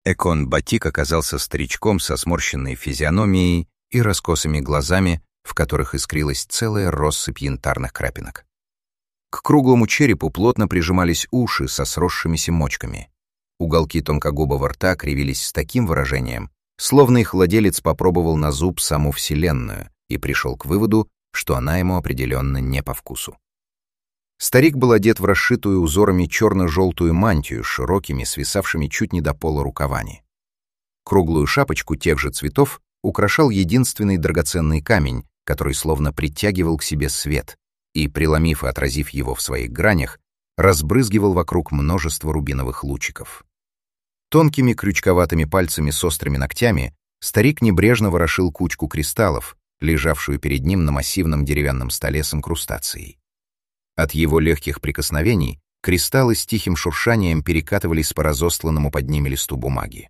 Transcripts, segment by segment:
Экон Батик оказался старичком со сморщенной физиономией и раскосыми глазами, в которых искрилась целая россыпь янтарных крапинок. К круглому черепу плотно прижимались уши со сросшимися мочками. Уголки тонкогубого рта кривились с таким выражением, словно их владелец попробовал на зуб саму Вселенную и пришел к выводу, что она ему определенно не по вкусу. Старик был одет в расшитую узорами черно-желтую мантию с широкими, свисавшими чуть не до пола рукавами. Круглую шапочку тех же цветов украшал единственный драгоценный камень, который словно притягивал к себе свет и, преломив и отразив его в своих гранях, разбрызгивал вокруг множество рубиновых лучиков. Тонкими крючковатыми пальцами с острыми ногтями старик небрежно ворошил кучку кристаллов, лежавшую перед ним на массивном деревянном столе с инкрустацией. От его легких прикосновений кристаллы с тихим шуршанием перекатывались по разостланному под ними листу бумаги.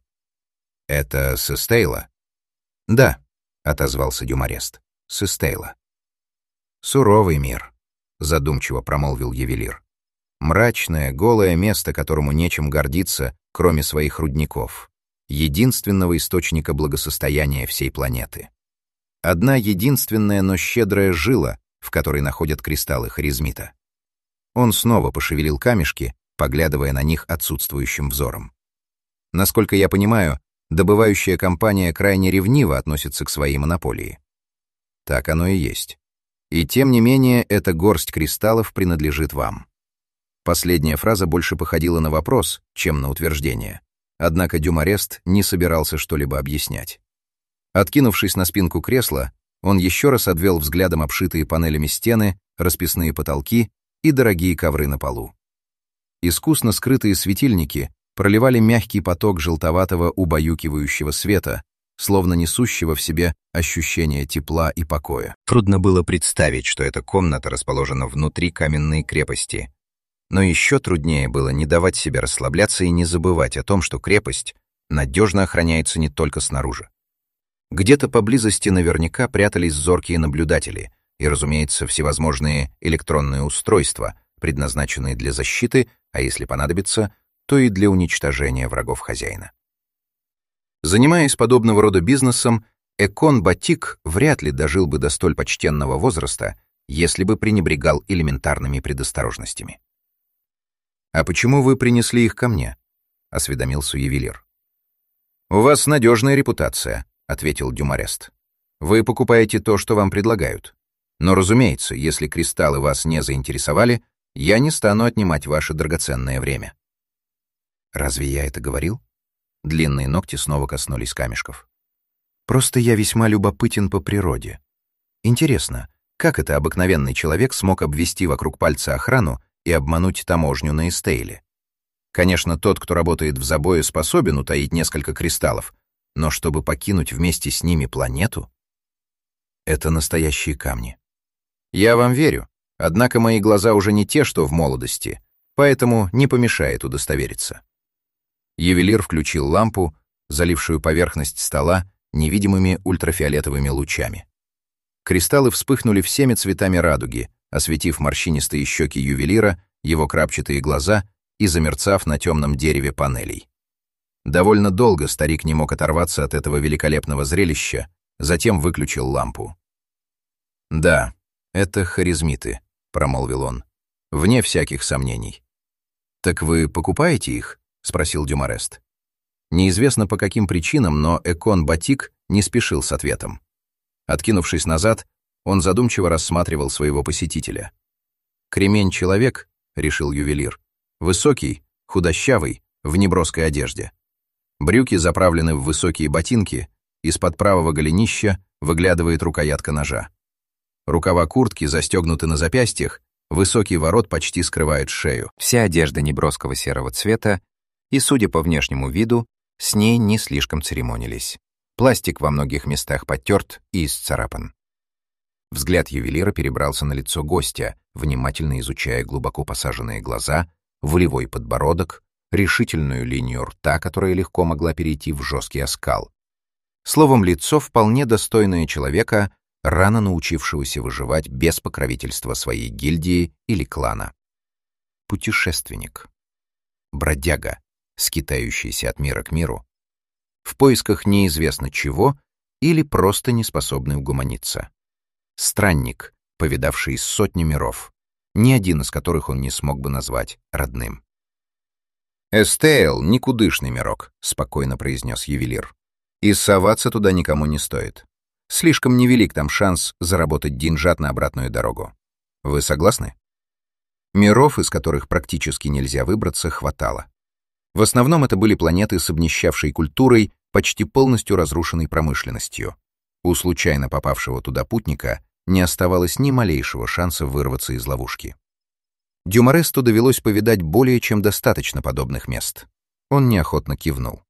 «Это Систейла?» «Да», — отозвался Дюмарест, — «Систейла». «Суровый мир», — задумчиво промолвил ювелир. «Мрачное, голое место, которому нечем гордиться, кроме своих рудников, единственного источника благосостояния всей планеты. Одна единственная, но щедрая жила, в которой находят кристаллы харизмита». Он снова пошевелил камешки, поглядывая на них отсутствующим взором. «Насколько я понимаю, добывающая компания крайне ревниво относится к своей монополии». «Так оно и есть. И тем не менее, эта горсть кристаллов принадлежит вам». Последняя фраза больше походила на вопрос, чем на утверждение. Однако Дюмарест не собирался что-либо объяснять. Откинувшись на спинку кресла, он еще раз обвел взглядом обшитые панелями стены, расписные потолки и дорогие ковры на полу. Искусно скрытые светильники проливали мягкий поток желтоватого убаюкивающего света, словно несущего в себе ощущение тепла и покоя. Трудно было представить, что эта комната расположена внутри каменной крепости. Но еще труднее было не давать себе расслабляться и не забывать о том, что крепость надежно охраняется не только снаружи. Где-то поблизости наверняка прятались зоркие наблюдатели и, разумеется, всевозможные электронные устройства, предназначенные для защиты, а если понадобится, то и для уничтожения врагов хозяина. Занимаясь подобного рода бизнесом, Экон Батик вряд ли дожил бы до столь почтенного возраста, если бы пренебрегал элементарными предосторожностями. «А почему вы принесли их ко мне?» — осведомился ювелир. «У вас надежная репутация», — ответил Дюмарест. «Вы покупаете то, что вам предлагают. Но, разумеется, если кристаллы вас не заинтересовали, я не стану отнимать ваше драгоценное время». «Разве я это говорил?» Длинные ногти снова коснулись камешков. «Просто я весьма любопытен по природе. Интересно, как это обыкновенный человек смог обвести вокруг пальца охрану и обмануть таможню на Эстейле? Конечно, тот, кто работает в забое, способен утаить несколько кристаллов, но чтобы покинуть вместе с ними планету? Это настоящие камни. Я вам верю, однако мои глаза уже не те, что в молодости, поэтому не помешает удостовериться». Ювелир включил лампу, залившую поверхность стола невидимыми ультрафиолетовыми лучами. Кристаллы вспыхнули всеми цветами радуги, осветив морщинистые щеки ювелира, его крапчатые глаза и замерцав на темном дереве панелей. Довольно долго старик не мог оторваться от этого великолепного зрелища, затем выключил лампу. «Да, это харизмиты», — промолвил он, — «вне всяких сомнений». «Так вы покупаете их?» — спросил Дюмарест. Неизвестно по каким причинам, но Экон Батик не спешил с ответом. Откинувшись назад, он задумчиво рассматривал своего посетителя. «Кремень-человек», — решил ювелир, — «высокий, худощавый, в неброской одежде. Брюки заправлены в высокие ботинки, из-под правого голенища выглядывает рукоятка ножа. Рукава куртки застегнуты на запястьях, высокий ворот почти скрывает шею. Вся одежда неброского серого цвета, и, судя по внешнему виду, с ней не слишком церемонились. Пластик во многих местах потёрт и исцарапан. Взгляд ювелира перебрался на лицо гостя, внимательно изучая глубоко посаженные глаза, волевой подбородок, решительную линию рта, которая легко могла перейти в жесткий оскал. Словом, лицо вполне достойное человека, рано научившегося выживать без покровительства своей гильдии или клана. Путешественник. Бродяга, скитающийся от мира к миру, в поисках неизвестно чего или просто не способный угомониться. Странник, повидавший сотни миров, ни один из которых он не смог бы назвать родным. «Эстейл — никудышный мирок», — спокойно произнес ювелир. «И соваться туда никому не стоит. Слишком невелик там шанс заработать деньжат на обратную дорогу. Вы согласны?» Миров, из которых практически нельзя выбраться, хватало. В основном это были планеты с обнищавшей культурой, почти полностью разрушенной промышленностью. У случайно попавшего туда путника не оставалось ни малейшего шанса вырваться из ловушки. Дюмаресту довелось повидать более чем достаточно подобных мест. Он неохотно кивнул.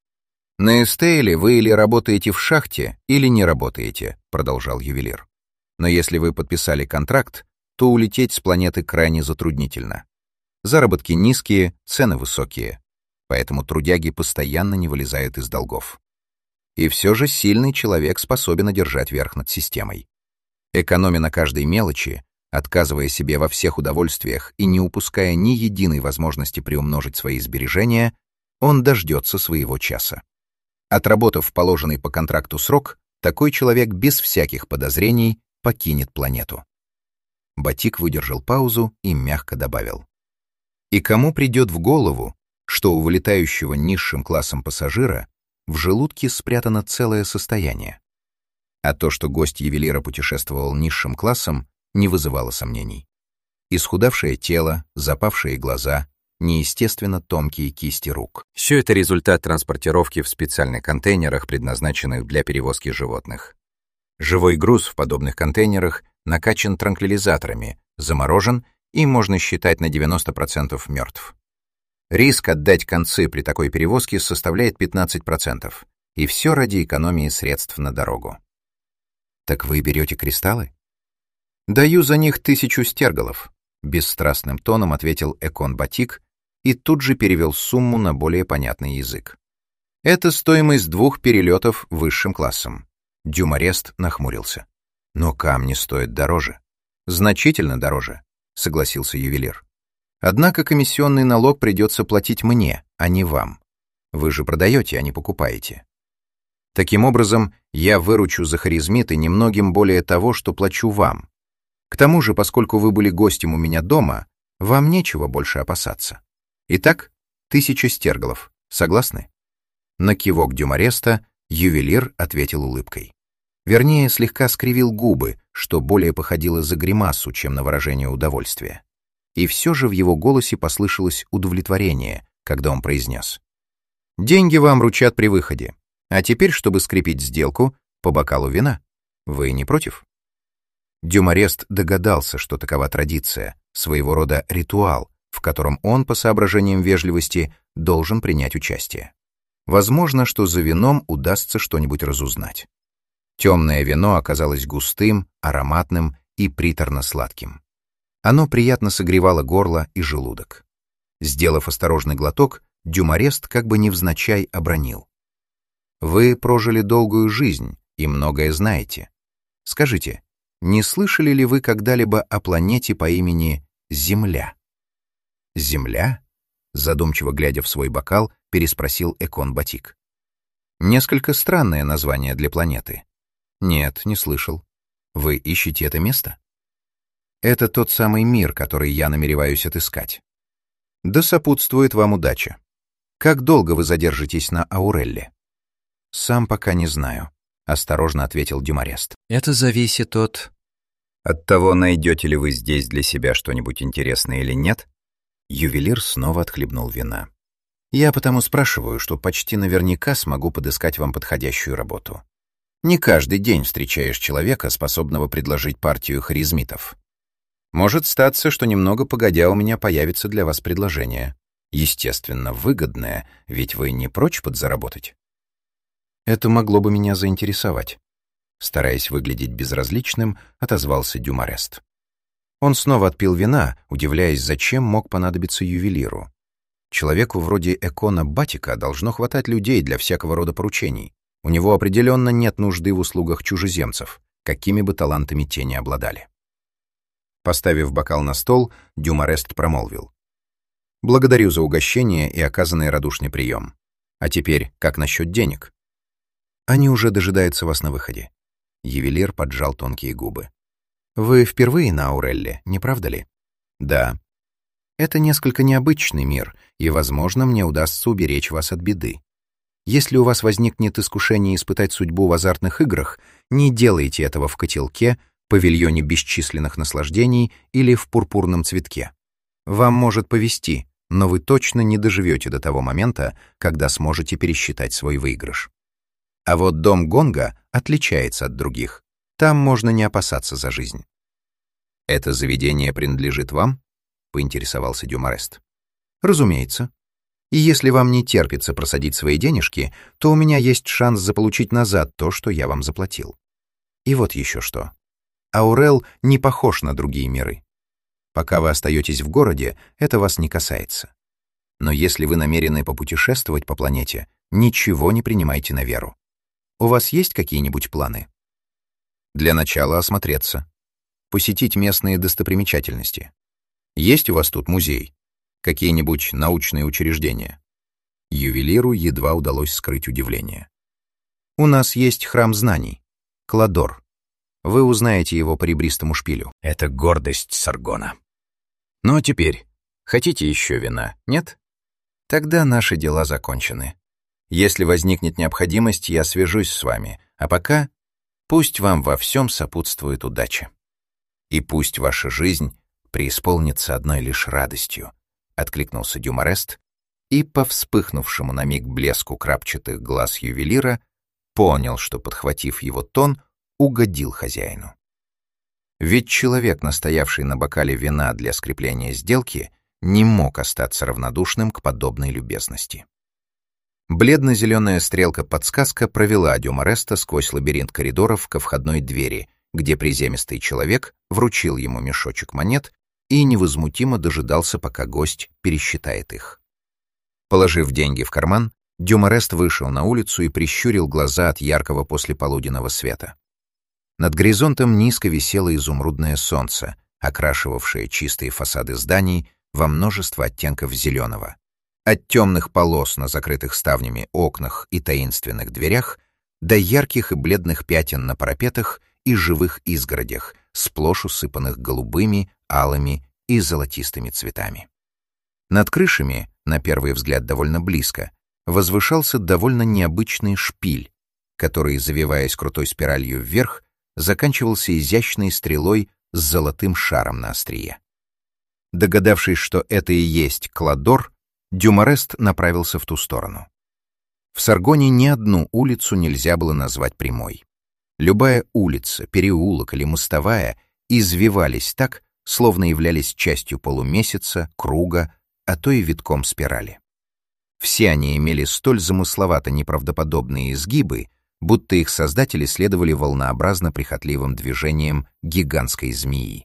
«На Эстейле вы или работаете в шахте, или не работаете», — продолжал ювелир. «Но если вы подписали контракт, то улететь с планеты крайне затруднительно. Заработки низкие, цены высокие, поэтому трудяги постоянно не вылезают из долгов. И все же сильный человек способен одержать верх над системой. Экономя на каждой мелочи, отказывая себе во всех удовольствиях и не упуская ни единой возможности приумножить свои сбережения, он дождется своего часа. Отработав положенный по контракту срок, такой человек без всяких подозрений покинет планету». Батик выдержал паузу и мягко добавил. «И кому придет в голову, что у вылетающего низшим классом пассажира в желудке спрятано целое состояние? А то, что гость ювелира путешествовал низшим классом, не вызывало сомнений. Исхудавшее тело, запавшие глаза, неестественно тонкие кисти рук. Все это результат транспортировки в специальных контейнерах, предназначенных для перевозки животных. Живой груз в подобных контейнерах накачан транквилизаторами, заморожен и можно считать на 90% мертв. Риск отдать концы при такой перевозке составляет 15%, и все ради экономии средств на дорогу. Так вы берете кристаллы? Даю за них 1000 стерголов, бесстрастным тоном ответил Экон Батик и тут же перевел сумму на более понятный язык. Это стоимость 2 перелетов высшим классом. Дюмарест нахмурился. Но камни стоят дороже. Значительно дороже, согласился ювелир. Однако комиссионный налог придется платить мне, а не вам. Вы же продаете, а не покупаете. Таким образом, я выручу за харизмиты немногим более того, что плачу вам. К тому же, поскольку вы были гостем у меня дома, вам нечего больше опасаться. Итак, 1000 стерголов. Согласны? На кивок Дюмареста ювелир ответил улыбкой. Вернее, слегка скривил губы, что более походило за гримасу, чем на выражение удовольствия. И все же в его голосе послышалось удовлетворение, когда он произнес: «Деньги вам вручат при выходе. А теперь, чтобы скрепить сделку, по бокалу вина. Вы не против?» Дюмарест догадался, что такова традиция, своего рода ритуал, в котором он, по соображениям вежливости, должен принять участие. Возможно, что за вином удастся что-нибудь разузнать. Темное вино оказалось густым, ароматным и приторно-сладким. Оно приятно согревало горло и желудок. Сделав осторожный глоток, Дюмарест как бы невзначай обронил: «Вы прожили долгую жизнь и многое знаете. Скажите, не слышали ли вы когда-либо о планете по имени Земля?» «Земля?» — задумчиво глядя в свой бокал, переспросил Экон Батик. «Несколько странное название для планеты». «Нет, не слышал. Вы ищете это место?» «Это тот самый мир, который я намереваюсь отыскать. Да сопутствует вам удача. Как долго вы задержитесь на Аурелле?» «Сам пока не знаю», — осторожно ответил Дюмарест. «Это зависит от того, найдете ли вы здесь для себя что-нибудь интересное или нет». Ювелир снова отхлебнул вина. «Я потому спрашиваю, что почти наверняка смогу подыскать вам подходящую работу. Не каждый день встречаешь человека, способного предложить партию харизмитов. Может статься, что немного погодя у меня появится для вас предложение. Естественно, выгодное, ведь вы не прочь подзаработать». «Это могло бы меня заинтересовать», — стараясь выглядеть безразличным, отозвался Дюмарест. Он снова отпил вина, удивляясь, зачем мог понадобиться ювелиру. Человеку вроде Экона Батика должно хватать людей для всякого рода поручений. У него определенно нет нужды в услугах чужеземцев, какими бы талантами те ни обладали. Поставив бокал на стол, Дюмарест промолвил: «Благодарю за угощение и оказанный радушный прием. А теперь, как насчет денег? Они уже дожидаются вас на выходе. Ювелир поджал тонкие губы. Вы впервые на Аурелле, не правда ли? Да. Это несколько необычный мир, и, возможно, мне удастся уберечь вас от беды. Если у вас возникнет искушение испытать судьбу в азартных играх, не делайте этого в котелке, павильоне бесчисленных наслаждений или в пурпурном цветке. Вам может повезти, но вы точно не доживете до того момента, когда сможете пересчитать свой выигрыш. А вот дом Гонга отличается от других. Там можно не опасаться за жизнь. «Это заведение принадлежит вам?» — поинтересовался Дюмарест. «Разумеется. И если вам не терпится просадить свои денежки, то у меня есть шанс заполучить назад то, что я вам заплатил. И вот еще что. Аурел не похож на другие миры. Пока вы остаетесь в городе, это вас не касается. Но если вы намерены попутешествовать по планете, ничего не принимайте на веру. У вас есть какие-нибудь планы? Для начала осмотреться. Посетить местные достопримечательности. Есть у вас тут музей? Какие-нибудь научные учреждения?» Ювелиру едва удалось скрыть удивление. «У нас есть храм знаний. Кладор. Вы узнаете его по ребристому шпилю. Это гордость Саргона. Ну а теперь, хотите еще вина, нет? Тогда наши дела закончены. Если возникнет необходимость, я свяжусь с вами, а пока пусть вам во всем сопутствует удача. И пусть ваша жизнь преисполнится одной лишь радостью», — откликнулся Дюмарест, и по вспыхнувшему на миг блеску крапчатых глаз ювелира понял, что, подхватив его тон, угодил хозяину. Ведь человек, настоявший на бокале вина для скрепления сделки, не мог остаться равнодушным к подобной любезности. Бледно-зеленая стрелка-подсказка провела Дюмареста сквозь лабиринт коридоров ко входной двери, где приземистый человек вручил ему мешочек монет и невозмутимо дожидался, пока гость пересчитает их. Положив деньги в карман, Дюмарест вышел на улицу и прищурил глаза от яркого послеполуденного света. Над горизонтом низко висело изумрудное солнце, окрашивавшее чистые фасады зданий во множество оттенков зеленого. От темных полос на закрытых ставнями окнах и таинственных дверях до ярких и бледных пятен на парапетах и живых изгородях, сплошь усыпанных голубыми, алыми и золотистыми цветами. Над крышами, на первый взгляд довольно близко, возвышался довольно необычный шпиль, который, завиваясь крутой спиралью вверх, заканчивался изящной стрелой с золотым шаром на острие. Догадавшись, что это и есть Кладор, Дюмарест направился в ту сторону. В Саргоне ни одну улицу нельзя было назвать прямой. Любая улица, переулок или мостовая извивались так, словно являлись частью полумесяца, круга, а то и витком спирали. Все они имели столь замысловато неправдоподобные изгибы, будто их создатели следовали волнообразно прихотливым движениям гигантской змеи.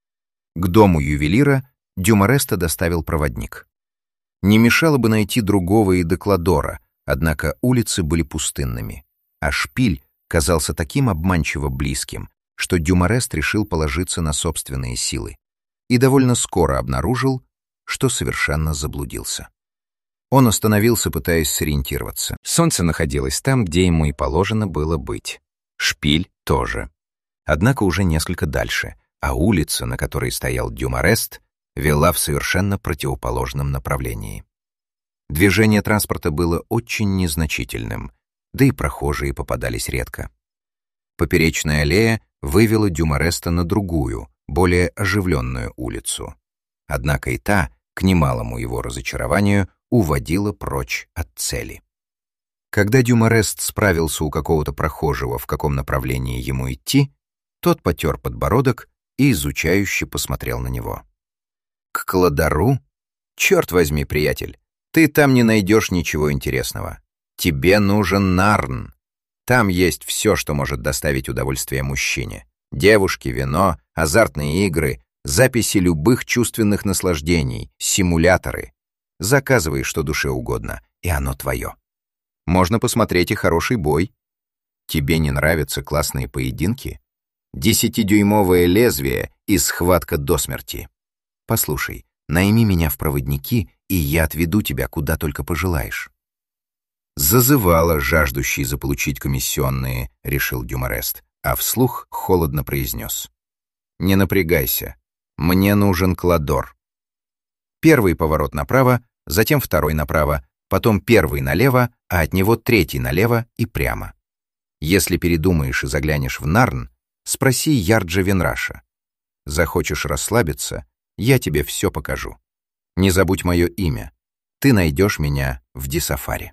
К дому ювелира Дюмареста доставил проводник. Не мешало бы найти другого и Декладора, однако улицы были пустынными, а шпиль казался таким обманчиво близким, что Дюмарест решил положиться на собственные силы и довольно скоро обнаружил, что совершенно заблудился. Он остановился, пытаясь сориентироваться. Солнце находилось там, где ему и положено было быть. Шпиль тоже. Однако уже несколько дальше, а улица, на которой стоял Дюмарест, вела в совершенно противоположном направлении. Движение транспорта было очень незначительным, да и прохожие попадались редко. Поперечная аллея вывела Дюмареста на другую, более оживленную улицу. Однако и та, к немалому его разочарованию, уводила прочь от цели. Когда Дюмарест справился у какого-то прохожего, в каком направлении ему идти, тот потер подбородок и изучающе посмотрел на него. «К Кладору? Черт возьми, приятель, ты там не найдешь ничего интересного. Тебе нужен Нарн. Там есть все, что может доставить удовольствие мужчине. Девушки, вино, азартные игры, записи любых чувственных наслаждений, симуляторы. Заказывай, что душе угодно, и оно твое. Можно посмотреть и хороший бой. Тебе не нравятся классные поединки? 10-дюймовое лезвие и схватка до смерти. Послушай, найми меня в проводники, и я отведу тебя куда только пожелаешь». Зазывала, жаждущий заполучить комиссионные, решил Дюмарест, а вслух холодно произнес. Не напрягайся, мне нужен Кладор. Первый поворот направо, затем второй направо, потом первый налево, а от него третий налево и прямо. Если передумаешь и заглянешь в Нарн, спроси Ярджа Венраша. Захочешь расслабиться, я тебе все покажу. Не забудь мое имя. Ты найдешь меня в Дисафаре.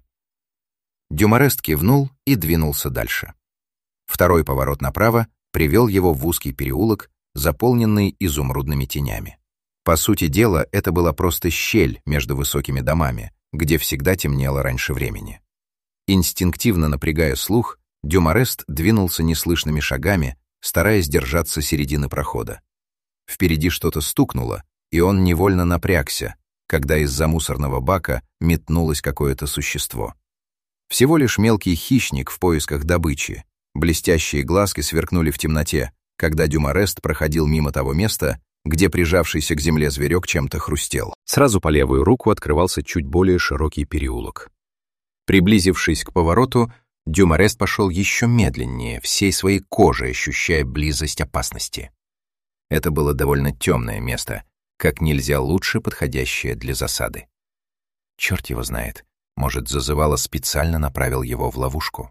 Дюмарест кивнул и двинулся дальше. Второй поворот направо привел его в узкий переулок, заполненный изумрудными тенями. По сути дела, это была просто щель между высокими домами, где всегда темнело раньше времени. Инстинктивно напрягая слух, Дюмарест двинулся неслышными шагами, стараясь держаться середины прохода. Впереди что-то стукнуло, и он невольно напрягся, когда из-за мусорного бака метнулось какое-то существо. Всего лишь мелкий хищник в поисках добычи. Блестящие глазки сверкнули в темноте, когда Дюмарест проходил мимо того места, где прижавшийся к земле зверек чем-то хрустел. Сразу по левую руку открывался чуть более широкий переулок. Приблизившись к повороту, Дюмарест пошел еще медленнее, всей своей кожей ощущая близость опасности. Это было довольно темное место, как нельзя лучше подходящее для засады. Черт его знает, может, зазывало специально направил его в ловушку.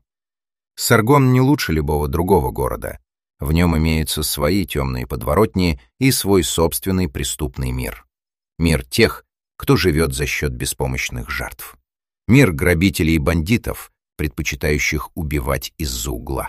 Саргон не лучше любого другого города. В нем имеются свои темные подворотни и свой собственный преступный мир. Мир тех, кто живет за счет беспомощных жертв. Мир грабителей и бандитов, предпочитающих убивать из-за угла.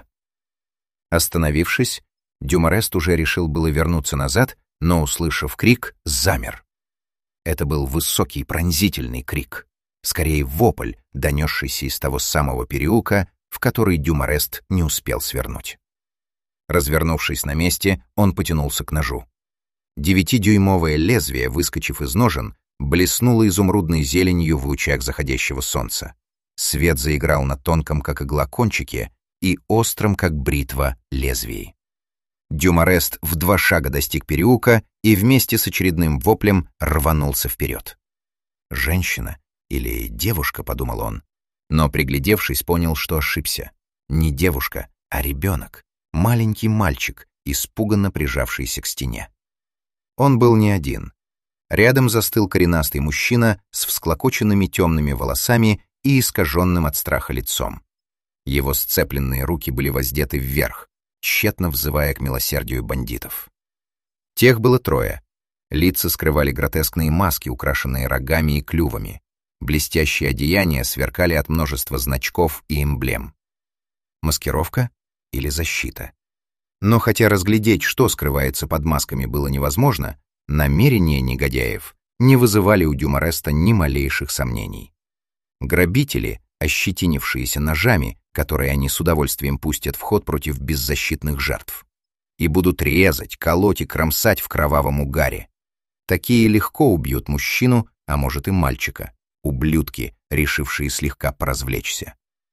Остановившись, Дюмарест уже решил было вернуться назад, но, услышав крик, замер. Это был высокий пронзительный крик, скорее вопль, донесшийся из того самого переулка, в который Дюмарест не успел свернуть. Развернувшись на месте, он потянулся к ножу. 9-дюймовое лезвие, выскочив из ножен, блеснуло изумрудной зеленью в лучах заходящего солнца. Свет заиграл на тонком, как игла, кончике и остром, как бритва, лезвии. Дюмарест в 2 шага достиг переулка и вместе с очередным воплем рванулся вперед. «Женщина или девушка», — подумал он, но, приглядевшись, понял, что ошибся. Не девушка, а ребенок, маленький мальчик, испуганно прижавшийся к стене. Он был не один. Рядом застыл коренастый мужчина с всклокоченными темными волосами и искаженным от страха лицом. Его сцепленные руки были воздеты вверх, тщетно взывая к милосердию бандитов. Тех было 3. Лица скрывали гротескные маски, украшенные рогами и клювами. Блестящие одеяния сверкали от множества значков и эмблем. Маскировка или защита? Но хотя разглядеть, что скрывается под масками, было невозможно, намерения негодяев не вызывали у Дюмареста ни малейших сомнений. Грабители, ощетинившиеся ножами, которые они с удовольствием пустят в ход против беззащитных жертв, и будут резать, колоть и кромсать в кровавом угаре. Такие легко убьют мужчину, а может и мальчика. Ублюдки, решившие слегка поразвлечься.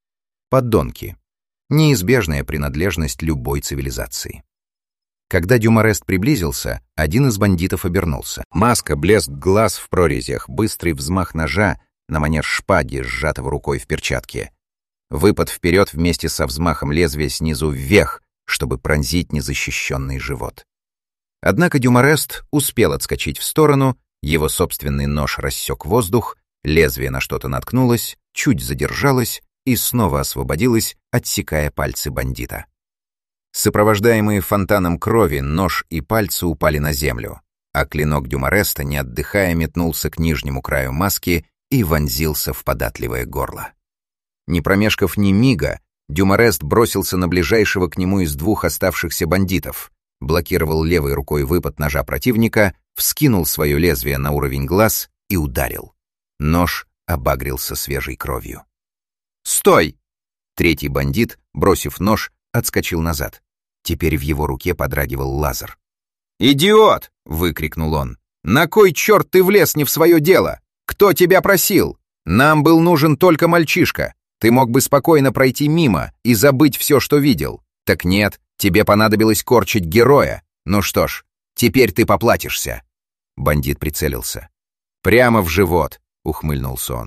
Подонки. Неизбежная принадлежность любой цивилизации. Когда Дюмарест приблизился, один из бандитов обернулся. Маска, блеск глаз в прорезях, быстрый взмах ножа на манер шпаги, сжатого рукой в перчатке. Выпад вперед вместе со взмахом лезвия снизу вверх, чтобы пронзить незащищенный живот. Однако Дюмарест успел отскочить в сторону, его собственный нож рассек воздух, лезвие на что-то наткнулось, чуть задержалось и снова освободилось, отсекая пальцы бандита. Сопровождаемые фонтаном крови, нож и пальцы упали на землю, а клинок Дюмареста, не отдыхая, метнулся к нижнему краю маски и вонзился в податливое горло. Не промешкав ни мига, Дюмарест бросился на ближайшего к нему из 2 оставшихся бандитов, блокировал левой рукой выпад ножа противника, вскинул свое лезвие на уровень глаз и ударил. Нож обагрился свежей кровью. «Стой!» 3-й бандит, бросив нож, отскочил назад. Теперь в его руке подрагивал лазер. «Идиот!» — выкрикнул он. «На кой черт ты влез не в свое дело? Кто тебя просил? Нам был нужен только мальчишка. Ты мог бы спокойно пройти мимо и забыть все, что видел. Так нет, тебе понадобилось корчить героя. Ну что ж, теперь ты поплатишься». Бандит прицелился. «Прямо в живот», — ухмыльнулся он.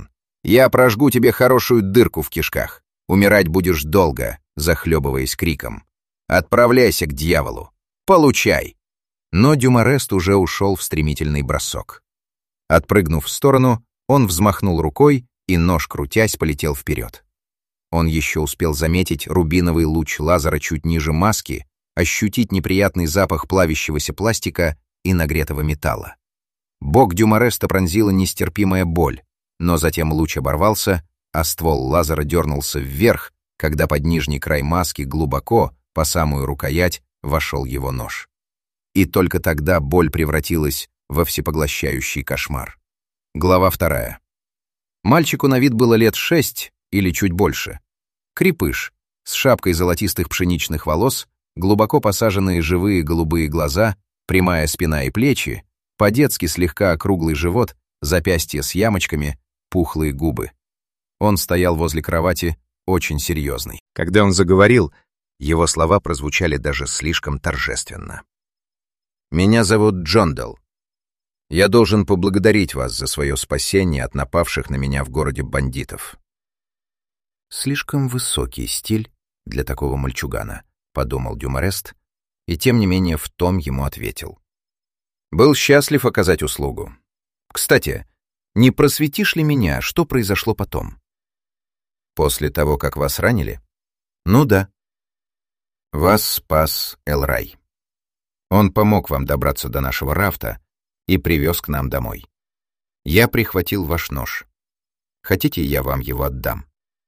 Я прожгу тебе хорошую дырку в кишках. Умирать будешь долго, захлебываясь криком. Отправляйся к дьяволу. Получай!» Но Дюмарест уже ушел в стремительный бросок. Отпрыгнув в сторону, он взмахнул рукой, и нож, крутясь, полетел вперед. Он еще успел заметить рубиновый луч лазера чуть ниже маски, ощутить неприятный запах плавящегося пластика и нагретого металла. Бок Дюмареста пронзила нестерпимая боль, но затем луч оборвался, а ствол лазера дернулся вверх, когда под нижний край маски глубоко, по самую рукоять, вошел его нож. И только тогда боль превратилась во всепоглощающий кошмар. Глава 2. Мальчику на вид было лет 6 или чуть больше. Крепыш, с шапкой золотистых пшеничных волос, глубоко посаженные живые голубые глаза, прямая спина и плечи, по-детски слегка округлый живот, запястья с ямочками, пухлые губы. Он стоял возле кровати, очень серьезный. Когда он заговорил, его слова прозвучали даже слишком торжественно. «Меня зовут Джондал. Я должен поблагодарить вас за свое спасение от напавших на меня в городе бандитов». «Слишком высокий стиль для такого мальчугана», — подумал Дюмарест, и тем не менее в том ему ответил. «Был счастлив оказать услугу. Кстати, не просветишь ли меня, что произошло потом?» «После того, как вас ранили?» «Ну да». «Вас спас Элрай. Он помог вам добраться до нашего рафта и привез к нам домой. Я прихватил ваш нож. Хотите, я вам его отдам?»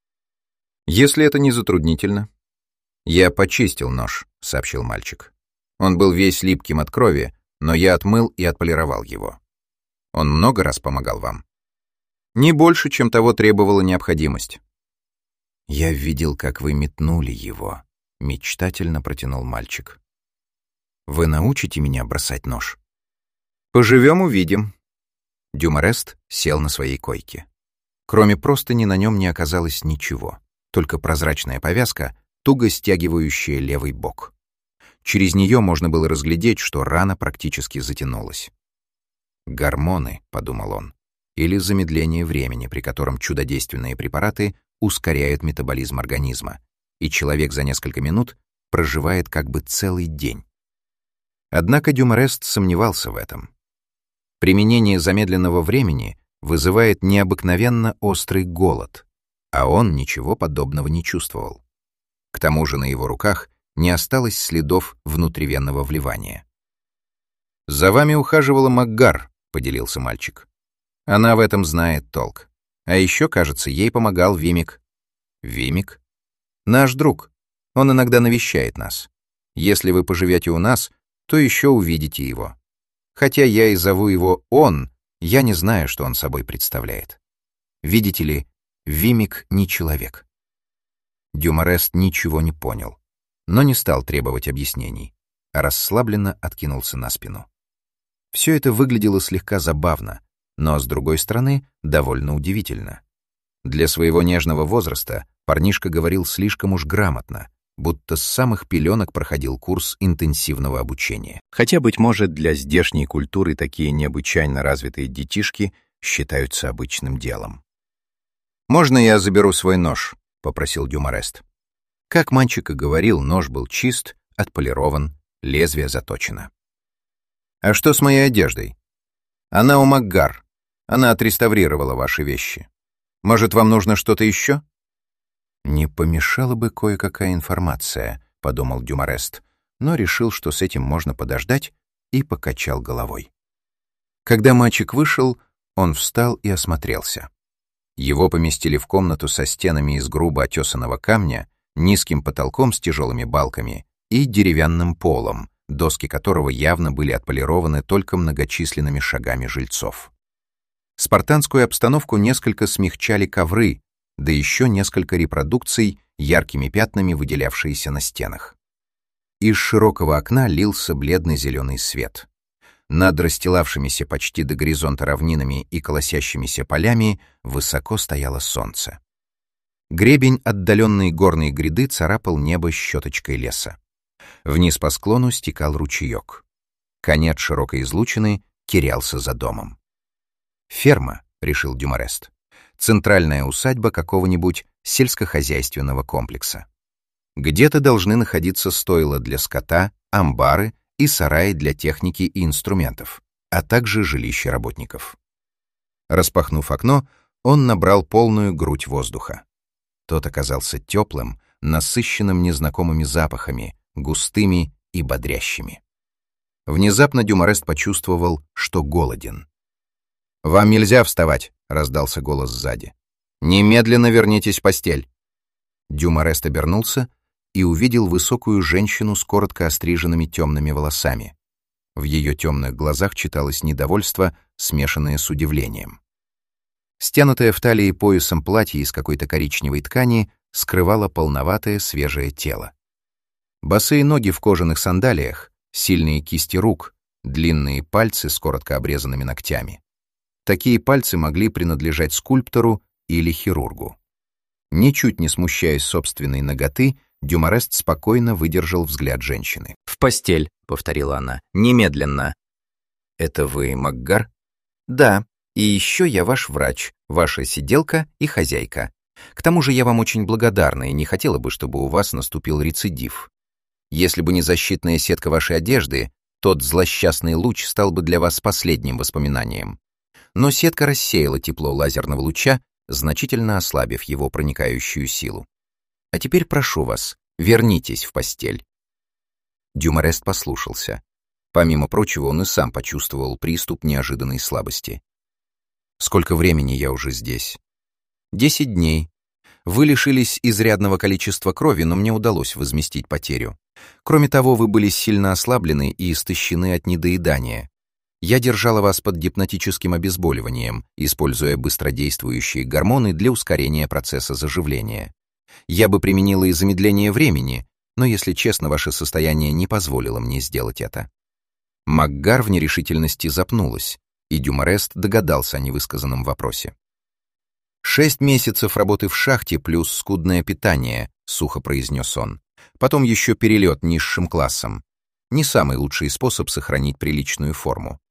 «Если это не затруднительно». «Я почистил нож», — сообщил мальчик. «Он был весь липким от крови, но я отмыл и отполировал его. Он много раз помогал вам?» «Не больше, чем того требовала необходимость». «Я видел, как вы метнули его», — мечтательно протянул мальчик. «Вы научите меня бросать нож?» «Поживем — увидим». Дюмарест сел на своей койке. Кроме простыни на нем не оказалось ничего, только прозрачная повязка, туго стягивающая левый бок. Через нее можно было разглядеть, что рана практически затянулась. «Гормоны», — подумал он, или замедление времени, при котором чудодейственные препараты ускоряют метаболизм организма, и человек за несколько минут проживает как бы целый день. Однако Дюмарест сомневался в этом. Применение замедленного времени вызывает необыкновенно острый голод, а он ничего подобного не чувствовал. К тому же на его руках не осталось следов внутривенного вливания. «За вами ухаживала Макгар», — поделился мальчик. «Она в этом знает толк. А еще, кажется, ей помогал Вимик». «Вимик?» «Наш друг. Он иногда навещает нас. Если вы поживете у нас, то еще увидите его. Хотя я и зову его «он», я не знаю, что он собой представляет. Видите ли, Вимик не человек». Дюмарест ничего не понял, но не стал требовать объяснений, а расслабленно откинулся на спину. Все это выглядело слегка забавно, но, с другой стороны, довольно удивительно. Для своего нежного возраста парнишка говорил слишком уж грамотно, будто с самых пеленок проходил курс интенсивного обучения. Хотя, быть может, для здешней культуры такие необычайно развитые детишки считаются обычным делом. «Можно я заберу свой нож?» — попросил Дюмарест. Как мальчик и говорил, нож был чист, отполирован, лезвие заточено. «А что с моей одеждой?» «Она у Макгар. Она отреставрировала ваши вещи. Может, вам нужно что-то еще?» «Не помешала бы кое-какая информация», — подумал Дюмарест, но решил, что с этим можно подождать, и покачал головой. Когда мальчик вышел, он встал и осмотрелся. Его поместили в комнату со стенами из грубо отесанного камня, низким потолком с тяжелыми балками и деревянным полом, доски которого явно были отполированы только многочисленными шагами жильцов. Спартанскую обстановку несколько смягчали ковры, да еще несколько репродукций, яркими пятнами выделявшиеся на стенах. Из широкого окна лился бледный зеленый свет. Над расстилавшимися почти до горизонта равнинами и колосящимися полями высоко стояло солнце. Гребень отдаленной горной гряды царапал небо щеточкой леса. Вниз по склону стекал ручеек. Конец широкой излучины терялся за домом. «Ферма», — решил Дюмарест. центральная усадьба какого-нибудь сельскохозяйственного комплекса. Где-то должны находиться стойла для скота, амбары и сараи для техники и инструментов, а также жилища работников. Распахнув окно, он набрал полную грудь воздуха. Тот оказался теплым, насыщенным незнакомыми запахами, густыми и бодрящими. Внезапно Дюмарест почувствовал, что голоден. «Вам нельзя вставать», — раздался голос сзади. «Немедленно вернитесь в постель». Дюмарест обернулся и увидел высокую женщину с коротко остриженными темными волосами. В ее темных глазах читалось недовольство, смешанное с удивлением. Стянутое в талии поясом платье из какой-то коричневой ткани скрывало полноватое свежее тело. Босые ноги в кожаных сандалиях, сильные кисти рук, длинные пальцы с коротко обрезанными ногтями. Такие пальцы могли принадлежать скульптору или хирургу. Ничуть не смущаясь собственной наготы, Дюмарест спокойно выдержал взгляд женщины. «В постель», — повторила она, — «немедленно». «Это вы Макгар?» «Да, и еще я ваш врач, ваша сиделка и хозяйка. К тому же я вам очень благодарна и не хотела бы, чтобы у вас наступил рецидив. Если бы не защитная сетка вашей одежды, тот злосчастный луч стал бы для вас последним воспоминанием. Но сетка рассеяла тепло лазерного луча, значительно ослабив его проникающую силу. А теперь прошу вас, вернитесь в постель». Дюмарест послушался. Помимо прочего, он и сам почувствовал приступ неожиданной слабости. «Сколько времени я уже здесь?» 10 дней. Вы лишились изрядного количества крови, но мне удалось возместить потерю. Кроме того, вы были сильно ослаблены и истощены от недоедания. Я держала вас под гипнотическим обезболиванием, используя быстродействующие гормоны для ускорения процесса заживления. Я бы применила и замедление времени, но, если честно, ваше состояние не позволило мне сделать это». Макгар в нерешительности запнулась, и Дюмарест догадался о невысказанном вопросе. 6 месяцев работы в шахте плюс скудное питание», — сухо произнес он. «Потом еще перелет низшим классом. Не самый лучший способ сохранить приличную форму».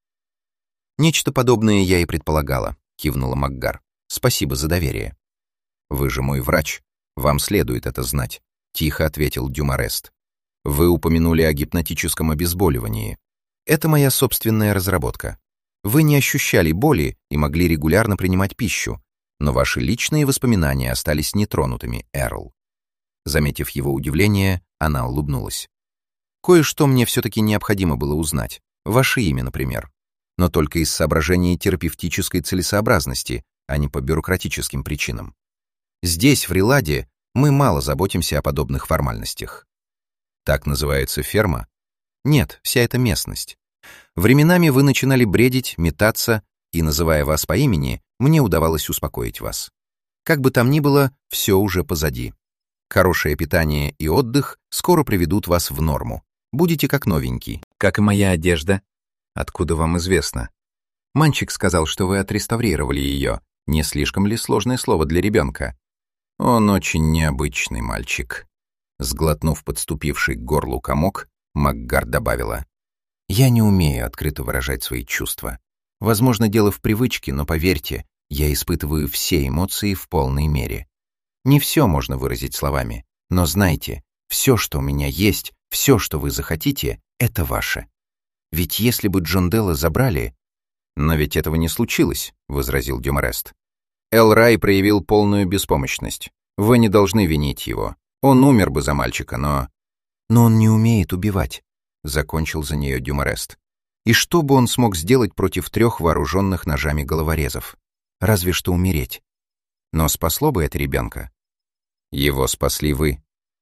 «Нечто подобное я и предполагала», — кивнула Макгар. «Спасибо за доверие». «Вы же мой врач. Вам следует это знать», — тихо ответил Дюмарест. «Вы упомянули о гипнотическом обезболивании. Это моя собственная разработка. Вы не ощущали боли и могли регулярно принимать пищу, но ваши личные воспоминания остались нетронутыми, Эрл». Заметив его удивление, она улыбнулась. «Кое-что мне все-таки необходимо было узнать. Ваше имя, например. Но только из соображений терапевтической целесообразности, а не по бюрократическим причинам. Здесь, в Риладе, мы мало заботимся о подобных формальностях». «Так называется ферма?» «Нет, вся эта местность. Временами вы начинали бредить, метаться, и, называя вас по имени, мне удавалось успокоить вас. Как бы там ни было, все уже позади. Хорошее питание и отдых скоро приведут вас в норму. Будете как новенький». «Как и моя одежда». «Откуда вам известно?» «Мальчик сказал, что вы отреставрировали ее. Не слишком ли сложное слово для ребенка?» «Он очень необычный мальчик». Сглотнув подступивший к горлу комок, Макгар добавила: «Я не умею открыто выражать свои чувства. Возможно, дело в привычке, но поверьте, я испытываю все эмоции в полной мере. Не все можно выразить словами, но знайте, все, что у меня есть, все, что вы захотите, это ваше. Ведь если бы Джонделла забрали...» «Но ведь этого не случилось», — возразил Дюмарест. «Эл-Рай проявил полную беспомощность. Вы не должны винить его. Он умер бы за мальчика, но...» «Но он не умеет убивать», — закончил за нее Дюмарест. «И что бы он смог сделать против 3 вооруженных ножами головорезов? Разве что умереть. Но спасло бы это ребенка?» «Его спасли вы.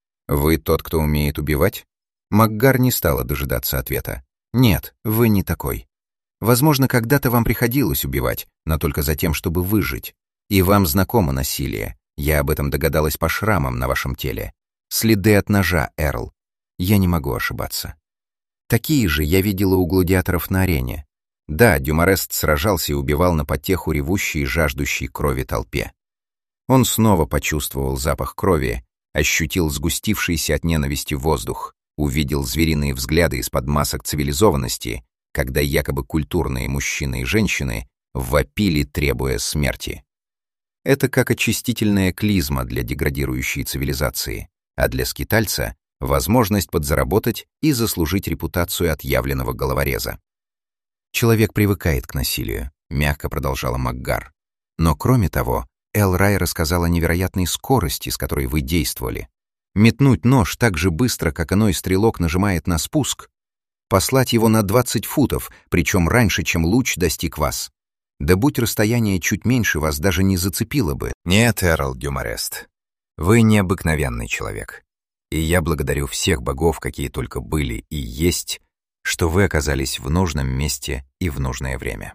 Вы тот, кто умеет убивать?» Макгар не стала дожидаться ответа. «Нет, вы не такой. Возможно, когда-то вам приходилось убивать, но только за тем, чтобы выжить. И вам знакомо насилие. Я об этом догадалась по шрамам на вашем теле. Следы от ножа, Эрл. Я не могу ошибаться. Такие же я видела у гладиаторов на арене. Да, Дюмарест сражался и убивал на потеху ревущей и жаждущей крови толпе. Он снова почувствовал запах крови, ощутил сгустившийся от ненависти воздух, увидел звериные взгляды из-под масок цивилизованности, когда якобы культурные мужчины и женщины вопили, требуя смерти. Это как очистительная клизма для деградирующей цивилизации, а для скитальца — возможность подзаработать и заслужить репутацию отъявленного головореза. «Человек привыкает к насилию», — мягко продолжала Макгар. «Но кроме того, Эл-Рай рассказал о невероятной скорости, с которой вы действовали. Метнуть нож так же быстро, как иной стрелок нажимает на спуск, послать его на 20 футов, причем раньше, чем луч достиг вас. Да будь расстояние чуть меньше, вас даже не зацепило бы». «Нет, Эрл Дюмарест, вы необыкновенный человек. И я благодарю всех богов, какие только были и есть, что вы оказались в нужном месте и в нужное время».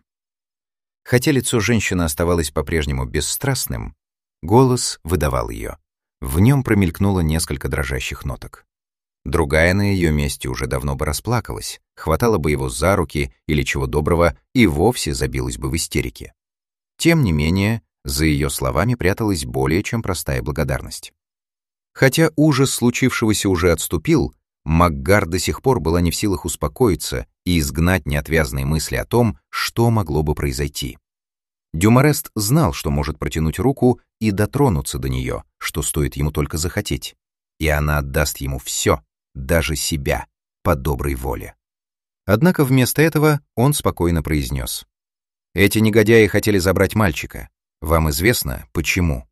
Хотя лицо женщины оставалось по-прежнему бесстрастным, голос выдавал ее. В нем промелькнуло несколько дрожащих ноток. Другая на ее месте уже давно бы расплакалась, хватала бы его за руки или, чего доброго, и вовсе забилась бы в истерике. Тем не менее, за ее словами пряталась более чем простая благодарность. Хотя ужас случившегося уже отступил, Макгар до сих пор была не в силах успокоиться и изгнать неотвязные мысли о том, что могло бы произойти. Дюмарест знал, что может протянуть руку и дотронуться до нее, что стоит ему только захотеть, и она отдаст ему все, даже себя, по доброй воле. Однако вместо этого он спокойно произнес: «Эти негодяи хотели забрать мальчика. Вам известно, почему?»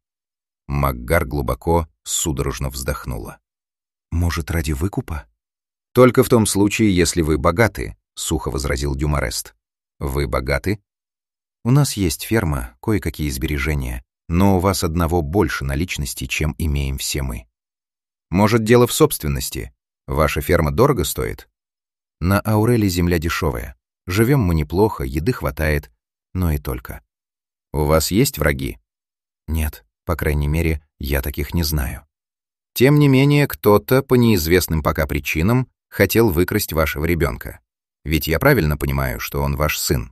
Макгар глубоко, судорожно вздохнула. «Может, ради выкупа?» «Только в том случае, если вы богаты», — сухо возразил Дюмарест. «Вы богаты?» «У нас есть ферма, кое-какие сбережения, но у вас одного больше наличности, чем имеем все мы». «Может, дело в собственности? Ваша ферма дорого стоит?» «На Ауреле земля дешевая. Живем мы неплохо, еды хватает, но и только». «У вас есть враги?» «Нет, по крайней мере, я таких не знаю». «Тем не менее, кто-то, по неизвестным пока причинам, хотел выкрасть вашего ребенка. Ведь я правильно понимаю, что он ваш сын?»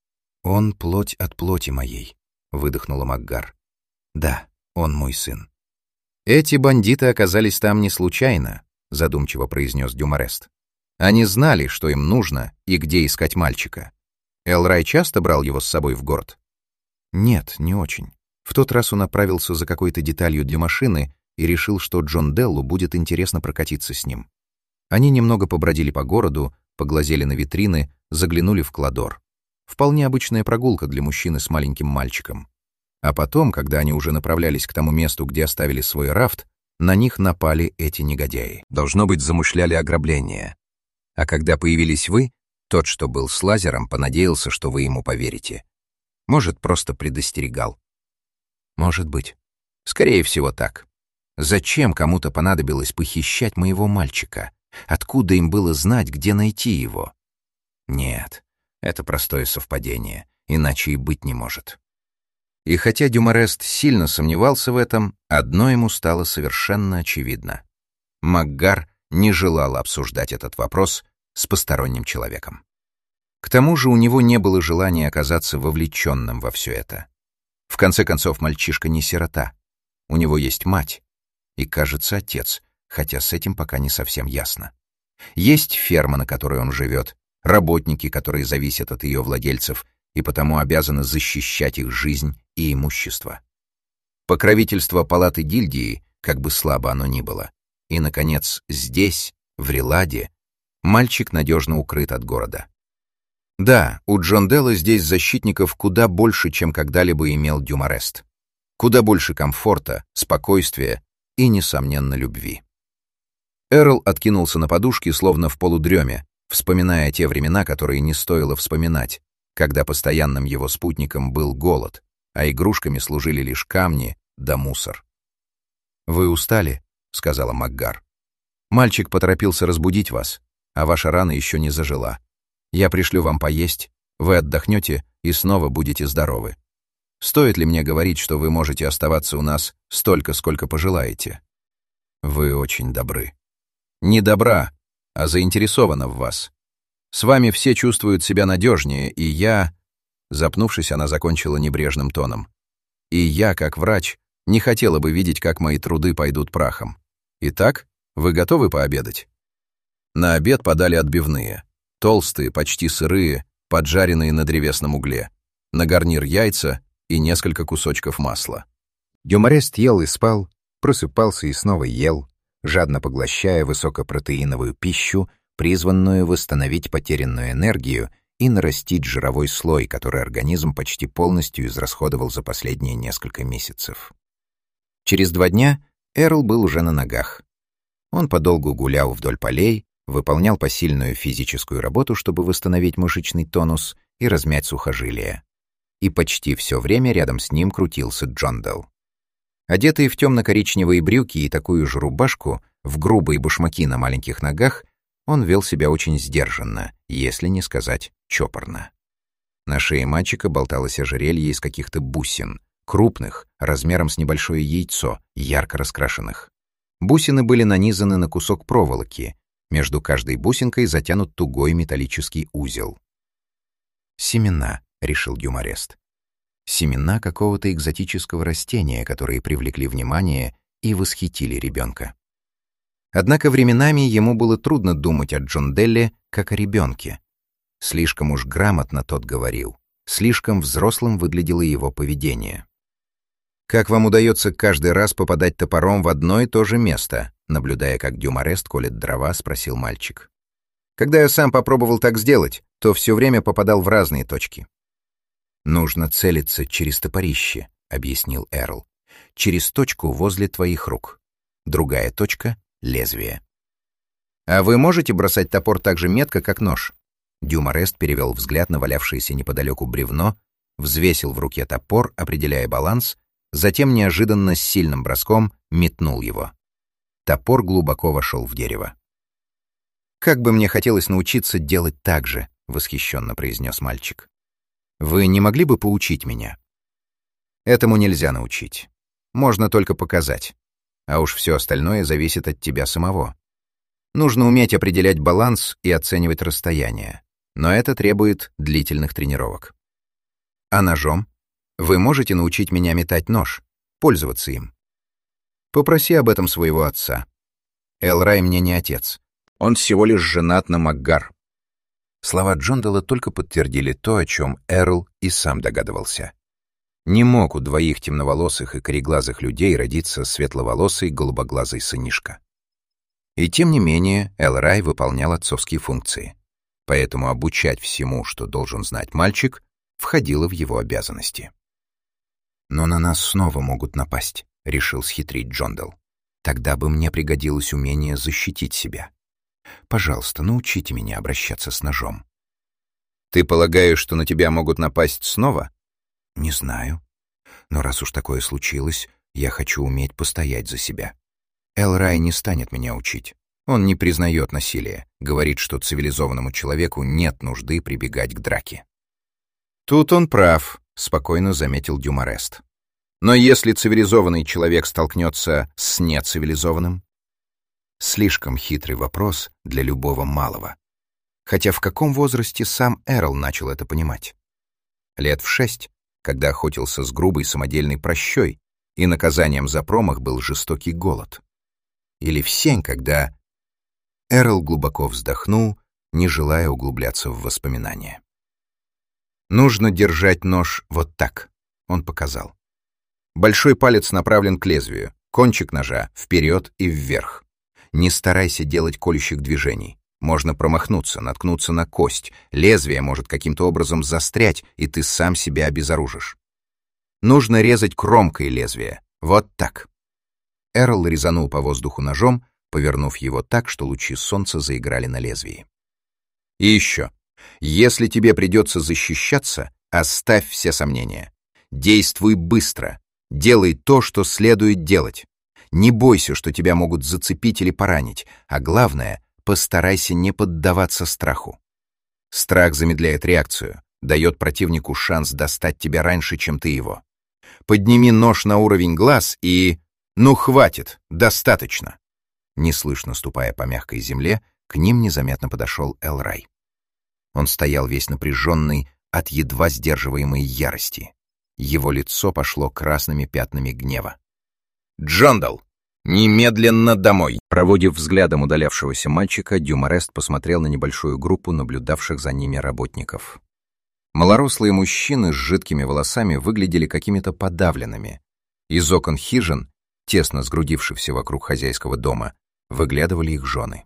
«Он плоть от плоти моей», — выдохнула Макгар. «Да, он мой сын». «Эти бандиты оказались там не случайно», — задумчиво произнес Дюмарест. «Они знали, что им нужно и где искать мальчика. Эл-Рай часто брал его с собой в город?» «Нет, не очень. В тот раз он отправился за какой-то деталью для машины и решил, что Джон Деллу будет интересно прокатиться с ним. Они немного побродили по городу, поглазели на витрины, заглянули в Кладор. Вполне обычная прогулка для мужчины с маленьким мальчиком. А потом, когда они уже направлялись к тому месту, где оставили свой рафт, на них напали эти негодяи. Должно быть, замышляли ограбление. А когда появились вы, тот, что был с лазером, понадеялся, что вы ему поверите. Может, просто предостерегал. Может быть. Скорее всего, так. Зачем кому-то понадобилось похищать моего мальчика? Откуда им было знать, где найти его? Нет, это простое совпадение, иначе и быть не может. И хотя Дюмарест сильно сомневался в этом, одно ему стало совершенно очевидно. Макгар не желала обсуждать этот вопрос с посторонним человеком. К тому же у него не было желания оказаться вовлеченным во все это. В конце концов, мальчишка не сирота. У него есть мать и, кажется, отец, хотя с этим пока не совсем ясно. Есть ферма, на которой он живет, работники, которые зависят от ее владельцев и потому обязаны защищать их жизнь и имущество. Покровительство палаты гильдии, как бы слабо оно ни было. И, наконец, здесь, в Реладе, мальчик надежно укрыт от города. Да, у Джонделла здесь защитников куда больше, чем когда-либо имел Дюмарест. Куда больше комфорта, спокойствия и, несомненно, любви. Эрл откинулся на подушке, словно в полудреме, вспоминая те времена, которые не стоило вспоминать, когда постоянным его спутником был голод, а игрушками служили лишь камни да мусор. «Вы устали?» — сказала Макгар. «Мальчик поторопился разбудить вас, а ваша рана еще не зажила. Я пришлю вам поесть, вы отдохнете и снова будете здоровы. Стоит ли мне говорить, что вы можете оставаться у нас столько, сколько пожелаете? Вы очень добры. Не добра, а заинтересована в вас. С вами все чувствуют себя надежнее, и я...» Запнувшись, она закончила небрежным тоном. «И я, как врач, не хотела бы видеть, как мои труды пойдут прахом. Итак, вы готовы пообедать?» На обед подали отбивные. Толстые, почти сырые, поджаренные на древесном угле. На гарнир яйца и несколько кусочков масла. Дюмарест ел и спал, просыпался и снова ел, жадно поглощая высокопротеиновую пищу, призванную восстановить потерянную энергию и нарастить жировой слой, который организм почти полностью израсходовал за последние несколько месяцев. Через 2 дня Эрл был уже на ногах. Он подолгу гулял вдоль полей, выполнял посильную физическую работу, чтобы восстановить мышечный тонус и размять сухожилия. И почти все время рядом с ним крутился Джондал. Одетый в темно-коричневые брюки и такую же рубашку, в грубые башмаки на маленьких ногах, он вел себя очень сдержанно, если не сказать чопорно. На шее мальчика болталось ожерелье из каких-то бусин, крупных, размером с небольшое яйцо, ярко раскрашенных. Бусины были нанизаны на кусок проволоки, между каждой бусинкой затянут тугой металлический узел. «Семена», — решил Дюмарест. Семена какого-то экзотического растения, которые привлекли внимание и восхитили ребенка. Однако временами ему было трудно думать о Джонделле как о ребенке. Слишком уж грамотно тот говорил, слишком взрослым выглядело его поведение. «Как вам удается каждый раз попадать топором в одно и то же место?» Наблюдая, как Дюмарест колет дрова, спросил мальчик. «Когда я сам попробовал так сделать, то все время попадал в разные точки». «Нужно целиться через топорище», — объяснил Эрл. «Через точку возле твоих рук. Другая точка — лезвие». «А вы можете бросать топор так же метко, как нож?» Дюмарест перевел взгляд на валявшееся неподалеку бревно, взвесил в руке топор, определяя баланс, затем неожиданно с сильным броском метнул его. Топор глубоко вошел в дерево. «Как бы мне хотелось научиться делать так же», — восхищенно произнес мальчик. «Вы не могли бы поучить меня?» «Этому нельзя научить. Можно только показать. А уж все остальное зависит от тебя самого. Нужно уметь определять баланс и оценивать расстояние. Но это требует длительных тренировок. А ножом? Вы можете научить меня метать нож, пользоваться им? Попроси об этом своего отца. Элрай мне не отец. Он всего лишь женат на Макгар». Слова Джондала только подтвердили то, о чем Эрл и сам догадывался. Не мог у 2 темноволосых и кореглазых людей родиться светловолосый голубоглазый сынишка. И тем не менее Элрай выполнял отцовские функции, поэтому обучать всему, что должен знать мальчик, входило в его обязанности. «Но на нас снова могут напасть», — решил схитрить Джондал. «Тогда бы мне пригодилось умение защитить себя. Пожалуйста, научите меня обращаться с ножом». «Ты полагаешь, что на тебя могут напасть снова?» «Не знаю. Но раз уж такое случилось, я хочу уметь постоять за себя. Элрай не станет меня учить. Он не признает насилие, говорит, что цивилизованному человеку нет нужды прибегать к драке». «Тут он прав», — спокойно заметил Дюмарест. «Но если цивилизованный человек столкнется с нецивилизованным?» Слишком хитрый вопрос для любого малого. Хотя в каком возрасте сам Эрл начал это понимать? Лет в 6, когда охотился с грубой самодельной пращой, и наказанием за промах был жестокий голод. Или в 7, когда... Эрл глубоко вздохнул, не желая углубляться в воспоминания. «Нужно держать нож вот так», — он показал. Большой палец направлен к лезвию, кончик ножа вперед и вверх. Не старайся делать колющих движений. Можно промахнуться, наткнуться на кость. Лезвие может каким-то образом застрять, и ты сам себя обезоружишь. Нужно резать кромкой лезвия. Вот так. Эрл резанул по воздуху ножом, повернув его так, что лучи солнца заиграли на лезвии. И еще. Если тебе придется защищаться, оставь все сомнения. Действуй быстро. Делай то, что следует делать. Не бойся, что тебя могут зацепить или поранить, а главное, постарайся не поддаваться страху. Страх замедляет реакцию, дает противнику шанс достать тебя раньше, чем ты его. Подними нож на уровень глаз и... Ну, хватит, достаточно. Неслышно ступая по мягкой земле, к ним незаметно подошел Элрай. Он стоял весь напряженный от едва сдерживаемой ярости. Его лицо пошло красными пятнами гнева. «Джондал, немедленно домой!» Проводив взглядом удалявшегося мальчика, Дюмарест посмотрел на небольшую группу наблюдавших за ними работников. Малорослые мужчины с жидкими волосами выглядели какими-то подавленными, Из окон хижин, тесно сгрудившихся вокруг хозяйского дома, выглядывали их жены.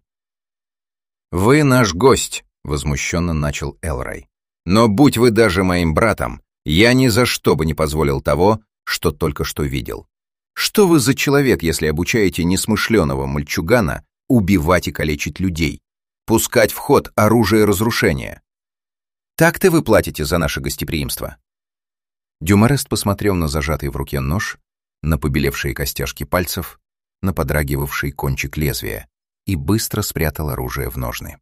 «Вы наш гость», — возмущенно начал Элрай. «Но будь вы даже моим братом, я ни за что бы не позволил того, что только что видел. Что вы за человек, если обучаете несмышленого мальчугана убивать и калечить людей, пускать в ход оружие разрушения? Так-то вы платите за наше гостеприимство». Дюмарест посмотрел на зажатый в руке нож, на побелевшие костяшки пальцев, на подрагивавший кончик лезвия и быстро спрятал оружие в ножны.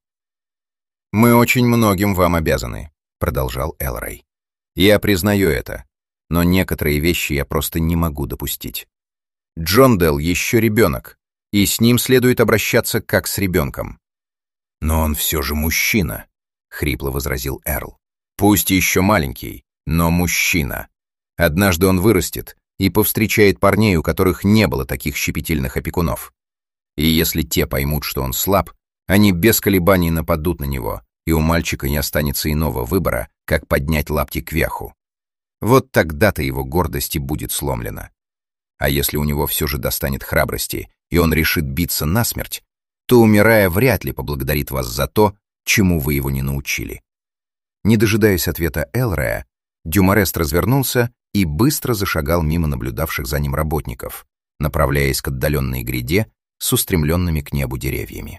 «Мы очень многим вам обязаны», — продолжал Элрай. «Я признаю это, но некоторые вещи я просто не могу допустить. Джондел еще ребенок, и с ним следует обращаться как с ребенком». «Но он все же мужчина», — хрипло возразил Эрл. «Пусть еще маленький, но мужчина. Однажды он вырастет и повстречает парней, у которых не было таких щепетильных опекунов. И если те поймут, что он слаб, они без колебаний нападут на него, и у мальчика не останется иного выбора, как поднять лапти кверху. Вот тогда-то его гордость и будет сломлена. А если у него все же достанет храбрости, и он решит биться насмерть, то, умирая, вряд ли поблагодарит вас за то, чему вы его не научили». Не дожидаясь ответа Элрая, Дюмарест развернулся и быстро зашагал мимо наблюдавших за ним работников, направляясь к отдаленной гряде с устремленными к небу деревьями.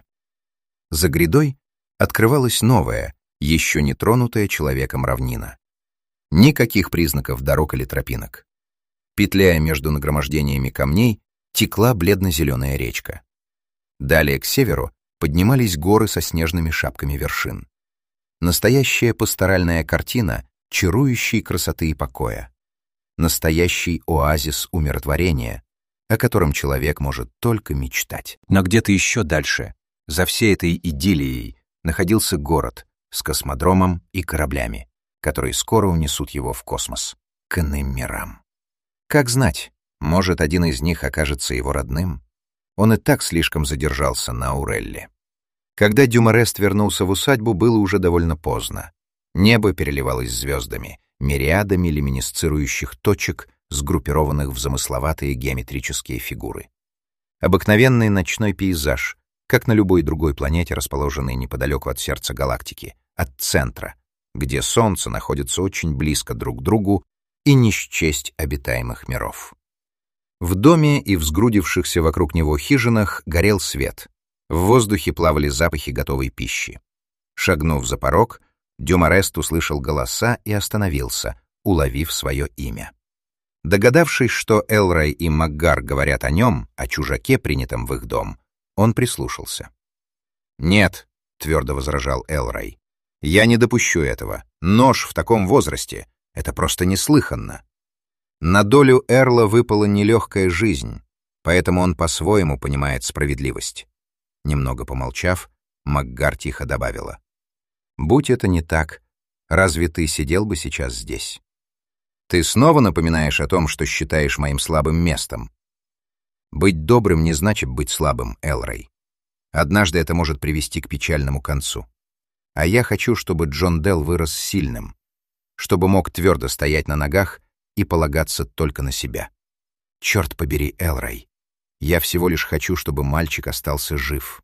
За грядой открывалась новая, еще не тронутая человеком равнина. Никаких признаков дорог или тропинок. Петляя между нагромождениями камней, текла бледно-зеленая речка. Далее к северу поднимались горы со снежными шапками вершин. Настоящая пасторальная картина чарующей красоты и покоя. Настоящий оазис умиротворения, о котором человек может только мечтать. Но где-то еще дальше, за всей этой идиллией, находился город с космодромом и кораблями, которые скоро унесут его в космос, к иным мирам. Как знать, может, один из них окажется его родным? Он и так слишком задержался на Аурелле. Когда Дюмарест вернулся в усадьбу, было уже довольно поздно. Небо переливалось звездами, мириадами люминесцирующих точек, сгруппированных в замысловатые геометрические фигуры. Обыкновенный ночной пейзаж, как на любой другой планете, расположенной неподалеку от сердца галактики, от центра, где Солнце находится очень близко друг к другу и не счесть обитаемых миров. В доме и в сгрудившихся вокруг него хижинах горел свет. В воздухе плавали запахи готовой пищи. Шагнув за порог, Дюмарест услышал голоса и остановился, уловив свое имя. Догадавшись, что Элрай и Макгар говорят о нем, о чужаке, принятом в их дом, он прислушался. «Нет», — твердо возражал Элрай, — «я не допущу этого. Нож в таком возрасте — это просто неслыханно. На долю Эрла выпала нелегкая жизнь, поэтому он по-своему понимает справедливость». Немного помолчав, Макгар тихо добавила: «Будь это не так, разве ты сидел бы сейчас здесь? Ты снова напоминаешь о том, что считаешь моим слабым местом. Быть добрым не значит быть слабым, Элрай. Однажды это может привести к печальному концу. А я хочу, чтобы Джондел вырос сильным, чтобы мог твердо стоять на ногах и полагаться только на себя. Черт побери, Элрай, я всего лишь хочу, чтобы мальчик остался жив».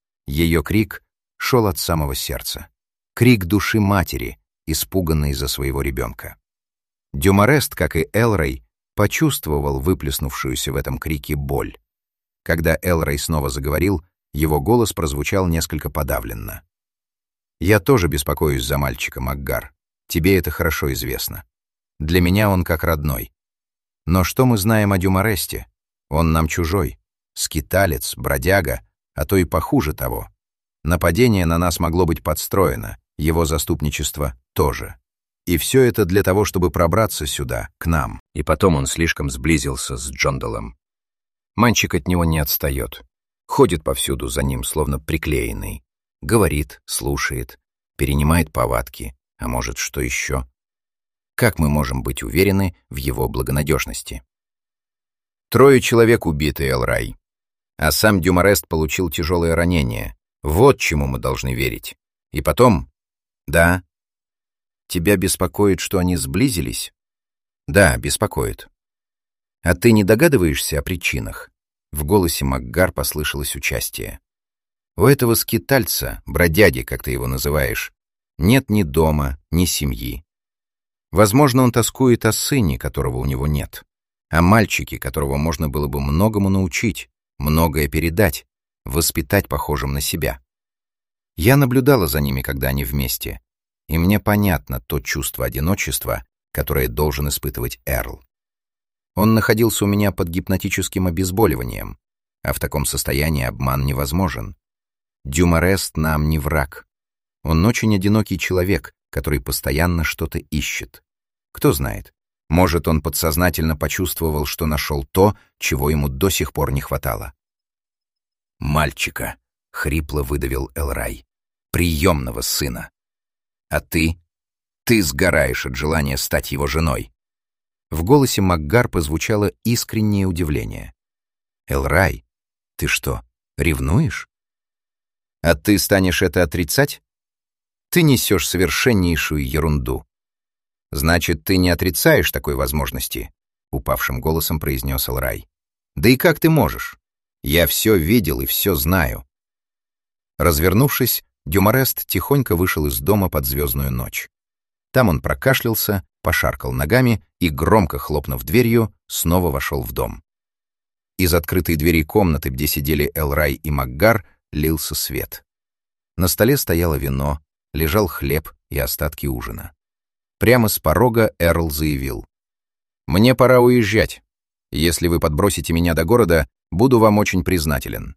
Ее крик шел от самого сердца. Крик души матери, испуганной за своего ребенка. Дюмарест, как и Элрай, почувствовал выплеснувшуюся в этом крике боль. Когда Элрай снова заговорил, его голос прозвучал несколько подавленно. «Я тоже беспокоюсь за мальчика, Макгар. Тебе это хорошо известно. Для меня он как родной. Но что мы знаем о Дюмаресте? Он нам чужой. Скиталец, бродяга, а то и похуже того. Нападение на нас могло быть подстроено, его заступничество тоже. И все это для того, чтобы пробраться сюда, к нам». И потом он слишком сблизился с Джонделом. Мальчик от него не отстает. Ходит повсюду за ним, словно приклеенный. Говорит, слушает, перенимает повадки, а может, что еще. Как мы можем быть уверены в его благонадежности? 3 человек убиты, Элрай. А сам Дюмарест получил тяжелое ранение. Вот чему мы должны верить. И потом... Да. Тебя беспокоит, что они сблизились? Да, беспокоит. «А ты не догадываешься о причинах?» В голосе Макгар послышалось участие. «У этого скитальца, бродяги, как ты его называешь, нет ни дома, ни семьи. Возможно, он тоскует о сыне, которого у него нет, о мальчике, которого можно было бы многому научить, многое передать, воспитать похожим на себя. Я наблюдала за ними, когда они вместе, и мне понятно то чувство одиночества, которое должен испытывать Эрл. Он находился у меня под гипнотическим обезболиванием, а в таком состоянии обман невозможен. Дюмарест нам не враг. Он очень одинокий человек, который постоянно что-то ищет. Кто знает, может, он подсознательно почувствовал, что нашел то, чего ему до сих пор не хватало. «Мальчика», — хрипло выдавил Элрай, — «приемного сына. А ты сгораешь от желания стать его женой». В голосе Макгар позвучало искреннее удивление. «Элрай, ты что, ревнуешь? А ты станешь это отрицать? Ты несешь совершеннейшую ерунду». «Значит, ты не отрицаешь такой возможности?» — упавшим голосом произнес Элрай. «Да и как ты можешь? Я все видел и все знаю». Развернувшись, Дюмарест тихонько вышел из дома под звездную ночь. Там он прокашлялся, пошаркал ногами и, громко хлопнув дверью, снова вошел в дом. Из открытой двери комнаты, где сидели Элрай и Макгар, лился свет. На столе стояло вино, лежал хлеб и остатки ужина. Прямо с порога Эрл заявил: «Мне пора уезжать. Если вы подбросите меня до города, буду вам очень признателен».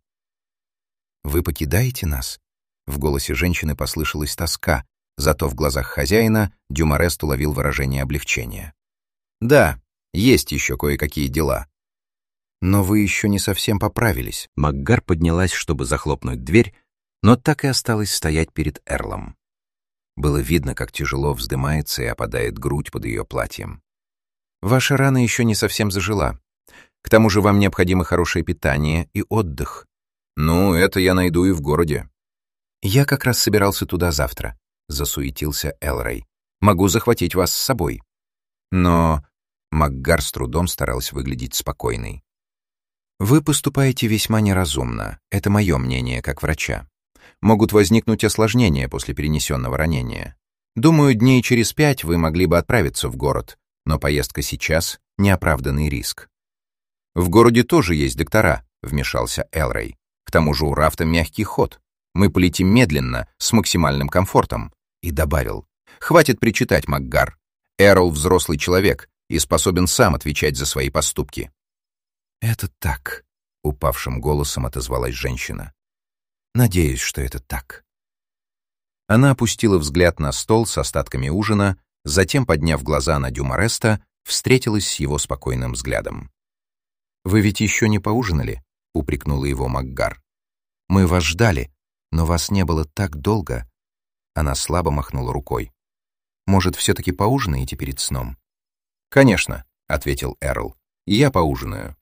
«Вы покидаете нас?» В голосе женщины послышалась тоска, зато в глазах хозяина Дюмарест уловил выражение облегчения. «Да, есть еще кое-какие дела». «Но вы еще не совсем поправились». Макгар поднялась, чтобы захлопнуть дверь, но так и осталась стоять перед Эрлом. Было видно, как тяжело вздымается и опадает грудь под ее платьем. «Ваша рана еще не совсем зажила. К тому же вам необходимо хорошее питание и отдых». «Ну, это я найду и в городе». «Я как раз собирался туда завтра», — засуетился Элрей. «Могу захватить вас с собой». «Но...» — Макгар с трудом старалась выглядеть спокойной. «Вы поступаете весьма неразумно. Это мое мнение как врача. Могут возникнуть осложнения после перенесенного ранения. Думаю, дней через 5 вы могли бы отправиться в город, но поездка сейчас — неоправданный риск». «В городе тоже есть доктора», — вмешался Элрей. «К тому же у рафта мягкий ход. Мы полетим медленно, с максимальным комфортом». И добавил: «Хватит причитать, Макгар. Эрл взрослый человек и способен сам отвечать за свои поступки». «Это так», — упавшим голосом отозвалась женщина. «Надеюсь, что это так». Она опустила взгляд на стол с остатками ужина, затем, подняв глаза на Дюмареста, встретилась с его спокойным взглядом. «Вы ведь еще не поужинали?» — упрекнула его Макгар. «Мы вас ждали, но вас не было так долго». Она слабо махнула рукой. «Может, все-таки поужинаете перед сном?» «Конечно», — ответил Эрл. «Я поужинаю».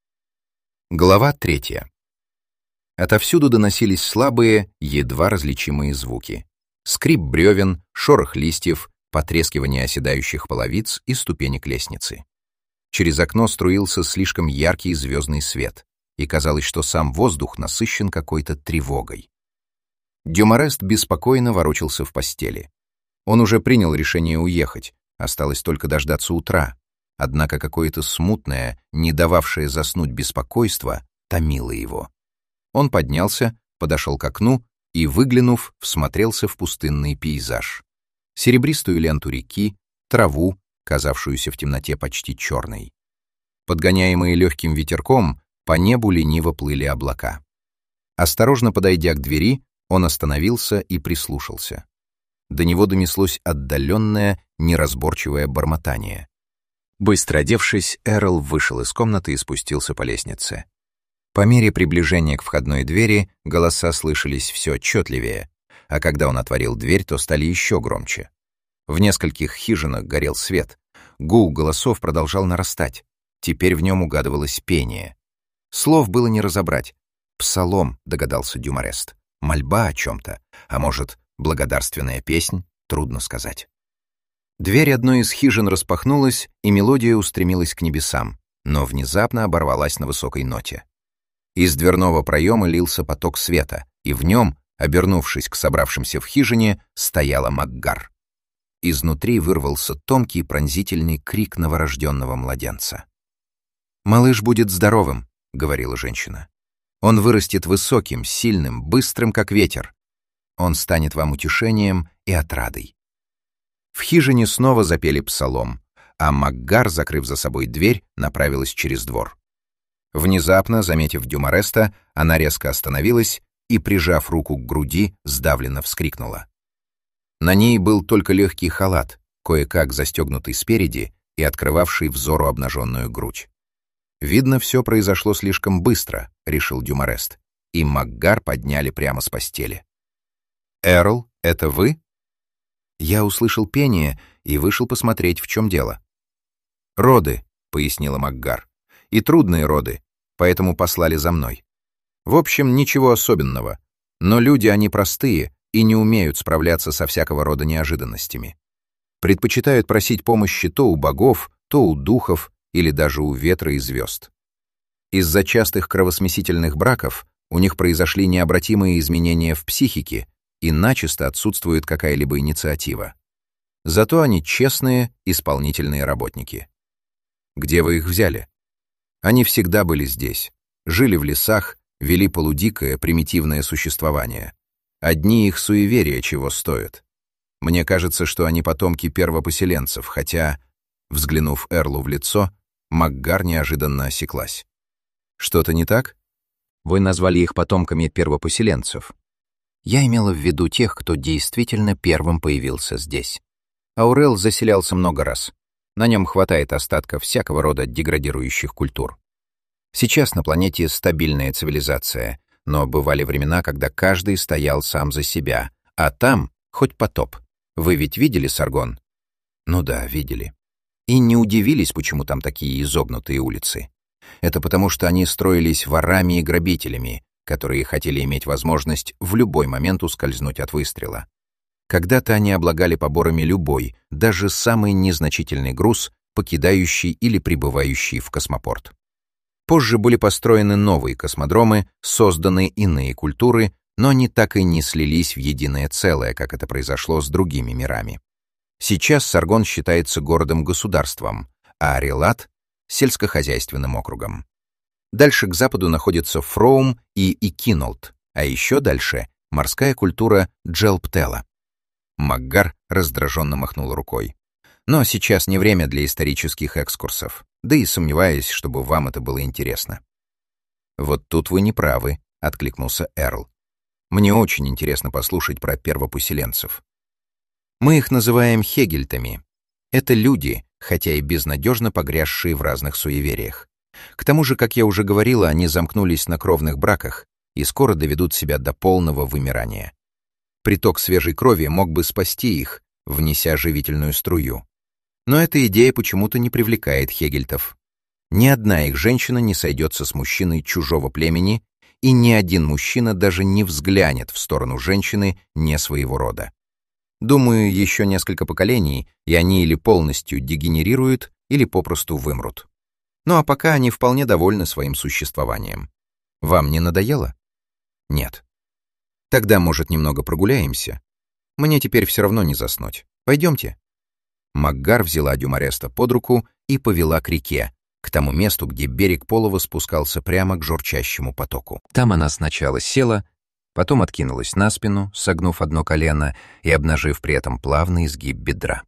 Глава 3. Отовсюду доносились слабые, едва различимые звуки. Скрип бревен, шорох листьев, потрескивание оседающих половиц и ступенек лестницы. Через окно струился слишком яркий звездный свет, и казалось, что сам воздух насыщен какой-то тревогой. Дюмарест беспокойно ворочался в постели. Он уже принял решение уехать, осталось только дождаться утра, однако какое-то смутное, не дававшее заснуть беспокойство, томило его. Он поднялся, подошел к окну и, выглянув, всмотрелся в пустынный пейзаж. Серебристую ленту реки, траву, казавшуюся в темноте почти черной. Подгоняемые легким ветерком, по небу лениво плыли облака. Осторожно подойдя к двери, он остановился и прислушался. До него донеслось отдаленное, неразборчивое бормотание. Быстро одевшись, Эрл вышел из комнаты и спустился по лестнице. По мере приближения к входной двери голоса слышались все отчетливее, а когда он отворил дверь, то стали еще громче. В нескольких хижинах горел свет. Гул голосов продолжал нарастать. Теперь в нем угадывалось пение. Слов было не разобрать. «Псалом», — догадался Дюмарест. «Мольба о чем-то. А может, благодарственная песнь? Трудно сказать». Дверь одной из хижин распахнулась, и мелодия устремилась к небесам. но внезапно оборвалась на высокой ноте. Из дверного проема лился поток света, и в нем, обернувшись к собравшимся в хижине, стояла Макгар. Изнутри вырвался тонкий пронзительный крик новорожденного младенца. «Малыш будет здоровым», — говорила женщина. «Он вырастет высоким, сильным, быстрым, как ветер. Он станет вам утешением и отрадой». В хижине снова запели псалом, а Макгар, закрыв за собой дверь, направилась через двор. Внезапно, заметив Дюмареста, она резко остановилась и, прижав руку к груди, сдавленно вскрикнула. На ней был только легкий халат, кое-как застегнутый спереди и открывавший взору обнаженную грудь. «Видно, все произошло слишком быстро», — решил Дюмарест, и Макгар подняли прямо с постели. «Эрл, это вы?» Я услышал пение и вышел посмотреть, в чем дело. «Роды», — пояснила Макгар, — «и трудные роды, поэтому послали за мной. В общем, ничего особенного, но люди, они простые и не умеют справляться со всякого рода неожиданностями. Предпочитают просить помощи то у богов, то у духов или даже у ветра и звезд. Из-за частых кровосмесительных браков у них произошли необратимые изменения в психике, и начисто отсутствует какая-либо инициатива. Зато они честные, исполнительные работники. Где вы их взяли? Они всегда были здесь, жили в лесах, вели полудикое, примитивное существование. Одни их суеверия чего стоят. Мне кажется, что они потомки первопоселенцев, хотя, взглянув Эрлу в лицо, Макгар неожиданно осеклась. Что-то не так? Вы назвали их потомками первопоселенцев. Я имела в виду тех, кто действительно первым появился здесь. Аурел заселялся много раз. На нем хватает остатков всякого рода деградирующих культур. Сейчас на планете стабильная цивилизация, но бывали времена, когда каждый стоял сам за себя, а там хоть потоп. Вы ведь видели Саргон? Ну да, видели. И не удивились, почему там такие изогнутые улицы. Это потому, что они строились ворами и грабителями, которые хотели иметь возможность в любой момент ускользнуть от выстрела. Когда-то они облагали поборами любой, даже самый незначительный груз, покидающий или прибывающий в космопорт. Позже были построены новые космодромы, созданы иные культуры, но они так и не слились в единое целое, как это произошло с другими мирами. Сейчас Саргон считается городом-государством, а Арилат — сельскохозяйственным округом. Дальше к западу находятся Фроум и Икинолт, а еще дальше — морская культура Джелптела. Макгар раздраженно махнул рукой. Но сейчас не время для исторических экскурсов, да и сомневаюсь, чтобы вам это было интересно. «Вот тут вы не правы», — откликнулся Эрл. «Мне очень интересно послушать про первопоселенцев. Мы их называем хегельтами. Это люди, хотя и безнадежно погрязшие в разных суевериях. К тому же, как я уже говорила, они замкнулись на кровных браках и скоро доведут себя до полного вымирания. Приток свежей крови мог бы спасти их, внеся живительную струю. Но эта идея почему-то не привлекает хегельтов. Ни одна их женщина не сойдется с мужчиной чужого племени, и ни один мужчина даже не взглянет в сторону женщины не своего рода. Думаю, еще несколько поколений, и они или полностью дегенерируют, или попросту вымрут. Ну а пока они вполне довольны своим существованием. Вам не надоело? Нет. Тогда, может, немного прогуляемся? Мне теперь все равно не заснуть. Пойдемте. Макгар взяла Дюмареста под руку и повела к реке, к тому месту, где берег полова спускался прямо к журчащему потоку. Там она сначала села, потом откинулась на спину, согнув одно колено и обнажив при этом плавный изгиб бедра.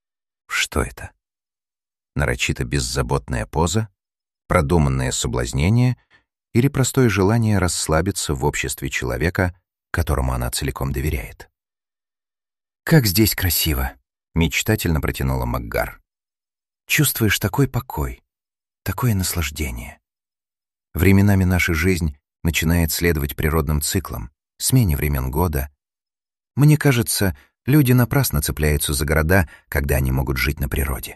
Что это? Нарочито беззаботная поза? Продуманное соблазнение? Или простое желание расслабиться в обществе человека, которому она целиком доверяет? «Как здесь красиво!» — мечтательно протянула Макгар. «Чувствуешь такой покой, такое наслаждение. Временами наша жизнь начинает следовать природным циклам, смене времен года. Мне кажется, люди напрасно цепляются за города, когда они могут жить на природе».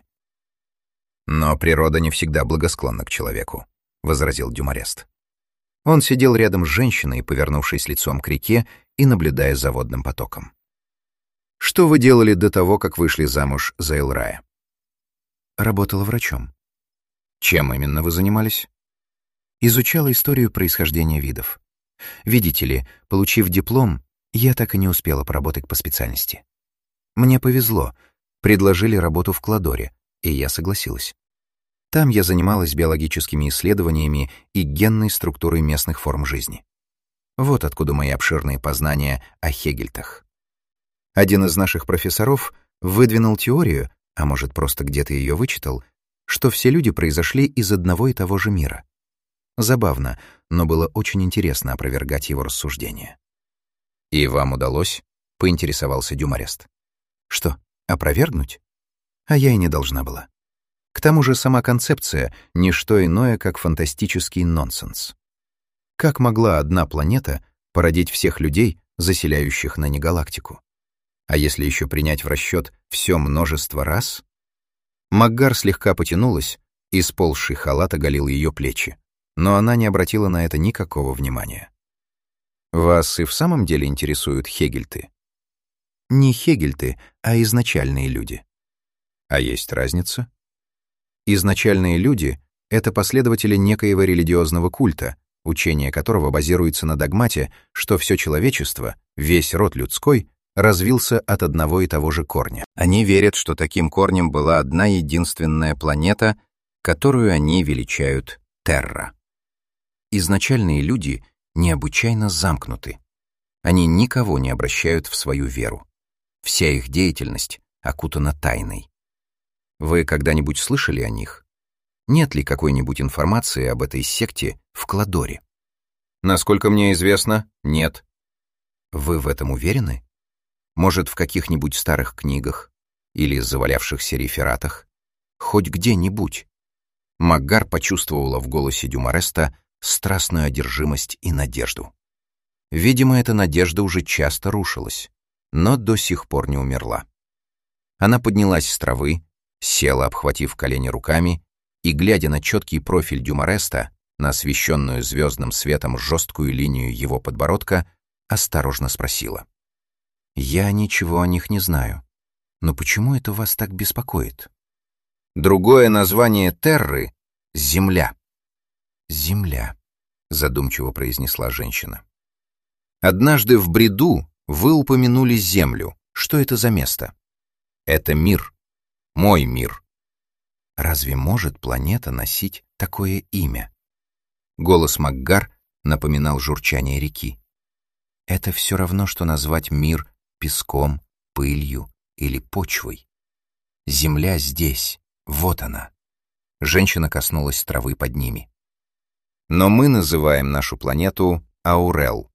«Но природа не всегда благосклонна к человеку», — возразил Дюмарест. Он сидел рядом с женщиной, повернувшись лицом к реке и наблюдая за водным потоком. «Что вы делали до того, как вышли замуж за Элрая?» «Работала врачом». Чем именно вы занимались? Изучала историю происхождения видов. Видите ли, получив диплом, я так и не успела поработать по специальности. Мне повезло, предложили работу в Кладоре, и я согласилась. Там я занималась биологическими исследованиями и генной структурой местных форм жизни. Вот откуда мои обширные познания о хегельтах. Один из наших профессоров выдвинул теорию, а может, просто где-то ее вычитал, что все люди произошли из одного и того же мира. Забавно, но было очень интересно опровергать его рассуждения. «И вам удалось?» — поинтересовался Дюмарест. Что, опровергнуть? А я и не должна была. К тому же сама концепция — не что иное, как фантастический нонсенс. Как могла одна планета породить всех людей, заселяющих на негалактику? А если еще принять в расчет все множество рас? Макгар слегка потянулась, и сползший халат оголил ее плечи, но она не обратила на это никакого внимания. «Вас и в самом деле интересуют хегельты?» «Не хегельты, а изначальные люди». «А есть разница?» Изначальные люди — это последователи некоего религиозного культа, учение которого базируется на догмате, что все человечество, весь род людской, развился от одного и того же корня. Они верят, что таким корнем была одна единственная планета, которую они величают Терра. Изначальные люди необычайно замкнуты. Они никого не обращают в свою веру. Вся их деятельность окутана тайной. Вы когда-нибудь слышали о них? Нет ли какой-нибудь информации об этой секте в Кладоре? Насколько мне известно, нет. Вы в этом уверены? Может, в каких-нибудь старых книгах или завалявшихся рефератах? Хоть где-нибудь. Макгар почувствовала в голосе Дюмареста страстную одержимость и надежду. Видимо, эта надежда уже часто рушилась, но до сих пор не умерла. Она поднялась с травы, села, обхватив колени руками, и, глядя на четкий профиль Дюмареста, на освещенную звездным светом жесткую линию его подбородка, осторожно спросила. «Я ничего о них не знаю, но почему это вас так беспокоит?» Другое название Терры — Земля. «Земля», — задумчиво произнесла женщина. Однажды в бреду вы упомянули Землю. Что это за место? Это мир. Мой мир. Разве может планета носить такое имя? Голос Макгар напоминал журчание реки. Это все равно, что назвать мир песком, пылью или почвой. Земля здесь, вот она. Женщина коснулась травы под ними. Но мы называем нашу планету Аурел.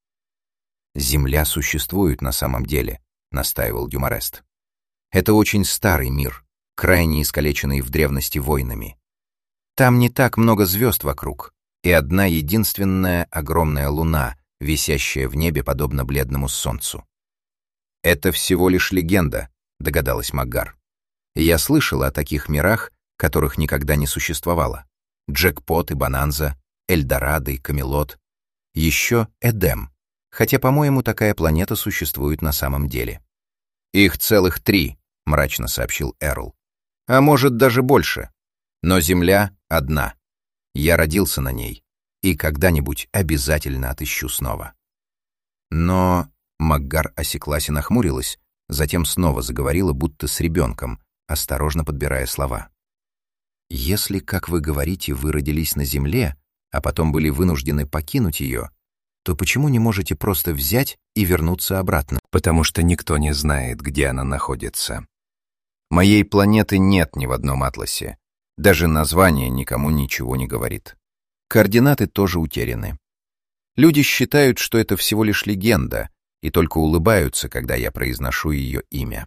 Земля существует на самом деле, настаивал Дюмарест. Это очень старый мир, крайне искалеченный в древности войнами. Там не так много звезд вокруг, и одна единственная огромная луна, висящая в небе подобно бледному солнцу. «Это всего лишь легенда», — догадалась Макгар. «Я слышала о таких мирах, которых никогда не существовало. Джекпот и Бонанза, Эльдорадо и Камелот. Еще Эдем, хотя, по-моему, такая планета существует на самом деле». «Их целых 3», — мрачно сообщил Эрл. «А может, даже больше. Но Земля одна. Я родился на ней, и когда-нибудь обязательно отыщу снова». Но Макгар осеклась и нахмурилась, затем снова заговорила, будто с ребенком, осторожно подбирая слова. «Если, как вы говорите, вы родились на Земле, а потом были вынуждены покинуть ее, то почему не можете просто взять и вернуться обратно?» «Потому что никто не знает, где она находится. Моей планеты нет ни в одном атласе. Даже название никому ничего не говорит. Координаты тоже утеряны. Люди считают, что это всего лишь легенда, и только улыбаются, когда я произношу ее имя».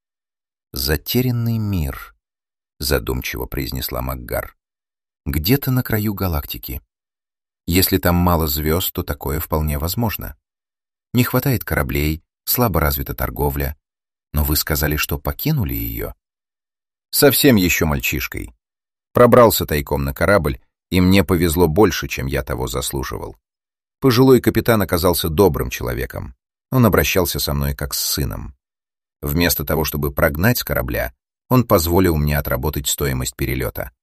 «Затерянный мир», — задумчиво произнесла Макгар. «Где-то на краю галактики. Если там мало звезд, то такое вполне возможно. Не хватает кораблей, слабо развита торговля. Но вы сказали, что покинули ее?» «Совсем еще мальчишкой. Пробрался тайком на корабль, и мне повезло больше, чем я того заслуживал. Пожилой капитан оказался добрым человеком. Он обращался со мной как с сыном. Вместо того, чтобы прогнать с корабля, он позволил мне отработать стоимость перелета.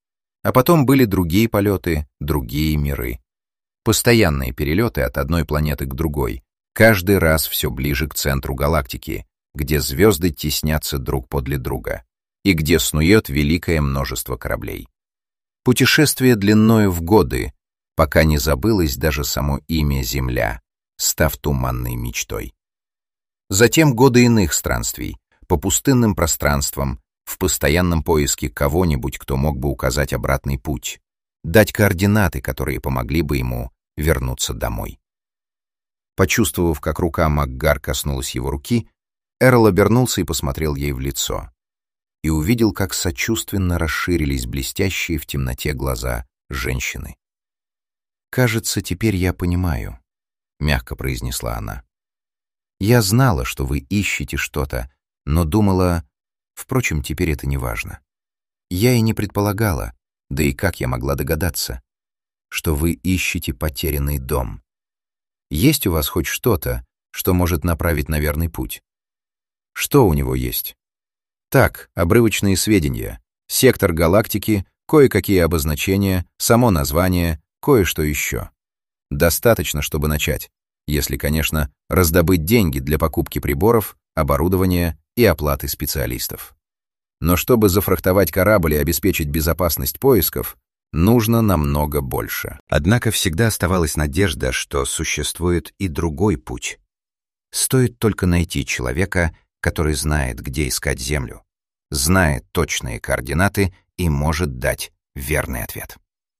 А потом были другие полеты, другие миры. Постоянные перелеты от одной планеты к другой, каждый раз все ближе к центру галактики, где звезды теснятся друг подле друга и где снует великое множество кораблей. Путешествие длиною в годы, пока не забылось даже само имя Земля, став туманной мечтой. Затем годы иных странствий, по пустынным пространствам, в постоянном поиске кого-нибудь, кто мог бы указать обратный путь, дать координаты, которые помогли бы ему вернуться домой. Почувствовав, как рука Макгар коснулась его руки, Эрл обернулся и посмотрел ей в лицо. И увидел, как сочувственно расширились блестящие в темноте глаза женщины. «Кажется, теперь я понимаю», — мягко произнесла она. «Я знала, что вы ищете что-то, но думала... Впрочем, теперь это не важно. Я и не предполагала, да и как я могла догадаться, что вы ищете потерянный дом. Есть у вас хоть что-то, что может направить на верный путь? Что у него есть? Так, обрывочные сведения, сектор галактики, кое-какие обозначения, само название, кое-что еще. Достаточно, чтобы начать, если, конечно, раздобыть деньги для покупки приборов, оборудования и оплаты специалистов. Но чтобы зафрахтовать корабль и обеспечить безопасность поисков, нужно намного больше. Однако всегда оставалась надежда, что существует и другой путь. Стоит только найти человека, который знает, где искать Землю, знает точные координаты и может дать верный ответ.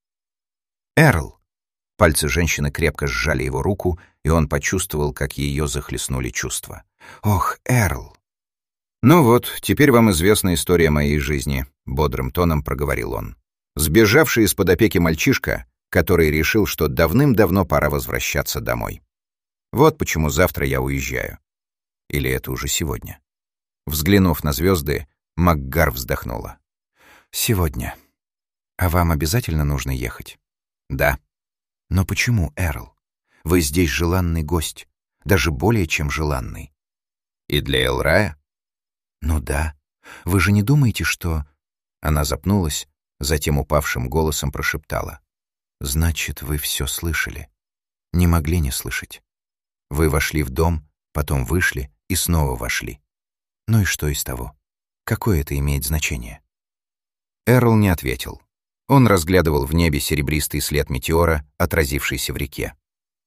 «Эрл!» Пальцы женщины крепко сжали его руку, и он почувствовал, как ее захлестнули чувства. «Ох, Эрл!» «Ну вот, теперь вам известна история моей жизни», — бодрым тоном проговорил он. «Сбежавший из-под опеки мальчишка, который решил, что давным-давно пора возвращаться домой. Вот почему завтра я уезжаю. Или это уже сегодня?» Взглянув на звезды, Макгар вздохнула. «Сегодня. А вам обязательно нужно ехать?» «Да». «Но почему, Эрл? Вы здесь желанный гость, даже более чем желанный». «И для Элрая?» «Ну да. Вы же не думаете, что...» Она запнулась, затем упавшим голосом прошептала. «Значит, вы все слышали. Не могли не слышать. Вы вошли в дом, потом вышли и снова вошли. Ну и что из того? Какое это имеет значение?» Эрл не ответил. Он разглядывал в небе серебристый след метеора, отразившийся в реке.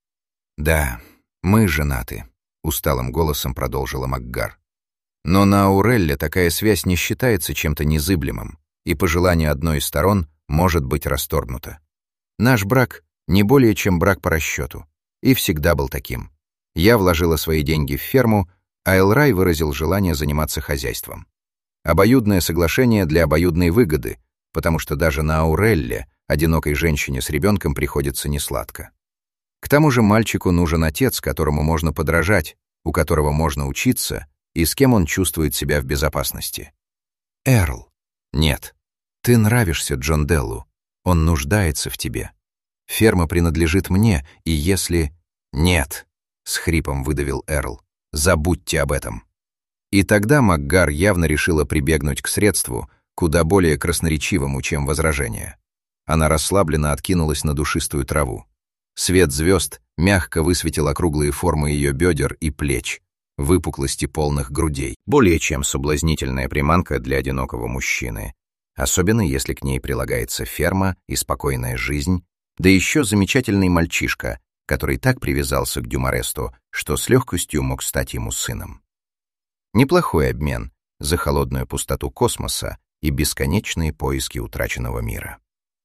«Да, мы женаты», — усталым голосом продолжила Макгар. «Но на Аурелле такая связь не считается чем-то незыблемым, и по желанию одной из сторон может быть расторгнута. Наш брак не более чем брак по расчету, и всегда был таким. Я вложила свои деньги в ферму, а Элрай выразил желание заниматься хозяйством. Обоюдное соглашение для обоюдной выгоды, потому что даже на Аурелле одинокой женщине с ребенком приходится несладко. К тому же мальчику нужен отец, которому можно подражать, у которого можно учиться и с кем он чувствует себя в безопасности. Эрл, нет, ты нравишься Джонделлу, он нуждается в тебе. Ферма принадлежит мне, и если... Нет, с хрипом выдавил Эрл, забудьте об этом. И тогда Макгар явно решила прибегнуть к средству, куда более красноречивому, чем возражение. Она расслабленно откинулась на душистую траву. Свет звезд мягко высветил округлые формы ее бедер и плеч, выпуклости полных грудей, более чем соблазнительная приманка для одинокого мужчины, особенно если к ней прилагается ферма и спокойная жизнь, да еще замечательный мальчишка, который так привязался к Дюмаресту, что с легкостью мог стать ему сыном. Неплохой обмен за холодную пустоту космоса и бесконечные поиски утраченного мира.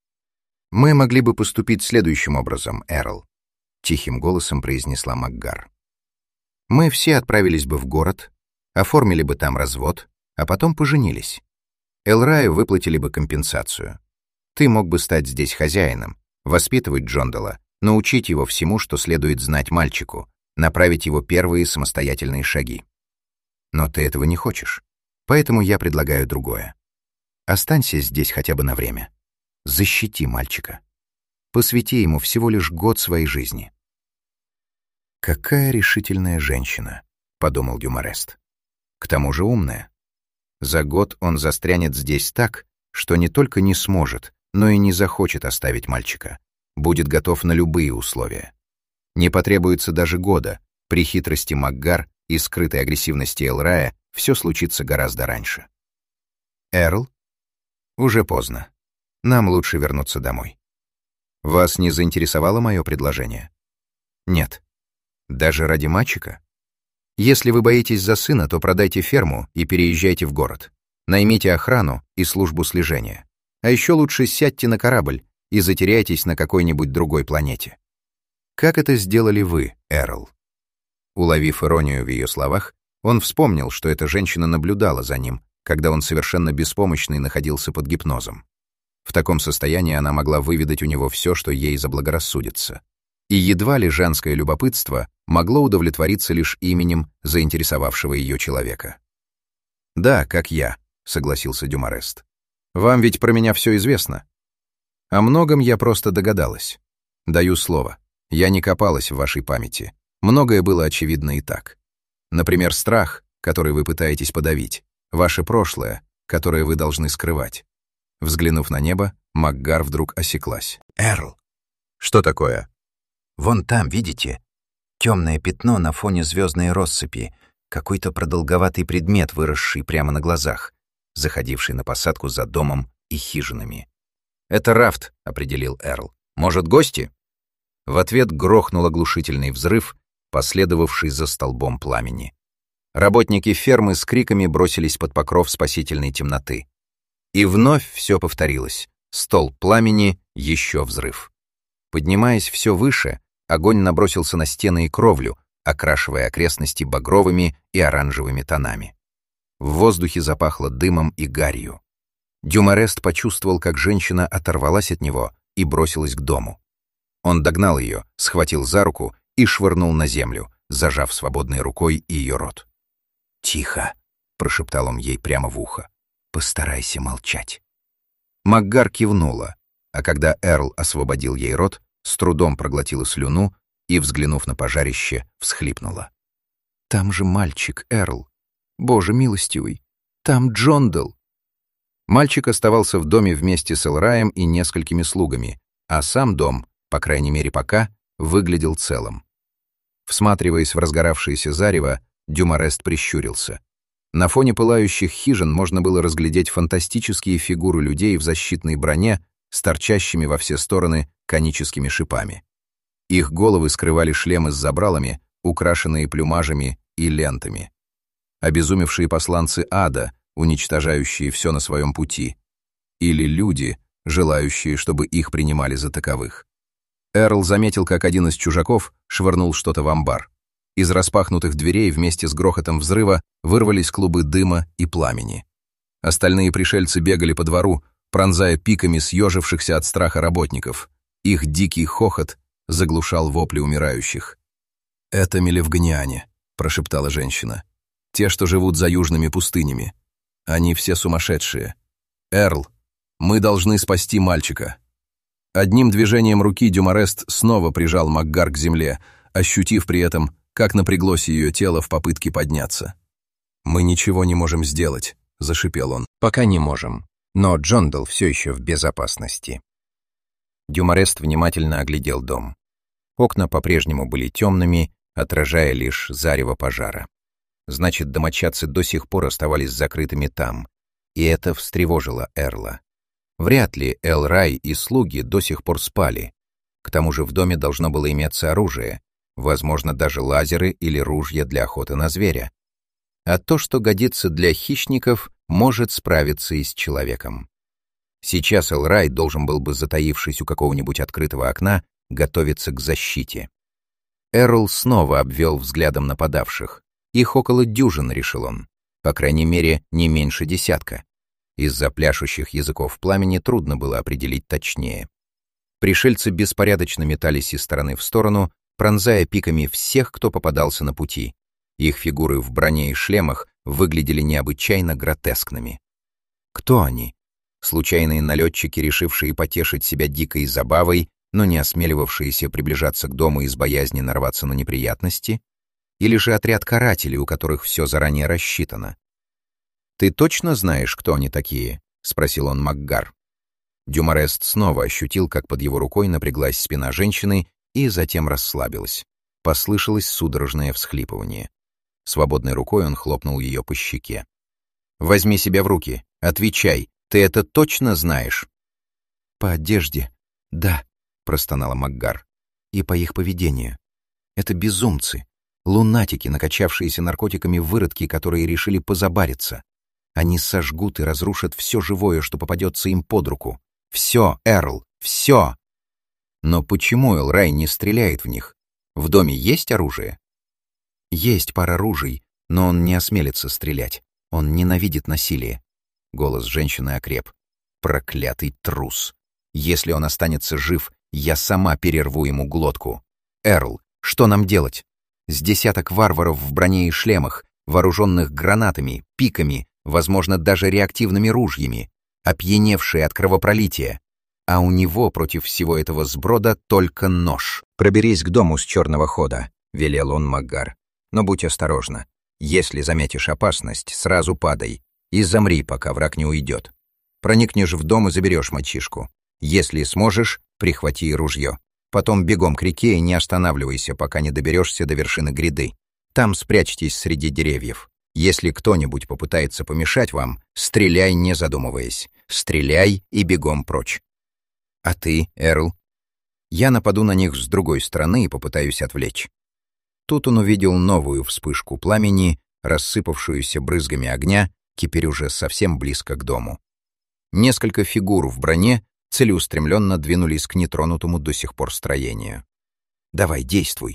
«Мы могли бы поступить следующим образом, Эрл», — тихим голосом произнесла Макгар. «Мы все отправились бы в город, оформили бы там развод, а потом поженились. Элраю выплатили бы компенсацию. Ты мог бы стать здесь хозяином, воспитывать Джонделла, научить его всему, что следует знать мальчику, направить его первые самостоятельные шаги. Но ты этого не хочешь, поэтому я предлагаю другое. Останься здесь хотя бы на время. Защити мальчика. Посвяти ему всего лишь год своей жизни». «Какая решительная женщина», — подумал Дюмарест. «К тому же умная. За год он застрянет здесь так, что не только не сможет, но и не захочет оставить мальчика. Будет готов на любые условия. Не потребуется даже года. При хитрости Макгар и скрытой агрессивности Элрая все случится гораздо раньше. Эрл? Уже поздно. Нам лучше вернуться домой. Вас не заинтересовало мое предложение? Нет. Даже ради мальчика? Если вы боитесь за сына, то продайте ферму и переезжайте в город. Наймите охрану и службу слежения. А еще лучше сядьте на корабль и затеряйтесь на какой-нибудь другой планете. Как это сделали вы, Эрл? Уловив иронию в ее словах, он вспомнил, что эта женщина наблюдала за ним, когда он совершенно беспомощный находился под гипнозом. В таком состоянии она могла выведать у него все, что ей заблагорассудится. И едва ли женское любопытство могло удовлетвориться лишь именем заинтересовавшего ее человека. «Да, как я», — согласился Дюмарест. «Вам ведь про меня все известно. О многом я просто догадалась. Даю слово, я не копалась в вашей памяти. Многое было очевидно и так. Например, страх, который вы пытаетесь подавить, ваше прошлое, которое вы должны скрывать». Взглянув на небо, Макгар вдруг осеклась. «Эрл, «Что такое?» вон там, видите? Темное пятно на фоне звездной россыпи. Какой-то продолговатый предмет, выросший прямо на глазах, заходивший на посадку за домом и хижинами. «Это рафт», — определил Эрл. «Может, гости?» В ответ грохнул оглушительный взрыв, последовавший за столбом пламени. Работники фермы с криками бросились под покров спасительной темноты. И вновь все повторилось. Столб пламени, еще взрыв. Поднимаясь все выше, огонь набросился на стены и кровлю, окрашивая окрестности багровыми и оранжевыми тонами. В воздухе запахло дымом и гарью. Дюмарест почувствовал, как женщина оторвалась от него и бросилась к дому. Он догнал ее, схватил за руку и швырнул на землю, зажав свободной рукой ее рот. «Тихо», — прошептал он ей прямо в ухо. «Постарайся молчать». Макгар кивнула, а когда Эрл освободил ей рот, с трудом проглотила слюну и, взглянув на пожарище, всхлипнула. «Там же мальчик, Эрл. Боже милостивый, там Джондал». Мальчик оставался в доме вместе с Элраем и несколькими слугами, а сам дом, по крайней мере пока, выглядел целым. Всматриваясь в разгоравшееся зарево, Дюмарест прищурился. На фоне пылающих хижин можно было разглядеть фантастические фигуры людей в защитной броне с торчащими во все стороны коническими шипами. Их головы скрывали шлемы с забралами, украшенные плюмажами и лентами. Обезумевшие посланцы ада, уничтожающие все на своем пути. Или люди, желающие, чтобы их принимали за таковых. Эрл заметил, как один из чужаков швырнул что-то в амбар. Из распахнутых дверей вместе с грохотом взрыва вырвались клубы дыма и пламени. Остальные пришельцы бегали по двору, пронзая пиками съежившихся от страха работников. Их дикий хохот заглушал вопли умирающих. «Это мелевгняне», — прошептала женщина. «Те, что живут за южными пустынями. Они все сумасшедшие. Эрл, мы должны спасти мальчика». Одним движением руки Дюмарест снова прижал Макгар к земле, ощутив при этом, как напряглось ее тело в попытке подняться. «Мы ничего не можем сделать», — зашипел он. «Пока не можем, но Джондал все еще в безопасности». Дюмарест внимательно оглядел дом. Окна по-прежнему были темными, отражая лишь зарево пожара. Значит, домочадцы до сих пор оставались закрытыми там, и это встревожило Эрла. Вряд ли Элрай и слуги до сих пор спали. К тому же в доме должно было иметься оружие, возможно, даже лазеры или ружья для охоты на зверя. А то, что годится для хищников, может справиться и с человеком. Сейчас Элрай должен был бы, затаившись у какого-нибудь открытого окна, готовиться к защите. Эрл снова обвел взглядом нападавших. Их около дюжины, решил он. По крайней мере, не меньше десятка. Из-за пляшущих языков пламени трудно было определить точнее. Пришельцы беспорядочно метались из стороны в сторону, пронзая пиками всех, кто попадался на пути. Их фигуры в броне и шлемах выглядели необычайно гротескными. Кто они? Случайные налетчики, решившие потешить себя дикой забавой, но не осмеливавшиеся приближаться к дому из боязни нарваться на неприятности? Или же отряд карателей, у которых все заранее рассчитано? «Ты точно знаешь, кто они такие?» — спросил он Макгар. Дюмарест снова ощутил, как под его рукой напряглась спина женщины и затем расслабилась. Послышалось судорожное всхлипывание. Свободной рукой он хлопнул ее по щеке. «Возьми себя в руки. Отвечай. Ты это точно знаешь?» «По одежде, да», — простонала Макгар. «И по их поведению. Это безумцы, лунатики, накачавшиеся наркотиками выродки, которые решили позабариться. Они сожгут и разрушат все живое, что попадется им под руку. Все, Эрл, все!» «Но почему Элрай не стреляет в них? В доме есть оружие?» «Есть пара ружей, но он не осмелится стрелять. Он ненавидит насилие». Голос женщины окреп. «Проклятый трус! Если он останется жив, я сама перерву ему глотку. Эрл, что нам делать? С десяток варваров в броне и шлемах, вооруженных гранатами, пиками, возможно, даже реактивными ружьями, опьяневшие от кровопролития. А у него против всего этого сброда только нож. «Проберись к дому с черного хода», — велел он Макгар. «Но будь осторожна. Если заметишь опасность, сразу падай и замри, пока враг не уйдет. Проникнешь в дом и заберешь мальчишку. Если сможешь, прихвати и ружье. Потом бегом к реке и не останавливайся, пока не доберешься до вершины гряды. Там спрячьтесь среди деревьев. Если кто-нибудь попытается помешать вам, стреляй, не задумываясь. Стреляй и бегом прочь. А ты, Эрл? Я нападу на них с другой стороны и попытаюсь отвлечь». Тут он увидел новую вспышку пламени, рассыпавшуюся брызгами огня, теперь уже совсем близко к дому. Несколько фигур в броне целеустремленно двинулись к нетронутому до сих пор строению. «Давай, действуй».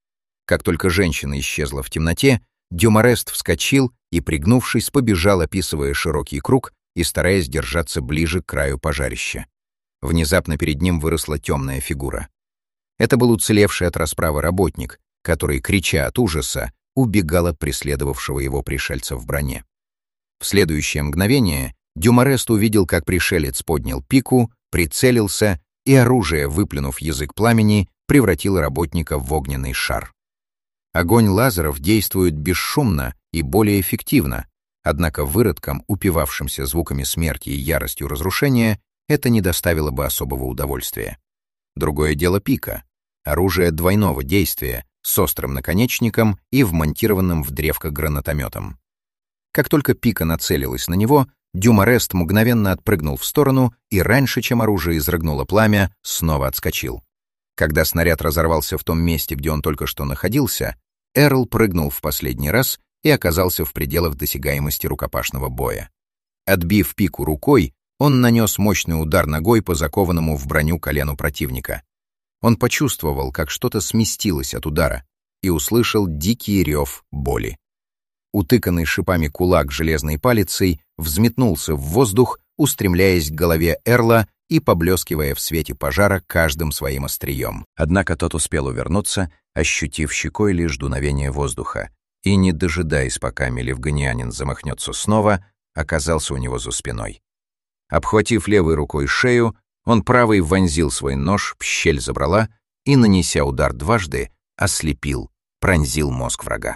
Как только женщина исчезла в темноте, Дюмарест вскочил и, пригнувшись, побежал, описывая широкий круг и стараясь держаться ближе к краю пожарища. Внезапно перед ним выросла темная фигура. Это был уцелевший от расправы работник, который, крича от ужаса, убегал от преследовавшего его пришельца в броне. В следующее мгновение Дюмарест увидел, как пришелец поднял пику, прицелился и, оружие выплюнув язык пламени, превратил работника в огненный шар. Огонь лазеров действует бесшумно и более эффективно, однако выродкам, упивавшимся звуками смерти и яростью разрушения, это не доставило бы особого удовольствия. Другое дело пика — оружие двойного действия, с острым наконечником и вмонтированным в древко гранатометом. Как только пика нацелилась на него, Дюмарест мгновенно отпрыгнул в сторону и раньше, чем оружие изрыгнуло пламя, снова отскочил. Когда снаряд разорвался в том месте, где он только что находился, Эрл прыгнул в последний раз и оказался в пределах досягаемости рукопашного боя. Отбив пику рукой, он нанес мощный удар ногой по закованному в броню колену противника. Он почувствовал, как что-то сместилось от удара, и услышал дикий рев боли. Утыканный шипами кулак железной палицей взметнулся в воздух, устремляясь к голове Эрла и поблескивая в свете пожара каждым своим острием. Однако тот успел увернуться, ощутив щекой лишь дуновение воздуха, и, не дожидаясь, пока мелевганианин замахнется снова, оказался у него за спиной. Обхватив левой рукой шею, он правой вонзил свой нож в щель забрала и, нанеся удар дважды, ослепил, пронзил мозг врага.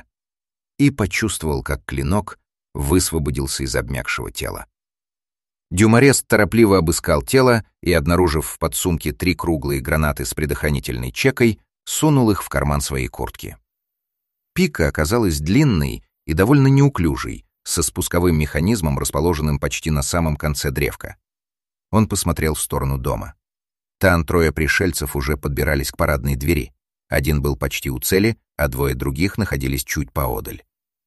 И почувствовал, как клинок высвободился из обмякшего тела. Дюмарест торопливо обыскал тело и, обнаружив в подсумке 3 круглые гранаты с предохранительной чекой, сунул их в карман своей куртки. Пика оказалась длинной и довольно неуклюжей, со спусковым механизмом, расположенным почти на самом конце древка. Он посмотрел в сторону дома. Там 3 пришельцев уже подбирались к парадной двери. Один был почти у цели, а 2 других находились чуть поодаль.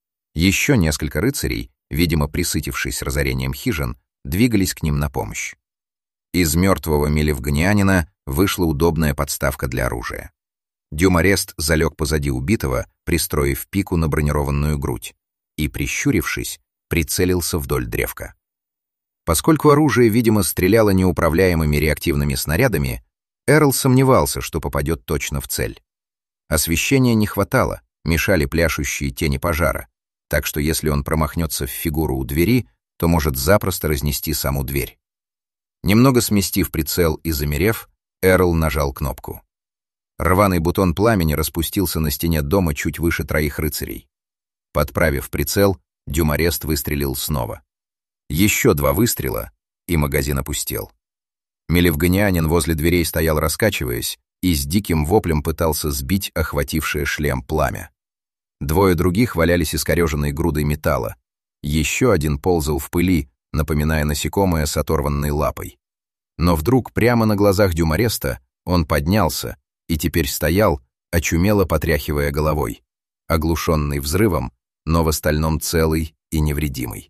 Еще несколько рыцарей, видимо, присытившись разорением хижин, двигались к ним на помощь. Из мертвого мелевганианина вышла удобная подставка для оружия. Дюмарест залег позади убитого, пристроив пику на бронированную грудь, и, прищурившись, прицелился вдоль древка. Поскольку оружие, видимо, стреляло неуправляемыми реактивными снарядами, Эрл сомневался, что попадет точно в цель. Освещения не хватало, мешали пляшущие тени пожара, так что если он промахнется в фигуру у двери, то может запросто разнести саму дверь. Немного сместив прицел и замерев, Эрл нажал кнопку. Рваный бутон пламени распустился на стене дома чуть выше 3 рыцарей. Подправив прицел, Дюмарест выстрелил снова. Еще 2 выстрела, и магазин опустел. Мелевганианин возле дверей стоял, раскачиваясь, и с диким воплем пытался сбить охватившее шлем пламя. Двое других валялись искореженной грудой металла. Еще один ползал в пыли, напоминая насекомое с оторванной лапой. Но вдруг прямо на глазах Дюмареста он поднялся и теперь стоял, очумело потряхивая головой, оглушенный взрывом, но в остальном целый и невредимый.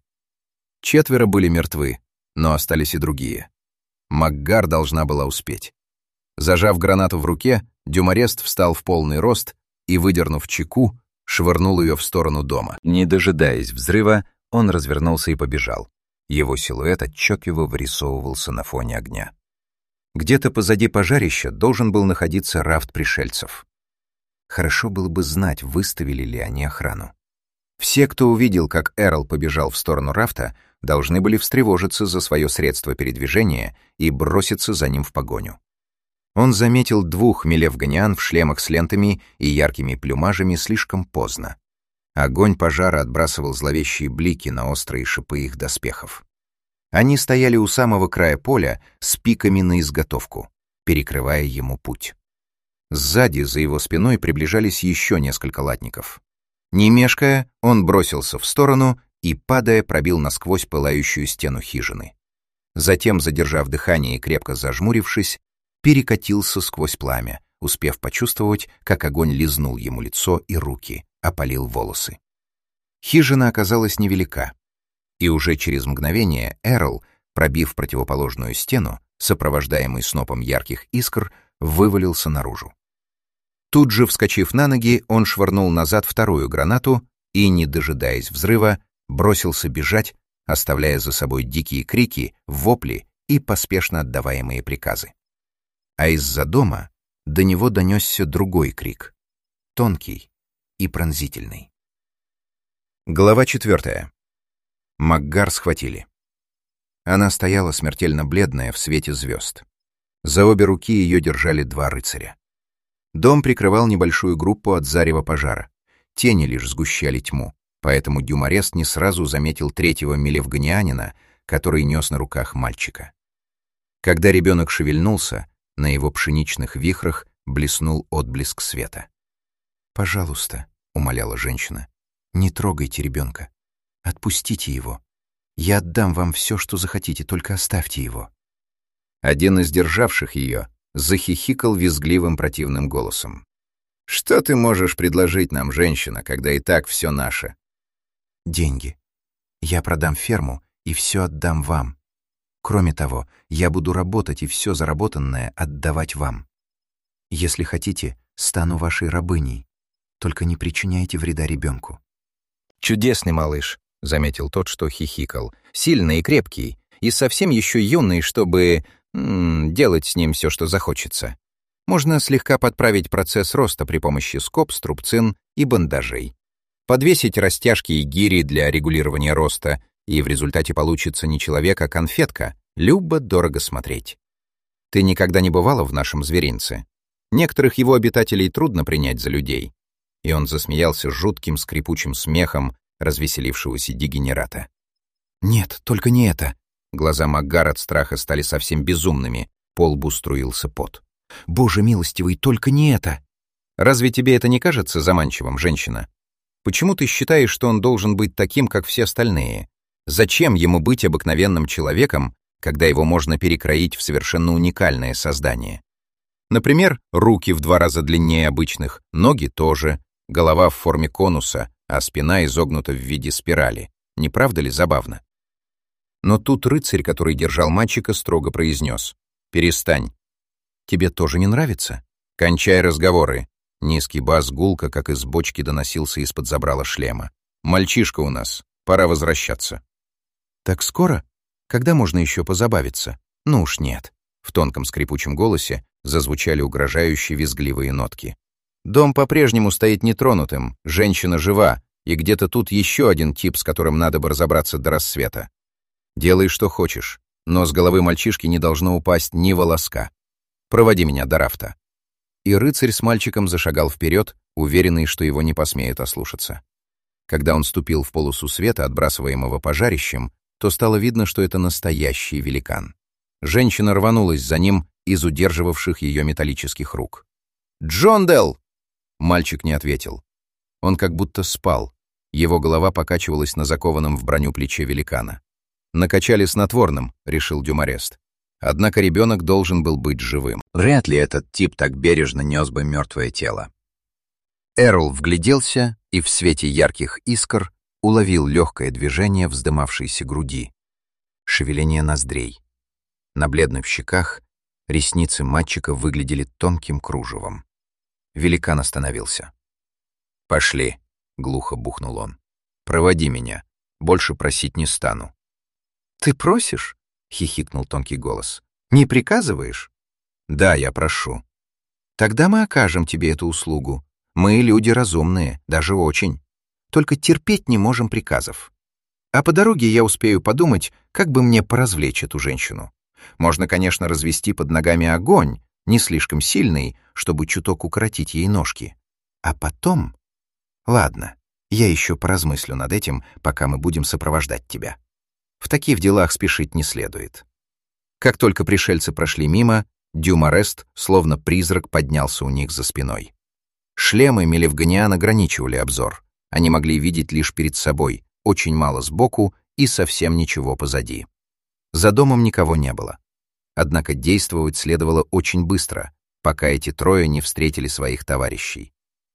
4 были мертвы, но остались и другие. Макгар должна была успеть. Зажав гранату в руке, Дюмарест встал в полный рост и, выдернув чеку, швырнул ее в сторону дома. Не дожидаясь взрыва, он развернулся и побежал. Его силуэт отчетливо вырисовывался на фоне огня. Где-то позади пожарища должен был находиться рафт пришельцев. Хорошо было бы знать, выставили ли они охрану. Все, кто увидел, как Эрл побежал в сторону рафта, должны были встревожиться за свое средство передвижения и броситься за ним в погоню. Он заметил 2 мелевганиан в шлемах с лентами и яркими плюмажами слишком поздно. Огонь пожара отбрасывал зловещие блики на острые шипы их доспехов. Они стояли у самого края поля с пиками на изготовку, перекрывая ему путь. Сзади, за его спиной, приближались еще несколько латников. Не мешкая, он бросился в сторону и, падая, пробил насквозь пылающую стену хижины. Затем, задержав дыхание и крепко зажмурившись, перекатился сквозь пламя, успев почувствовать, как огонь лизнул ему лицо и руки, опалил волосы. Хижина оказалась невелика, и уже через мгновение Эрл, пробив противоположную стену, сопровождаемый снопом ярких искр, вывалился наружу. Тут же, вскочив на ноги, он швырнул назад 2-ю гранату и, не дожидаясь взрыва, бросился бежать, оставляя за собой дикие крики, вопли и поспешно отдаваемые приказы. А из-за дома до него донесся другой крик, тонкий и пронзительный. Глава 4. Макгар схватили. Она стояла смертельно бледная в свете звезд. За обе руки ее держали 2 рыцаря. Дом прикрывал небольшую группу от зарева пожара. Тени лишь сгущали тьму, поэтому Дюмарест не сразу заметил 3-го мелевганианина, который нес на руках мальчика. Когда ребенок шевельнулся, на его пшеничных вихрах блеснул отблеск света. «Пожалуйста», — умоляла женщина, — «не трогайте ребенка. Отпустите его. Я отдам вам все, что захотите, только оставьте его». Один из державших ее захихикал визгливым противным голосом. «Что ты можешь предложить нам, женщина, когда и так все наше?» «Деньги. Я продам ферму и все отдам вам. Кроме того, я буду работать и все заработанное отдавать вам. Если хотите, стану вашей рабыней. Только не причиняйте вреда ребенку». «Чудесный малыш», — заметил тот, что хихикал, «сильный и крепкий, и совсем еще юный, чтобы делать с ним все, что захочется. Можно слегка подправить процесс роста при помощи скоб, струбцин и бандажей. Подвесить растяжки и гири для регулирования роста, и в результате получится не человек, а конфетка, любо-дорого смотреть. Ты никогда не бывала в нашем зверинце? Некоторых его обитателей трудно принять за людей». И он засмеялся жутким скрипучим смехом развеселившегося дегенерата. «Нет, только не это». Глаза Макгар от страха стали совсем безумными, по лбу струился пот. «Боже милостивый, только не это!» «Разве тебе это не кажется заманчивым, женщина? Почему ты считаешь, что он должен быть таким, как все остальные? Зачем ему быть обыкновенным человеком, когда его можно перекроить в совершенно уникальное создание? Например, руки в 2 раза длиннее обычных, ноги тоже, голова в форме конуса, а спина изогнута в виде спирали. Не правда ли забавно?» Но тут рыцарь, который держал мальчика, строго произнес: «Перестань. Тебе тоже не нравится? Кончай разговоры». Низкий бас гулко, как из бочки, доносился из-под забрала шлема. «Мальчишка у нас. Пора возвращаться». «Так скоро? Когда можно еще позабавиться? Ну уж нет». В тонком скрипучем голосе зазвучали угрожающие визгливые нотки. «Дом по-прежнему стоит нетронутым, женщина жива, и где-то тут еще один тип, с которым надо бы разобраться до рассвета. Делай, что хочешь, но с головы мальчишки не должно упасть ни волоска. Проводи меня до рафта». И рыцарь с мальчиком зашагал вперед, уверенный, что его не посмеют ослушаться. Когда он ступил в полосу света, отбрасываемого пожарищем, то стало видно, что это настоящий великан. Женщина рванулась за ним из удерживавших ее металлических рук. «Джондел!» Мальчик не ответил. Он как будто спал. Его голова покачивалась на закованном в броню плече великана. «Накачали снотворным», — решил Дюмарест. Однако ребенок должен был быть живым. Вряд ли этот тип так бережно нес бы мертвое тело. Эрл вгляделся и в свете ярких искр уловил легкое движение вздымавшейся груди, шевеление ноздрей. На бледных щеках ресницы мальчика выглядели тонким кружевом. Великан остановился. «Пошли», — глухо бухнул он. «Проводи меня. Больше просить не стану». «Ты просишь?» — хихикнул тонкий голос. «Не приказываешь?» «Да, я прошу». «Тогда мы окажем тебе эту услугу. Мы люди разумные, даже очень. Только терпеть не можем приказов. А по дороге я успею подумать, как бы мне поразвлечь эту женщину. Можно, конечно, развести под ногами огонь, не слишком сильный, чтобы чуток укоротить ей ножки. А потом... Ладно, я еще поразмыслю над этим, пока мы будем сопровождать тебя. В таких делах спешить не следует». Как только пришельцы прошли мимо, Дюмарест, словно призрак, поднялся у них за спиной. Шлемы мелевганиан ограничивали обзор. Они могли видеть лишь перед собой, очень мало сбоку и совсем ничего позади. За домом никого не было. Однако действовать следовало очень быстро, пока эти трое не встретили своих товарищей.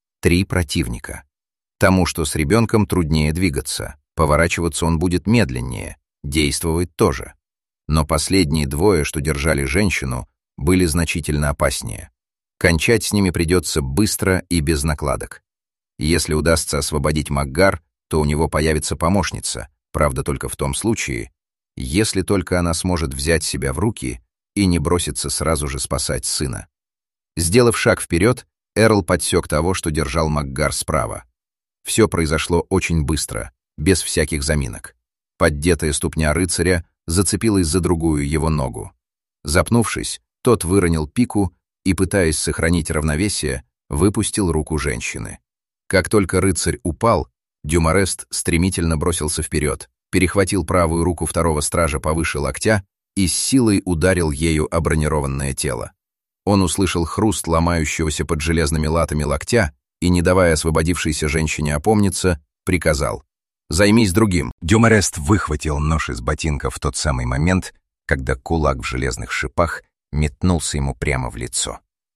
3 противника. Тому, что с ребенком, труднее двигаться, поворачиваться он будет медленнее, действовать тоже. Но последние 2, что держали женщину, были значительно опаснее. Кончать с ними придется быстро и без накладок. Если удастся освободить Макгар, то у него появится помощница, правда только в том случае, если только она сможет взять себя в руки и не бросится сразу же спасать сына. Сделав шаг вперед, Эрл подсек того, что держал Макгар справа. Все произошло очень быстро, без всяких заминок. Поддетая ступня рыцаря зацепилась за другую его ногу. Запнувшись, тот выронил пику и, пытаясь сохранить равновесие, выпустил руку женщины. Как только рыцарь упал, Дюмарест стремительно бросился вперед, перехватил правую руку второго стража повыше локтя и с силой ударил ею о бронированное тело. Он услышал хруст ломающегося под железными латами локтя и, не давая освободившейся женщине опомниться, приказал: «Займись другим». Дюмарест выхватил нож из ботинка в тот самый момент, когда кулак в железных шипах метнулся ему прямо в лицо.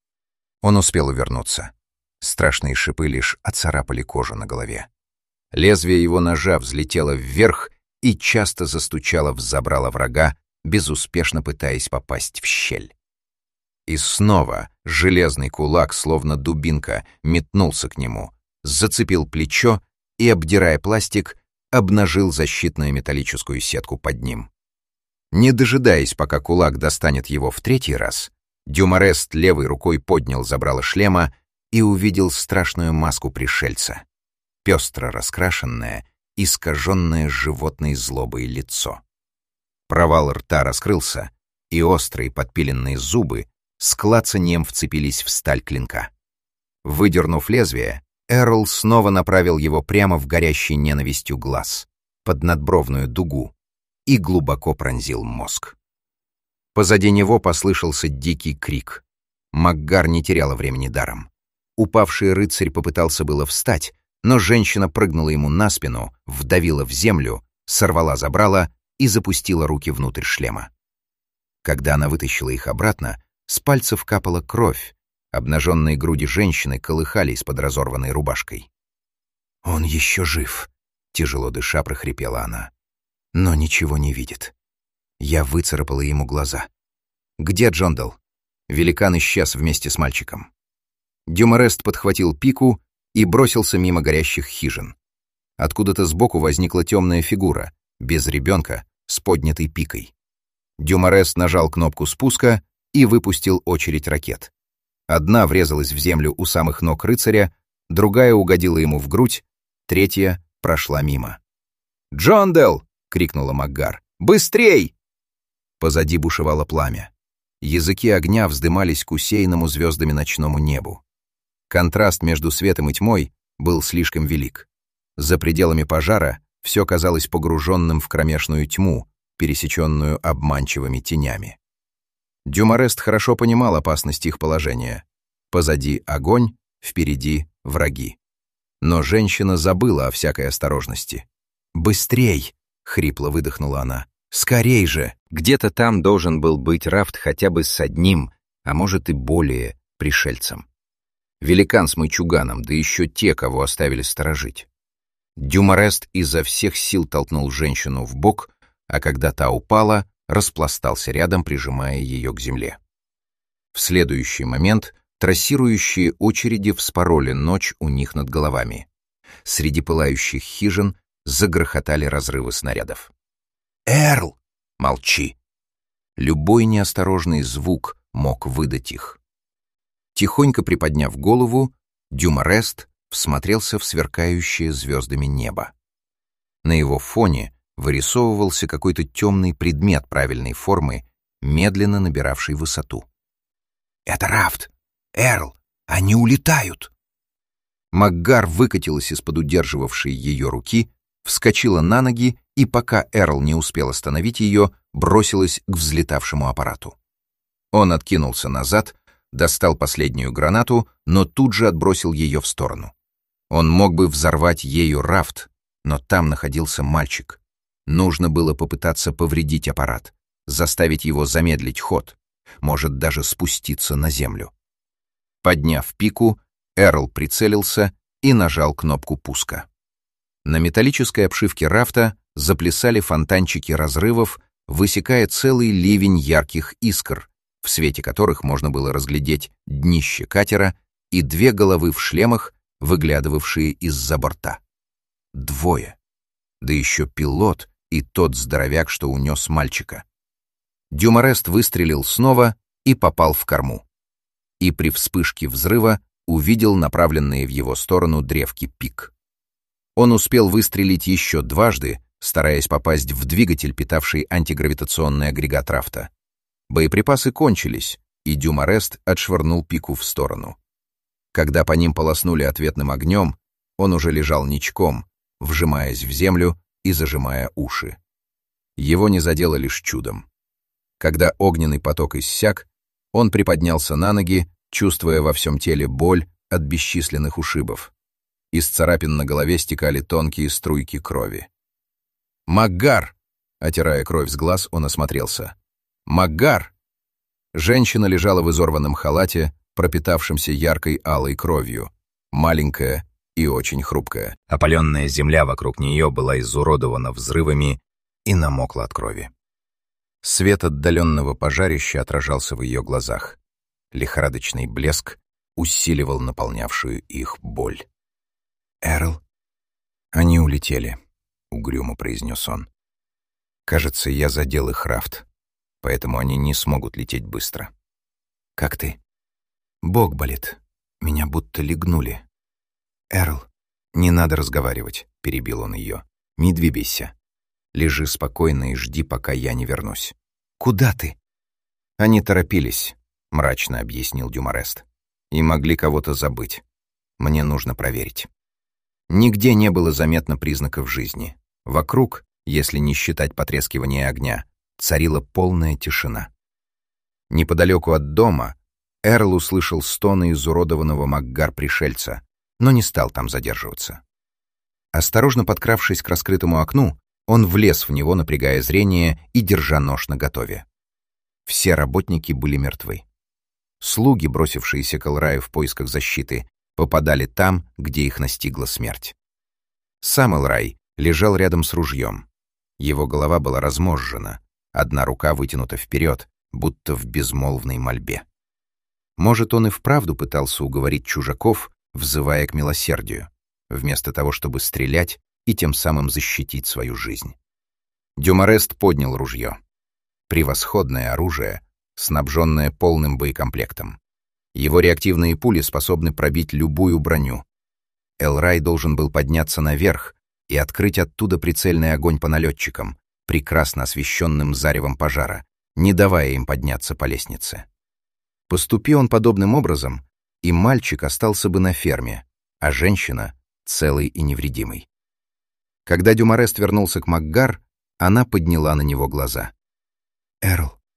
Он успел увернуться. Страшные шипы лишь оцарапали кожу на голове. Лезвие его ножа взлетело вверх и часто застучало в забрало врага, безуспешно пытаясь попасть в щель. И снова железный кулак, словно дубинка, метнулся к нему, зацепил плечо и, обдирая пластик, обнажил защитную металлическую сетку под ним. Не дожидаясь, пока кулак достанет его в 3-й раз, Дюмарест левой рукой поднял забрало шлема и увидел страшную маску пришельца, пестро раскрашенное, искаженное животной злобой лицо. Провал рта раскрылся, и острые подпиленные зубы с клацаньем вцепились в сталь клинка. Выдернув лезвие, Эрл снова направил его прямо в горящий ненавистью глаз, под надбровную дугу, и глубоко пронзил мозг. Позади него послышался дикий крик. Макгар не теряла времени даром. Упавший рыцарь попытался было встать, но женщина прыгнула ему на спину, вдавила в землю, сорвала забрало и запустила руки внутрь шлема. Когда она вытащила их обратно, с пальцев капала кровь, обнаженные груди женщины колыхались под разорванной рубашкой. «Он еще жив», — тяжело дыша прохрипела она. «Но ничего не видит». Я выцарапала ему глаза. «Где Джондел?» Великан исчез вместе с мальчиком. Дюмарест подхватил пику и бросился мимо горящих хижин. Откуда-то сбоку возникла темная фигура, без ребенка, с поднятой пикой. Дюмарест нажал кнопку спуска и выпустил очередь ракет. Одна врезалась в землю у самых ног рыцаря, другая угодила ему в грудь, 3-я прошла мимо. «Джондел!» — крикнула Макгар. «Быстрей!» Позади бушевало пламя. Языки огня вздымались к усеянному звездами ночному небу. Контраст между светом и тьмой был слишком велик. За пределами пожара все казалось погруженным в кромешную тьму, пересеченную обманчивыми тенями. Дюмарест хорошо понимал опасность их положения. Позади огонь, впереди враги. Но женщина забыла о всякой осторожности. «Быстрей!» — хрипло выдохнула она. «Скорей же!» Где-то там должен был быть рафт хотя бы с одним, а может и более, пришельцем. Великан с мальчуганом, да еще те, кого оставили сторожить. Дюмарест изо всех сил толкнул женщину в бок, а когда та упала, распластался рядом, прижимая ее к земле. В следующий момент трассирующие очереди вспороли ночь у них над головами. Среди пылающих хижин загрохотали разрывы снарядов. «Эрл!» «Молчи!» Любой неосторожный звук мог выдать их. Тихонько приподняв голову, Дюмарест всмотрелся в сверкающее звездами небо. На его фоне вырисовывался какой-то темный предмет правильной формы, медленно набиравший высоту. «Это рафт! Эрл! Они улетают!» Макгар выкатилась из-под удерживавшей ее руки, вскочила на ноги и, пока Эрл не успел остановить ее, бросилась к взлетавшему аппарату. Он откинулся назад, достал последнюю гранату, но тут же отбросил ее в сторону. Он мог бы взорвать ею рафт, но там находился мальчик. Нужно было попытаться повредить аппарат, заставить его замедлить ход, может даже спуститься на землю. Подняв пику, Эрл прицелился и нажал кнопку пуска. На металлической обшивке рафта заплясали фонтанчики разрывов, высекая целый ливень ярких искр, в свете которых можно было разглядеть днище катера и две головы в шлемах, выглядывавшие из-за борта. Двое. Да еще пилот и тот здоровяк, что унес мальчика. Дюмарест выстрелил снова и попал в корму. И при вспышке взрыва увидел направленные в его сторону древки пик. Он успел выстрелить еще дважды, стараясь попасть в двигатель, питавший антигравитационный агрегат рафта. Боеприпасы кончились, и Дюмарест отшвырнул пику в сторону. Когда по ним полоснули ответным огнем, он уже лежал ничком, вжимаясь в землю и зажимая уши. Его не задело лишь чудом. Когда огненный поток иссяк, он приподнялся на ноги, чувствуя во всем теле боль от бесчисленных ушибов. Из царапин на голове стекали тонкие струйки крови. «Макгар!» — отирая кровь с глаз, он осмотрелся. «Макгар!» Женщина лежала в изорванном халате, пропитавшемся яркой алой кровью, маленькая и очень хрупкая. Опаленная земля вокруг нее была изуродована взрывами и намокла от крови. Свет отдаленного пожарища отражался в ее глазах. Лихорадочный блеск усиливал наполнявшую их боль. «Эрл, они улетели», — угрюмо произнес он. «Кажется, я задел их рафт, поэтому они не смогут лететь быстро». «Как ты?» «Бок болит. Меня будто легнули». «Эрл, не надо разговаривать», — перебил он ее. «Не двигайся. Лежи спокойно и жди, пока я не вернусь». «Куда ты?» «Они торопились», — мрачно объяснил Дюмарест. «И могли кого-то забыть. Мне нужно проверить». Нигде не было заметно признаков жизни. Вокруг, если не считать потрескивания огня, царила полная тишина. Неподалеку от дома Эрл услышал стоны изуродованного Макгар-пришельца, но не стал там задерживаться. Осторожно подкравшись к раскрытому окну, он влез в него, напрягая зрение и держа нож наготове. Все работники были мертвы. Слуги, бросившиеся к Элраю в поисках защиты, попадали там, где их настигла смерть. Сам Элрай лежал рядом с ружьем. Его голова была размозжена, одна рука вытянута вперед, будто в безмолвной мольбе. Может, он и вправду пытался уговорить чужаков, взывая к милосердию, вместо того, чтобы стрелять и тем самым защитить свою жизнь. Дюмарест поднял ружье. Превосходное оружие, снабженное полным боекомплектом. Его реактивные пули способны пробить любую броню. Элрай должен был подняться наверх и открыть оттуда прицельный огонь по налетчикам, прекрасно освещенным заревом пожара, не давая им подняться по лестнице. Поступи он подобным образом, и мальчик остался бы на ферме, а женщина — целой и невредимой. Когда Дюмарест вернулся к Макгар, она подняла на него глаза. «Эрл,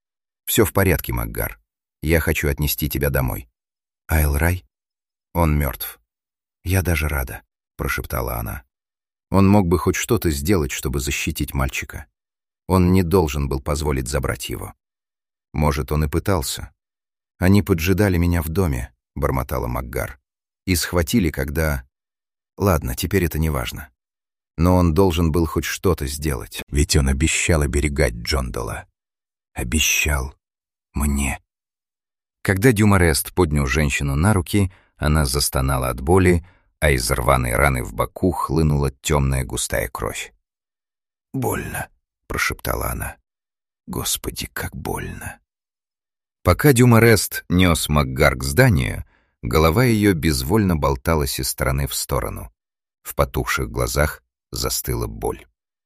Все в порядке, Макгар. Я хочу отнести тебя домой». «Айлрай?» «Он мертв». «Я даже рада», — прошептала она. Он мог бы хоть что-то сделать, чтобы защитить мальчика. Он не должен был позволить забрать его. Может, он и пытался. «Они поджидали меня в доме», — бормотала Макгар. «И схватили, когда...» Ладно, теперь это не важно. Но он должен был хоть что-то сделать. Ведь он обещал оберегать Джонделла. Обещал мне. Когда Дюмарест поднял женщину на руки, она застонала от боли, а из рваной раны в боку хлынула темная густая кровь. «Больно», — прошептала она. «Господи, как больно». Пока Дюмарест нес Макгар к зданию, голова ее безвольно болталась из стороны в сторону. В потухших глазах застыла боль.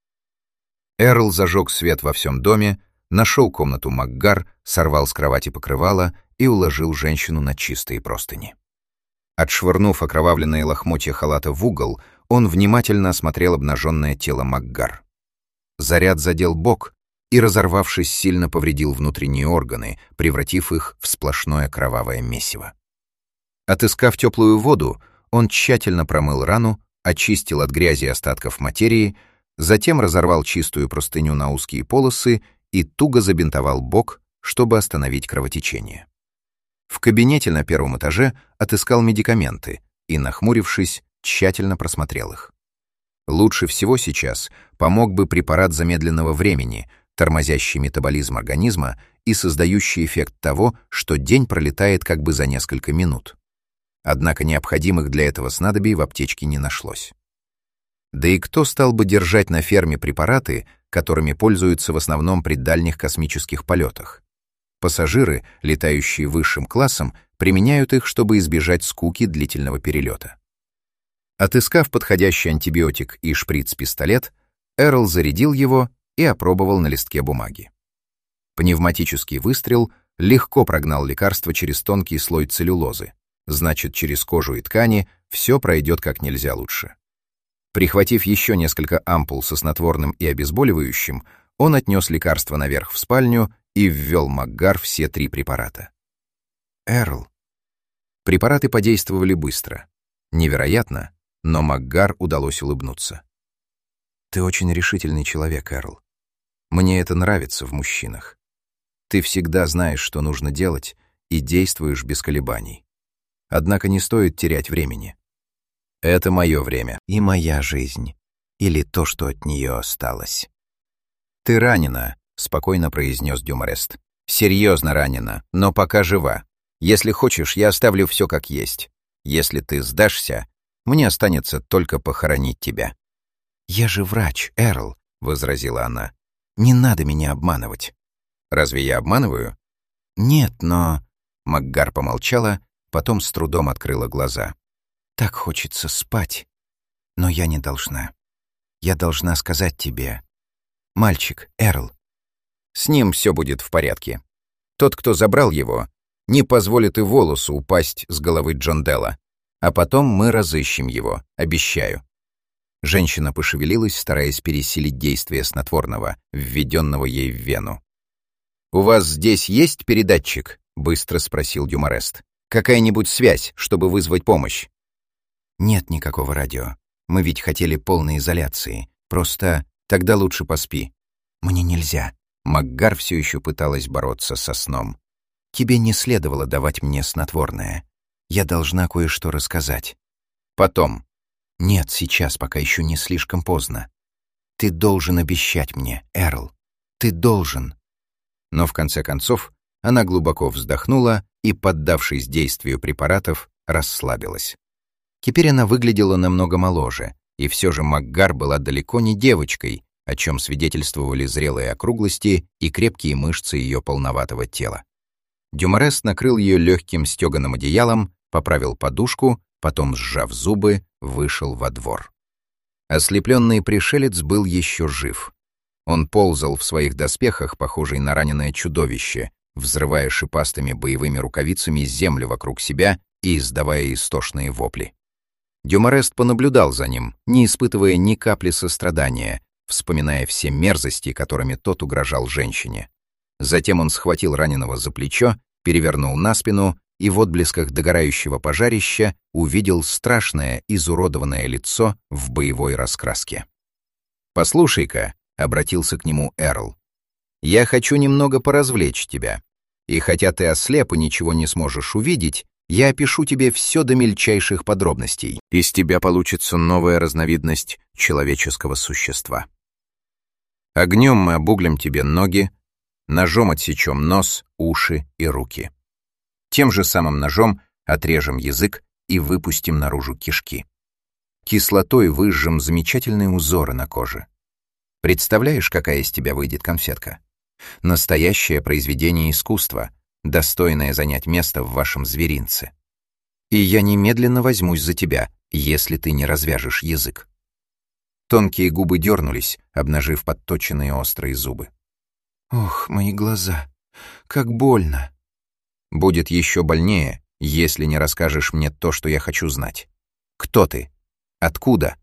Эрл зажег свет во всем доме, нашел комнату Макгар, сорвал с кровати покрывало и уложил женщину на чистые простыни. Отшвырнув окровавленные лохмотья халата в угол, он внимательно осмотрел обнаженное тело Макгар. Заряд задел бок и, разорвавшись, сильно повредил внутренние органы, превратив их в сплошное кровавое месиво. Отыскав теплую воду, он тщательно промыл рану, очистил от грязи и остатков материи, затем разорвал чистую простыню на узкие полосы и туго забинтовал бок, чтобы остановить кровотечение. В кабинете на первом этаже отыскал медикаменты и, нахмурившись, тщательно просмотрел их. Лучше всего сейчас помог бы препарат замедленного времени, тормозящий метаболизм организма и создающий эффект того, что день пролетает как бы за несколько минут. Однако необходимых для этого снадобий в аптечке не нашлось. Да и кто стал бы держать на ферме препараты, которыми пользуются в основном при дальних космических полетах? Пассажиры, летающие высшим классом, применяют их, чтобы избежать скуки длительного перелета. Отыскав подходящий антибиотик и шприц-пистолет, Эрл зарядил его и опробовал на листке бумаги. Пневматический выстрел легко прогнал лекарство через тонкий слой целлюлозы, значит, через кожу и ткани все пройдет как нельзя лучше. Прихватив еще несколько ампул со снотворным и обезболивающим, он отнес лекарство наверх в спальню и ввел Макгар все 3 препарата. «Эрл». Препараты подействовали быстро. Невероятно, но Макгар удалось улыбнуться. «Ты очень решительный человек, Эрл. Мне это нравится в мужчинах. Ты всегда знаешь, что нужно делать, и действуешь без колебаний. Однако не стоит терять времени. Это мое время. И моя жизнь. Или то, что от нее осталось. «Ты ранена», — спокойно произнес Дюмарест. «Серьезно ранена, но пока жива. Если хочешь, я оставлю все как есть. Если ты сдашься, мне останется только похоронить тебя». «Я же врач, Эрл», — возразила она. «Не надо меня обманывать». «Разве я обманываю?» «Нет, но...» Макгар помолчала, потом с трудом открыла глаза. «Так хочется спать. Но я не должна. Я должна сказать тебе. Мальчик, Эрл». «С ним все будет в порядке. Тот, кто забрал его, не позволит и волосу упасть с головы Джонделла. А потом мы разыщем его, обещаю». Женщина пошевелилась, стараясь пересилить действие снотворного, введенного ей в вену. «У вас здесь есть передатчик?» — быстро спросил Дюмарест. «Какая-нибудь связь, чтобы вызвать помощь?» «Нет никакого радио. Мы ведь хотели полной изоляции. Просто тогда лучше поспи». «Мне нельзя». Макгар все еще пыталась бороться со сном. «Тебе не следовало давать мне снотворное. Я должна кое-что рассказать». «Потом». «Нет, сейчас, пока еще не слишком поздно. Ты должен обещать мне, Эрл. Ты должен». Но в конце концов она глубоко вздохнула и, поддавшись действию препаратов, расслабилась. Теперь она выглядела намного моложе, и все же Макгар была далеко не девочкой, о чем свидетельствовали зрелые округлости и крепкие мышцы ее полноватого тела. Дюмарест накрыл ее легким стеганым одеялом, поправил подушку, потом, сжав зубы, вышел во двор. Ослепленный пришелец был еще жив. Он ползал в своих доспехах, похожий на раненое чудовище, взрывая шипастыми боевыми рукавицами землю вокруг себя и издавая истошные вопли. Дюмарест понаблюдал за ним, не испытывая ни капли сострадания, вспоминая все мерзости, которыми тот угрожал женщине. Затем он схватил раненого за плечо, перевернул на спину и в отблесках догорающего пожарища увидел страшное изуродованное лицо в боевой раскраске. «Послушай-ка», — обратился к нему Эрл, — «я хочу немного поразвлечь тебя. И хотя ты ослеп и ничего не сможешь увидеть, я опишу тебе все до мельчайших подробностей. Из тебя получится новая разновидность человеческого существа. Огнем мы обуглим тебе ноги, ножом отсечем нос, уши и руки. Тем же самым ножом отрежем язык и выпустим наружу кишки. Кислотой выжжем замечательные узоры на коже. Представляешь, какая из тебя выйдет конфетка? Настоящее произведение искусства, достойное занять место в вашем зверинце. И я немедленно возьмусь за тебя, если ты не развяжешь язык». Тонкие губы дернулись, обнажив подточенные острые зубы. «Ох, мои глаза! Как больно!» «Будет еще больнее, если не расскажешь мне то, что я хочу знать. Кто ты? Откуда?»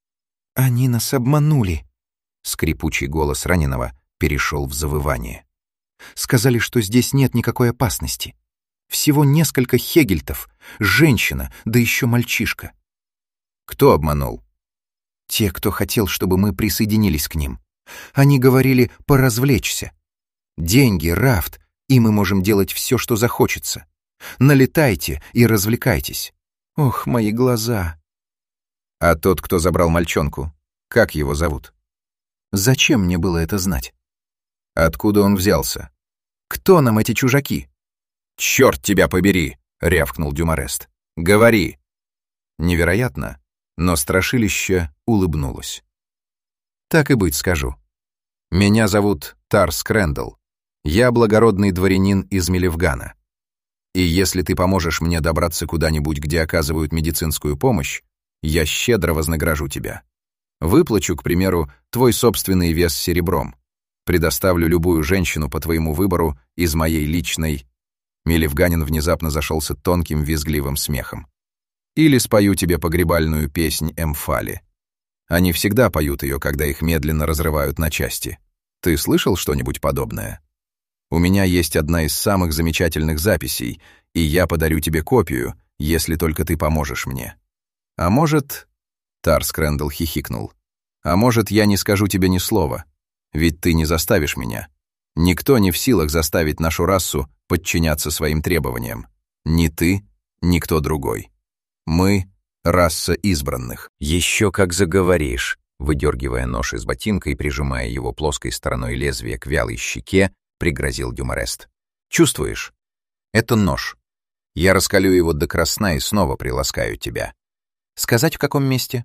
«Они нас обманули!» Скрипучий голос раненого перешел в завывание. «Сказали, что здесь нет никакой опасности. Всего несколько хегельтов, женщина, да еще мальчишка». «Кто обманул?» «Те, кто хотел, чтобы мы присоединились к ним. Они говорили поразвлечься. Деньги, рафт, и мы можем делать все, что захочется. Налетайте и развлекайтесь. Ох, мои глаза!» «А тот, кто забрал мальчонку, как его зовут?» «Зачем мне было это знать?» «Откуда он взялся?» «Кто нам эти чужаки?» «Черт тебя побери!» — рявкнул Дюмарест. «Говори!» Невероятно, но страшилище улыбнулось. «Так и быть, скажу. Меня зовут Тарс Крэндл. Я благородный дворянин из Мелевгана. И если ты поможешь мне добраться куда-нибудь, где оказывают медицинскую помощь, я щедро вознагражу тебя. Выплачу, к примеру, твой собственный вес серебром. Предоставлю любую женщину по твоему выбору из моей личной...» Мелевганин внезапно зашелся тонким визгливым смехом. «Или спою тебе погребальную песнь Эмфали. Они всегда поют ее, когда их медленно разрывают на части. Ты слышал что-нибудь подобное? У меня есть одна из самых замечательных записей, и я подарю тебе копию, если только ты поможешь мне. А может...» Тарс Крэндл хихикнул. «А может, я не скажу тебе ни слова, ведь ты не заставишь меня. Никто не в силах заставить нашу расу подчиняться своим требованиям. Ни ты, ни кто другой. Мы — раса избранных». «Еще как заговоришь», — выдергивая нож из ботинка и прижимая его плоской стороной лезвия к вялой щеке, пригрозил Дюмарест. «Чувствуешь? Это нож. Я раскалю его до красна и снова приласкаю тебя. Сказать, в каком месте?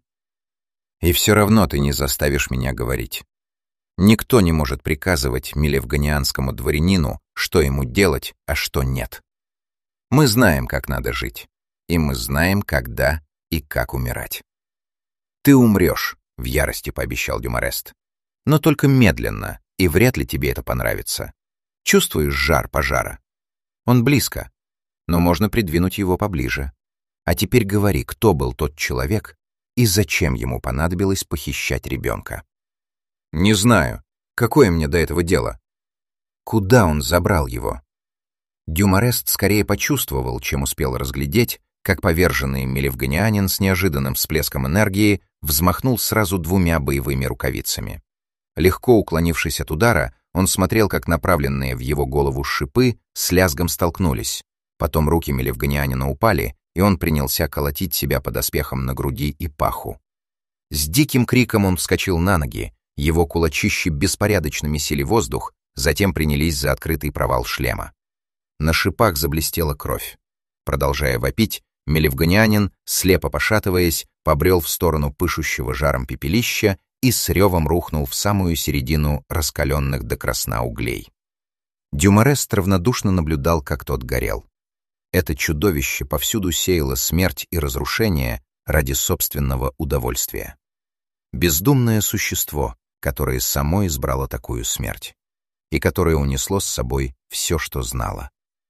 И все равно ты не заставишь меня говорить. Никто не может приказывать мелевганианскому дворянину, что ему делать, а что нет. Мы знаем, как надо жить, и мы знаем, когда и как умирать. Ты умрешь, в ярости пообещал Дюмарест. Но только медленно, и вряд ли тебе это понравится. Чувствуешь жар пожара? Он близко, но можно придвинуть его поближе. А теперь говори, кто был тот человек и зачем ему понадобилось похищать ребенка. «Не знаю. Какое мне до этого дело?» «Куда он забрал его?» Дюмарест скорее почувствовал, чем успел разглядеть, как поверженный мелевганианин с неожиданным всплеском энергии взмахнул сразу двумя боевыми рукавицами. Легко уклонившись от удара, он смотрел, как направленные в его голову шипы с лязгом столкнулись. Потом руки мелевганианина упали, и он принялся колотить себя по доспехам на груди и паху. С диким криком он вскочил на ноги, его кулачищи беспорядочно месили воздух, затем принялись за открытый провал шлема. На шипах заблестела кровь. Продолжая вопить, мелевганианин, слепо пошатываясь, побрел в сторону пышущего жаром пепелища и с ревом рухнул в самую середину раскаленных до красна углей. Дюмарест равнодушно наблюдал, как тот горел. Это чудовище повсюду сеяло смерть и разрушение ради собственного удовольствия. Бездумное существо, которое само избрало такую смерть, и которое унесло с собой все, что знало.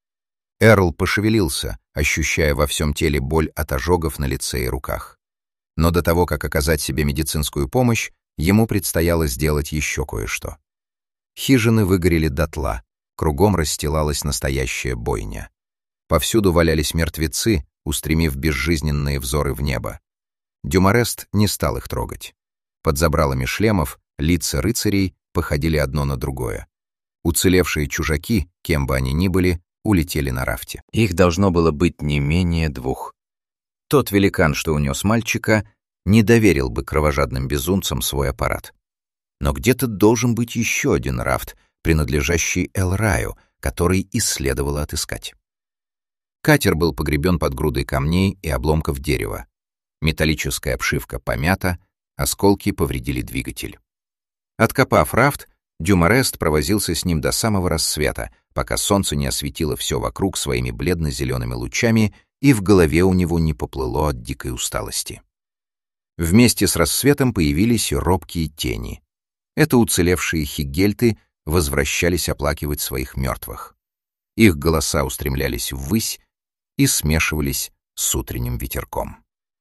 Эрл пошевелился, ощущая во всем теле боль от ожогов на лице и руках. Но до того, как оказать себе медицинскую помощь, ему предстояло сделать еще кое-что. Хижины выгорели дотла, Кругом расстилалась настоящая бойня. Повсюду валялись мертвецы, устремив безжизненные взоры в небо. Дюмарест не стал их трогать. Под забралами шлемов лица рыцарей походили одно на другое. Уцелевшие чужаки, кем бы они ни были, улетели на рафте. Их должно было быть не менее 2. Тот великан, что унес мальчика, не доверил бы кровожадным безумцам свой аппарат. Но где-то должен быть еще один рафт, принадлежащий Эл-Раю, который и следовало отыскать. Катер был погребен под грудой камней и обломков дерева. Металлическая обшивка помята, осколки повредили двигатель. Откопав рафт, Дюмарест провозился с ним до самого рассвета, пока солнце не осветило все вокруг своими бледно-зелеными лучами и в голове у него не поплыло от дикой усталости. Вместе с рассветом появились и робкие тени. Это уцелевшие хиггельты возвращались оплакивать своих мертвых. Их голоса устремлялись ввысь и смешивались с утренним ветерком.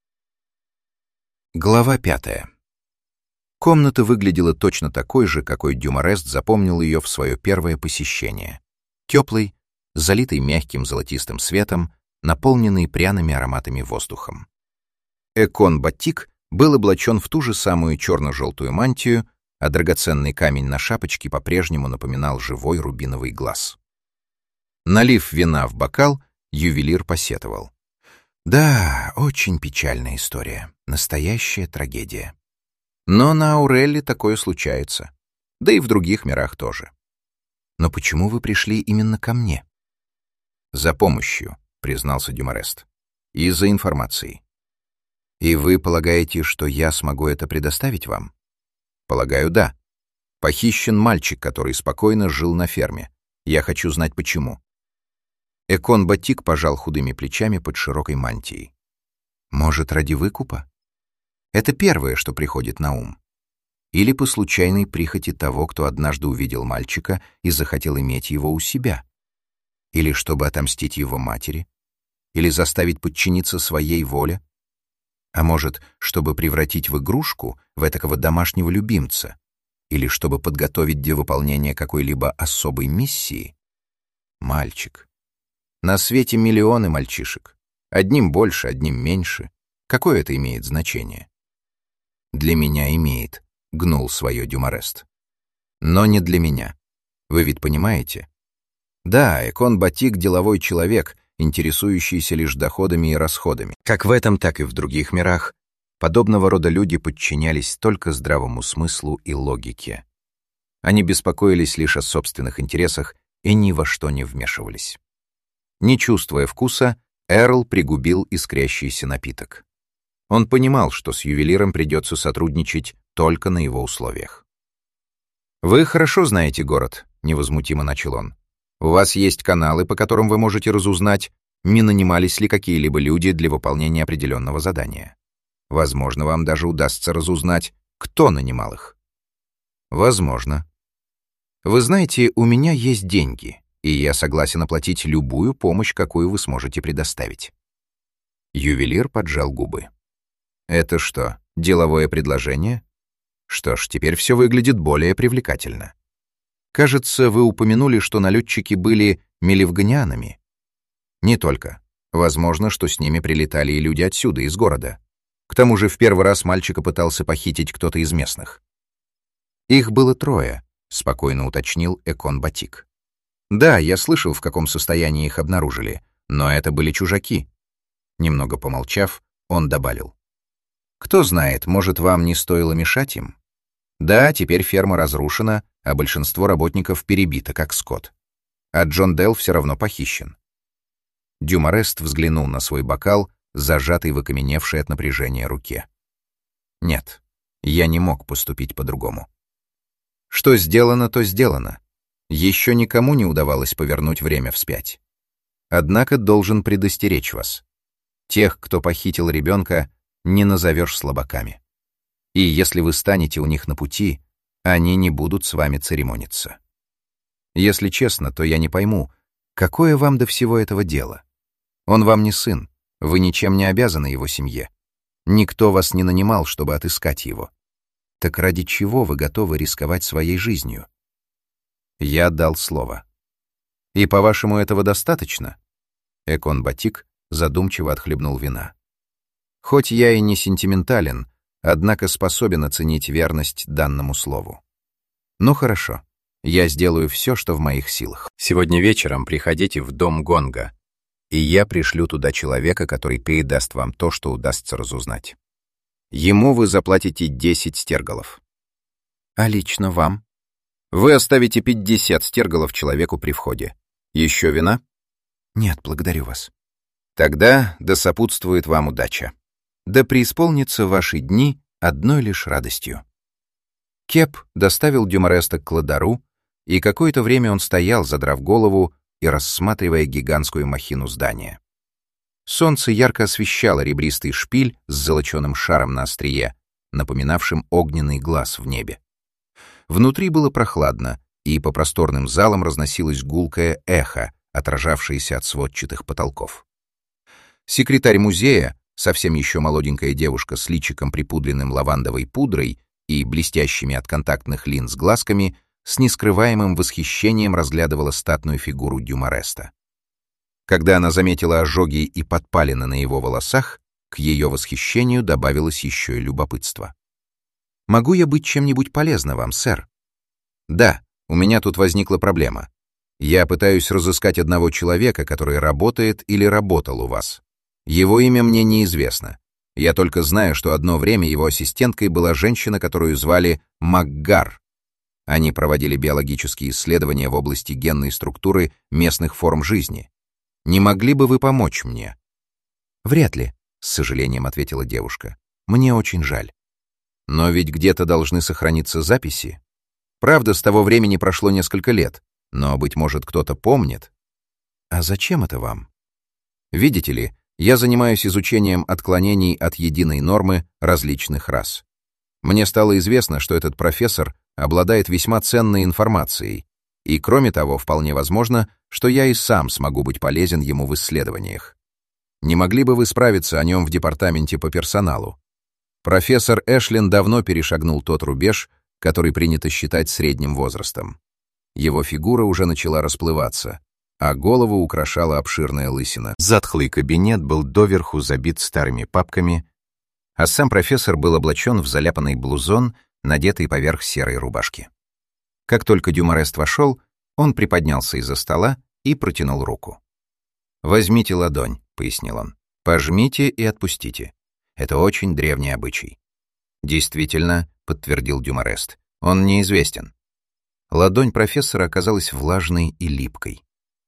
Глава 5. Комната выглядела точно такой же, какой Дюмарест запомнил ее в свое первое посещение. Теплый, залитый мягким золотистым светом, наполненный пряными ароматами воздухом. Экон Батик был облачен в ту же самую черно-желтую мантию, а драгоценный камень на шапочке по-прежнему напоминал живой рубиновый глаз. Налив вина в бокал, ювелир посетовал. Да, очень печальная история, настоящая трагедия. Но на Аурелле такое случается, да и в других мирах тоже. Но почему вы пришли именно ко мне? За помощью, признался Дюмарест, и за информацией. И вы полагаете, что я смогу это предоставить вам? Полагаю, да. Похищен мальчик, который спокойно жил на ферме. Я хочу знать, почему. Экон Батик пожал худыми плечами под широкой мантией. Может, ради выкупа? Это первое, что приходит на ум. Или по случайной прихоти того, кто однажды увидел мальчика и захотел иметь его у себя. Или чтобы отомстить его матери. Или заставить подчиниться своей воле. А может, чтобы превратить в игрушку, в этакого домашнего любимца. Или чтобы подготовить для выполнения какой-либо особой миссии. Мальчик. На свете миллионы мальчишек. Одним больше, одним меньше. Какое это имеет значение? Для меня имеет, гнул свое Дюмарест. Но не для меня. Вы ведь понимаете? Да, Экон Батик — деловой человек, интересующийся лишь доходами и расходами. Как в этом, так и в других мирах, подобного рода люди подчинялись только здравому смыслу и логике. Они беспокоились лишь о собственных интересах и ни во что не вмешивались. Не чувствуя вкуса, Эрл пригубил искрящийся напиток. Он понимал, что с ювелиром придется сотрудничать только на его условиях. «Вы хорошо знаете город», — невозмутимо начал он. «У вас есть каналы, по которым вы можете разузнать, не нанимались ли какие-либо люди для выполнения определенного задания. Возможно, вам даже удастся разузнать, кто нанимал их». «Возможно. Вы знаете, у меня есть деньги, и я согласен оплатить любую помощь, какую вы сможете предоставить». Ювелир поджал губы. «Это что, деловое предложение? Что ж, теперь все выглядит более привлекательно. Кажется, вы упомянули, что налетчики были меливганианами. Не только. Возможно, что с ними прилетали и люди отсюда, из города. К тому же в первый раз мальчика пытался похитить кто-то из местных. Их было 3, спокойно уточнил Экон Батик. Да, я слышал, в каком состоянии их обнаружили, но это были чужаки. Немного помолчав, он добавил. Кто знает, может, вам не стоило мешать им? Да, теперь ферма разрушена, а большинство работников перебито, как скот. А Джон Делл все равно похищен. Дюмарест взглянул на свой бокал, зажатый в окаменевшей от напряжения руке. Нет, я не мог поступить по-другому. Что сделано, то сделано. Еще никому не удавалось повернуть время вспять. Однако должен предостеречь вас. Тех, кто похитил ребенка, не назовешь слабаками. И если вы станете у них на пути, они не будут с вами церемониться. Если честно, то я не пойму, какое вам до всего этого дело. Он вам не сын, вы ничем не обязаны его семье. Никто вас не нанимал, чтобы отыскать его. Так ради чего вы готовы рисковать своей жизнью? Я дал слово. И, по-вашему, этого достаточно? Экон Батик задумчиво отхлебнул вина. Хоть я и не сентиментален, однако способен оценить верность данному слову. Ну хорошо, я сделаю все, что в моих силах. Сегодня вечером приходите в дом Гонга, и я пришлю туда человека, который передаст вам то, что удастся разузнать. Ему вы заплатите 10 стерголов. А лично вам? Вы оставите 50 стерголов человеку при входе. Еще вина? Нет, благодарю вас. Тогда да сопутствует вам удача. Да преисполнится ваши дни одной лишь радостью. Кеп доставил Дюмареста к Кладару, и какое-то время он стоял, задрав голову и рассматривая гигантскую махину здания. Солнце ярко освещало ребристый шпиль с золоченым шаром на острие, напоминавшим огненный глаз в небе. Внутри было прохладно, и по просторным залам разносилось гулкое эхо, отражавшееся от сводчатых потолков. Секретарь музея, совсем еще молоденькая девушка с личиком, припудленным лавандовой пудрой и блестящими от контактных линз глазками, с нескрываемым восхищением разглядывала статную фигуру Дюмареста. Когда она заметила ожоги и подпалины на его волосах, к ее восхищению добавилось еще и любопытство. «Могу я быть чем-нибудь полезна вам, сэр?» «Да, у меня тут возникла проблема. Я пытаюсь разыскать одного человека, который работает или работал у вас. Его имя мне неизвестно. Я только знаю, что одно время его ассистенткой была женщина, которую звали Макгар. Они проводили биологические исследования в области генной структуры местных форм жизни. Не могли бы вы помочь мне?» «Вряд ли», — с сожалением ответила девушка. «Мне очень жаль. Но ведь где-то должны сохраниться записи. Правда, с того времени прошло несколько лет, но, быть может, кто-то помнит. А зачем это вам? Видите ли, я занимаюсь изучением отклонений от единой нормы различных рас. Мне стало известно, что этот профессор обладает весьма ценной информацией, и, кроме того, вполне возможно, что я и сам смогу быть полезен ему в исследованиях. Не могли бы вы справиться о нем в департаменте по персоналу? Профессор Эшлин давно перешагнул тот рубеж, который принято считать средним возрастом. Его фигура уже начала расплываться, а голову украшала обширная лысина. Затхлый кабинет был доверху забит старыми папками, а сам профессор был облачен в заляпанный блузон, надетый поверх серой рубашки. Как только Дюмарест вошел, он приподнялся из-за стола и протянул руку. «Возьмите ладонь», — пояснил он. «Пожмите и отпустите. Это очень древний обычай». «Действительно», — подтвердил Дюмарест, — «он неизвестен». Ладонь профессора оказалась влажной и липкой.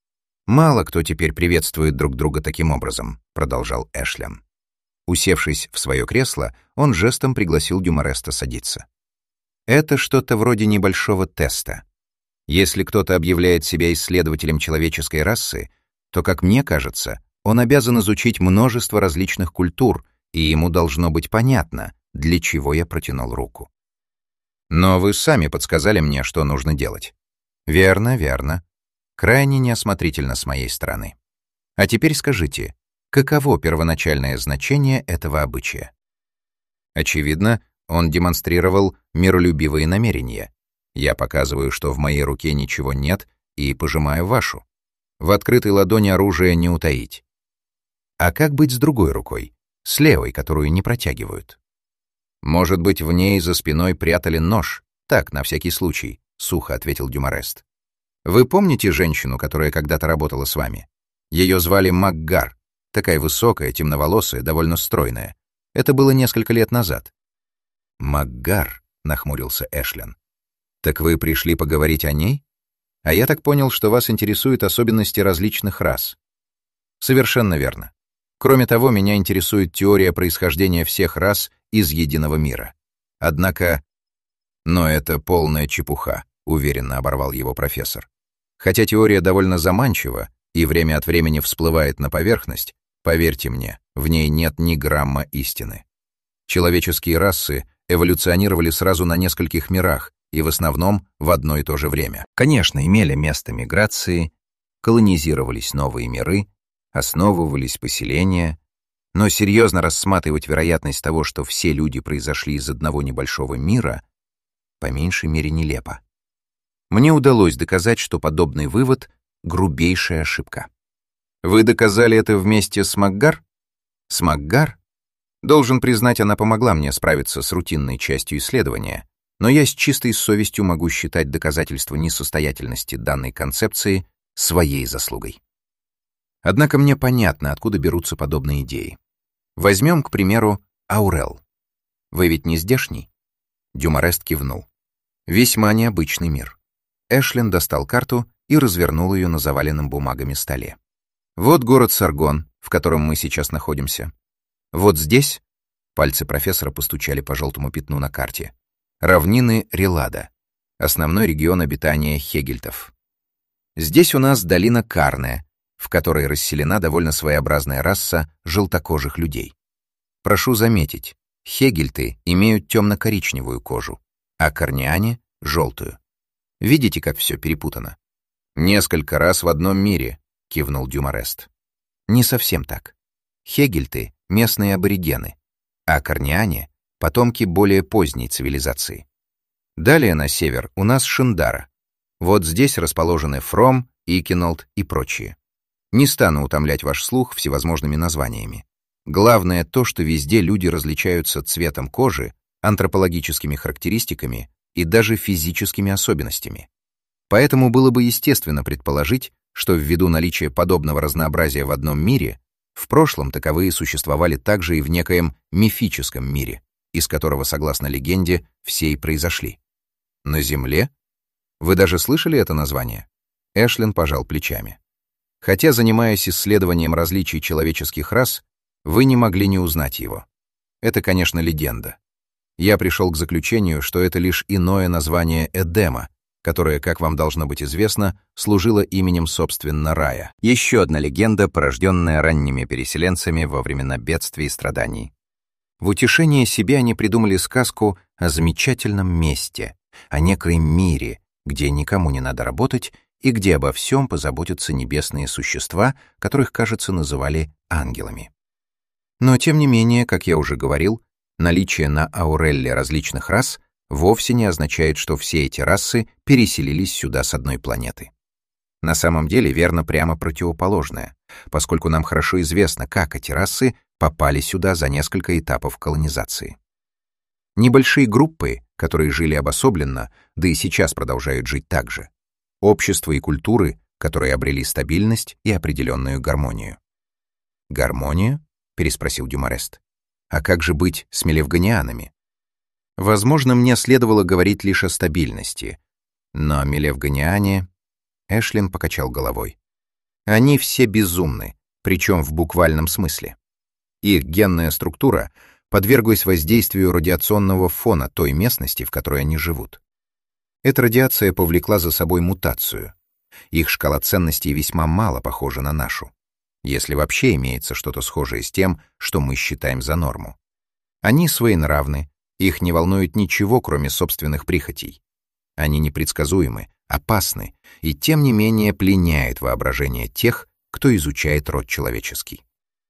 «Мало кто теперь приветствует друг друга таким образом», — продолжал Эшлин. Усевшись в свое кресло, он жестом пригласил Дюмареста садиться. «Это что-то вроде небольшого теста. Если кто-то объявляет себя исследователем человеческой расы, то, как мне кажется, он обязан изучить множество различных культур, и ему должно быть понятно, для чего я протянул руку. Но вы сами подсказали мне, что нужно делать». «Верно, верно. Крайне неосмотрительно с моей стороны. А теперь скажите, каково первоначальное значение этого обычая?» Очевидно, он демонстрировал миролюбивые намерения. Я показываю, что в моей руке ничего нет, и пожимаю вашу. В открытой ладони оружие не утаить. А как быть с другой рукой, с левой, которую не протягивают? «Может быть, в ней за спиной прятали нож? Так, на всякий случай», — сухо ответил Дюмарест. «Вы помните женщину, которая когда-то работала с вами? Ее звали Макгар, такая высокая, темноволосая, довольно стройная. Это было несколько лет назад». «Макгар», — нахмурился Эшлин. «Так вы пришли поговорить о ней? А я так понял, что вас интересуют особенности различных рас». «Совершенно верно. Кроме того, меня интересует теория происхождения всех рас из единого мира. Однако...» «Но это полная чепуха», — уверенно оборвал его профессор. «Хотя теория довольно заманчива и время от времени всплывает на поверхность, поверьте мне, в ней нет ни грамма истины. Человеческие расы эволюционировали сразу на нескольких мирах и в основном в одно и то же время. Конечно, имели место миграции, колонизировались новые миры, основывались поселения, но серьезно рассматривать вероятность того, что все люди произошли из одного небольшого мира, по меньшей мере нелепо. Мне удалось доказать, что подобный вывод грубейшая ошибка. Вы доказали это вместе с Макгар? С Макгар? Должен признать, она помогла мне справиться с рутинной частью исследования, но я с чистой совестью могу считать доказательство несостоятельности данной концепции своей заслугой. Однако мне понятно, откуда берутся подобные идеи. Возьмем, к примеру, Аурел. Вы ведь не здешний? Дюмарест кивнул. Весьма необычный мир. Эшлин достал карту и развернул ее на заваленном бумагами столе. Вот город Саргон, в котором мы сейчас находимся. Вот здесь, пальцы профессора постучали по желтому пятну на карте, равнины Релада, основной регион обитания хегельтов. Здесь у нас долина Карне, в которой расселена довольно своеобразная раса желтокожих людей. Прошу заметить, хегельты имеют темно-коричневую кожу, а корниане — желтую. Видите, как все перепутано? Несколько раз в одном мире, кивнул Дюмарест. Не совсем так. Хегельты — местные аборигены, а корниане — потомки более поздней цивилизации. Далее на север у нас Шиндара. Вот здесь расположены Фром, Икинолд и прочие. Не стану утомлять ваш слух всевозможными названиями. Главное то, что везде люди различаются цветом кожи, антропологическими характеристиками и даже физическими особенностями. Поэтому было бы естественно предположить, что ввиду наличия подобного разнообразия в одном мире, в прошлом таковые существовали также и в некоем мифическом мире, из которого, согласно легенде, все и произошли. На Земле? Вы даже слышали это название? Эшлин пожал плечами. Хотя, занимаясь исследованием различий человеческих рас, вы не могли не узнать его. Это, конечно, легенда. Я пришел к заключению, что это лишь иное название Эдема, которое, как вам должно быть известно, служило именем, собственно, рая. Еще одна легенда, порожденная ранними переселенцами во времена бедствий и страданий. В утешение себе они придумали сказку о замечательном месте, о некоем мире, где никому не надо работать и где обо всем позаботятся небесные существа, которых, кажется, называли ангелами. Но, тем не менее, как я уже говорил, наличие на Аурелле различных рас вовсе не означает, что все эти расы переселились сюда с одной планеты. На самом деле верно прямо противоположное, поскольку нам хорошо известно, как эти расы попали сюда за несколько этапов колонизации. Небольшие группы, которые жили обособленно, да и сейчас продолжают жить так же. Общества и культуры, которые обрели стабильность и определенную гармонию. «Гармонию?» — переспросил Дюмарест. «А как же быть с мелевганианами?» Возможно, мне следовало говорить лишь о стабильности, но мелевганиане... Эшлин покачал головой. Они все безумны, причем в буквальном смысле. Их генная структура подверглась воздействию радиационного фона той местности, в которой они живут. Эта радиация повлекла за собой мутацию. Их шкала ценностей весьма мало похожа на нашу, если вообще имеется что-то схожее с тем, что мы считаем за норму. Они своенравны, их не волнует ничего, кроме собственных прихотей. Они непредсказуемы, опасны и, тем не менее, пленяют воображение тех, кто изучает род человеческий.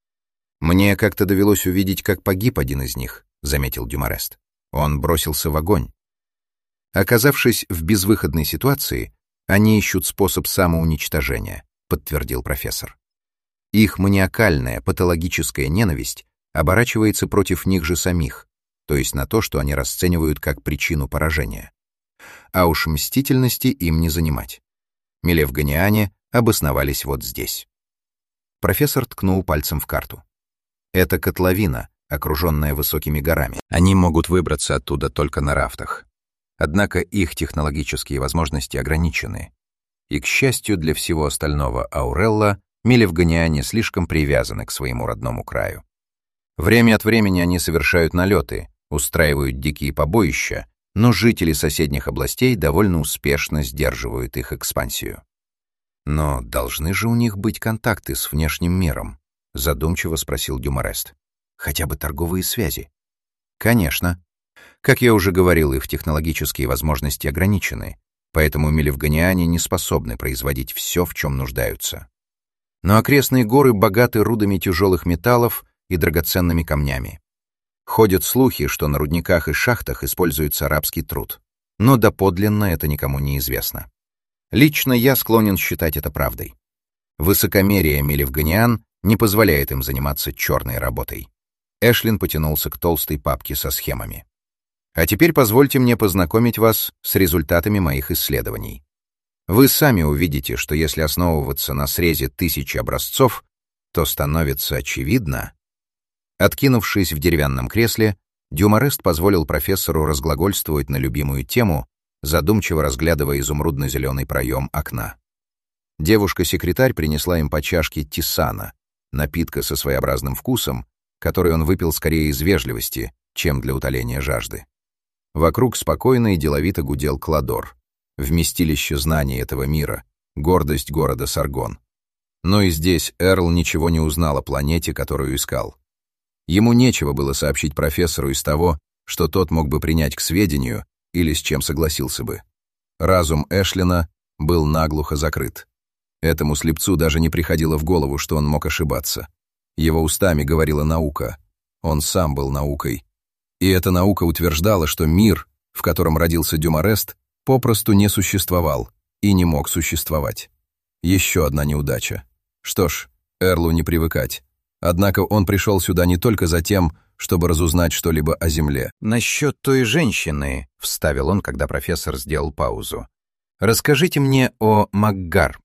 «Мне как-то довелось увидеть, как погиб один из них», — заметил Дюмарест. Он бросился в огонь. Оказавшись в безвыходной ситуации, они ищут способ самоуничтожения, подтвердил профессор. Их маниакальная, патологическая ненависть оборачивается против них же самих, то есть на то, что они расценивают как причину поражения. А уж мстительности им не занимать. Мелевганиане обосновались вот здесь. Профессор ткнул пальцем в карту. Это котловина, окруженная высокими горами. Они могут выбраться оттуда только на рафтах. Однако их технологические возможности ограничены. И, к счастью для всего остального Аурелла, мелевганиане слишком привязаны к своему родному краю. Время от времени они совершают налеты, устраивают дикие побоища, но жители соседних областей довольно успешно сдерживают их экспансию. «Но должны же у них быть контакты с внешним миром?» — задумчиво спросил Дюмарест. «Хотя бы торговые связи?» «Конечно. Как я уже говорил, их технологические возможности ограничены, поэтому мелевганиане не способны производить все, в чем нуждаются. Но окрестные горы богаты рудами тяжелых металлов и драгоценными камнями. Ходят слухи, что на рудниках и шахтах используется арабский труд, но доподлинно это никому не известно. Лично я склонен считать это правдой. Высокомерие меливганиан не позволяет им заниматься черной работой. Эшлин потянулся к толстой папке со схемами. А теперь позвольте мне познакомить вас с результатами моих исследований. Вы сами увидите, что если основываться на срезе 1000 образцов, то становится очевидно. Откинувшись в деревянном кресле, Дюмарест позволил профессору разглагольствовать на любимую тему, задумчиво разглядывая изумрудно-зеленый проем окна. Девушка-секретарь принесла им по чашке тисана, напитка со своеобразным вкусом, который он выпил скорее из вежливости, чем для утоления жажды. Вокруг спокойно и деловито гудел Кладор, вместилище знаний этого мира, гордость города Саргон. Но и здесь Эрл ничего не узнал о планете, которую искал. Ему нечего было сообщить профессору из того, что тот мог бы принять к сведению или с чем согласился бы. Разум Эшлина был наглухо закрыт. Этому слепцу даже не приходило в голову, что он мог ошибаться. Его устами говорила наука. Он сам был наукой. И эта наука утверждала, что мир, в котором родился Дюмарест, попросту не существовал и не мог существовать. Еще одна неудача. Что ж, Эрлу не привыкать. Однако он пришел сюда не только за тем, чтобы разузнать что-либо о Земле. «Насчет той женщины», — вставил он, когда профессор сделал паузу. «Расскажите мне о Макгар».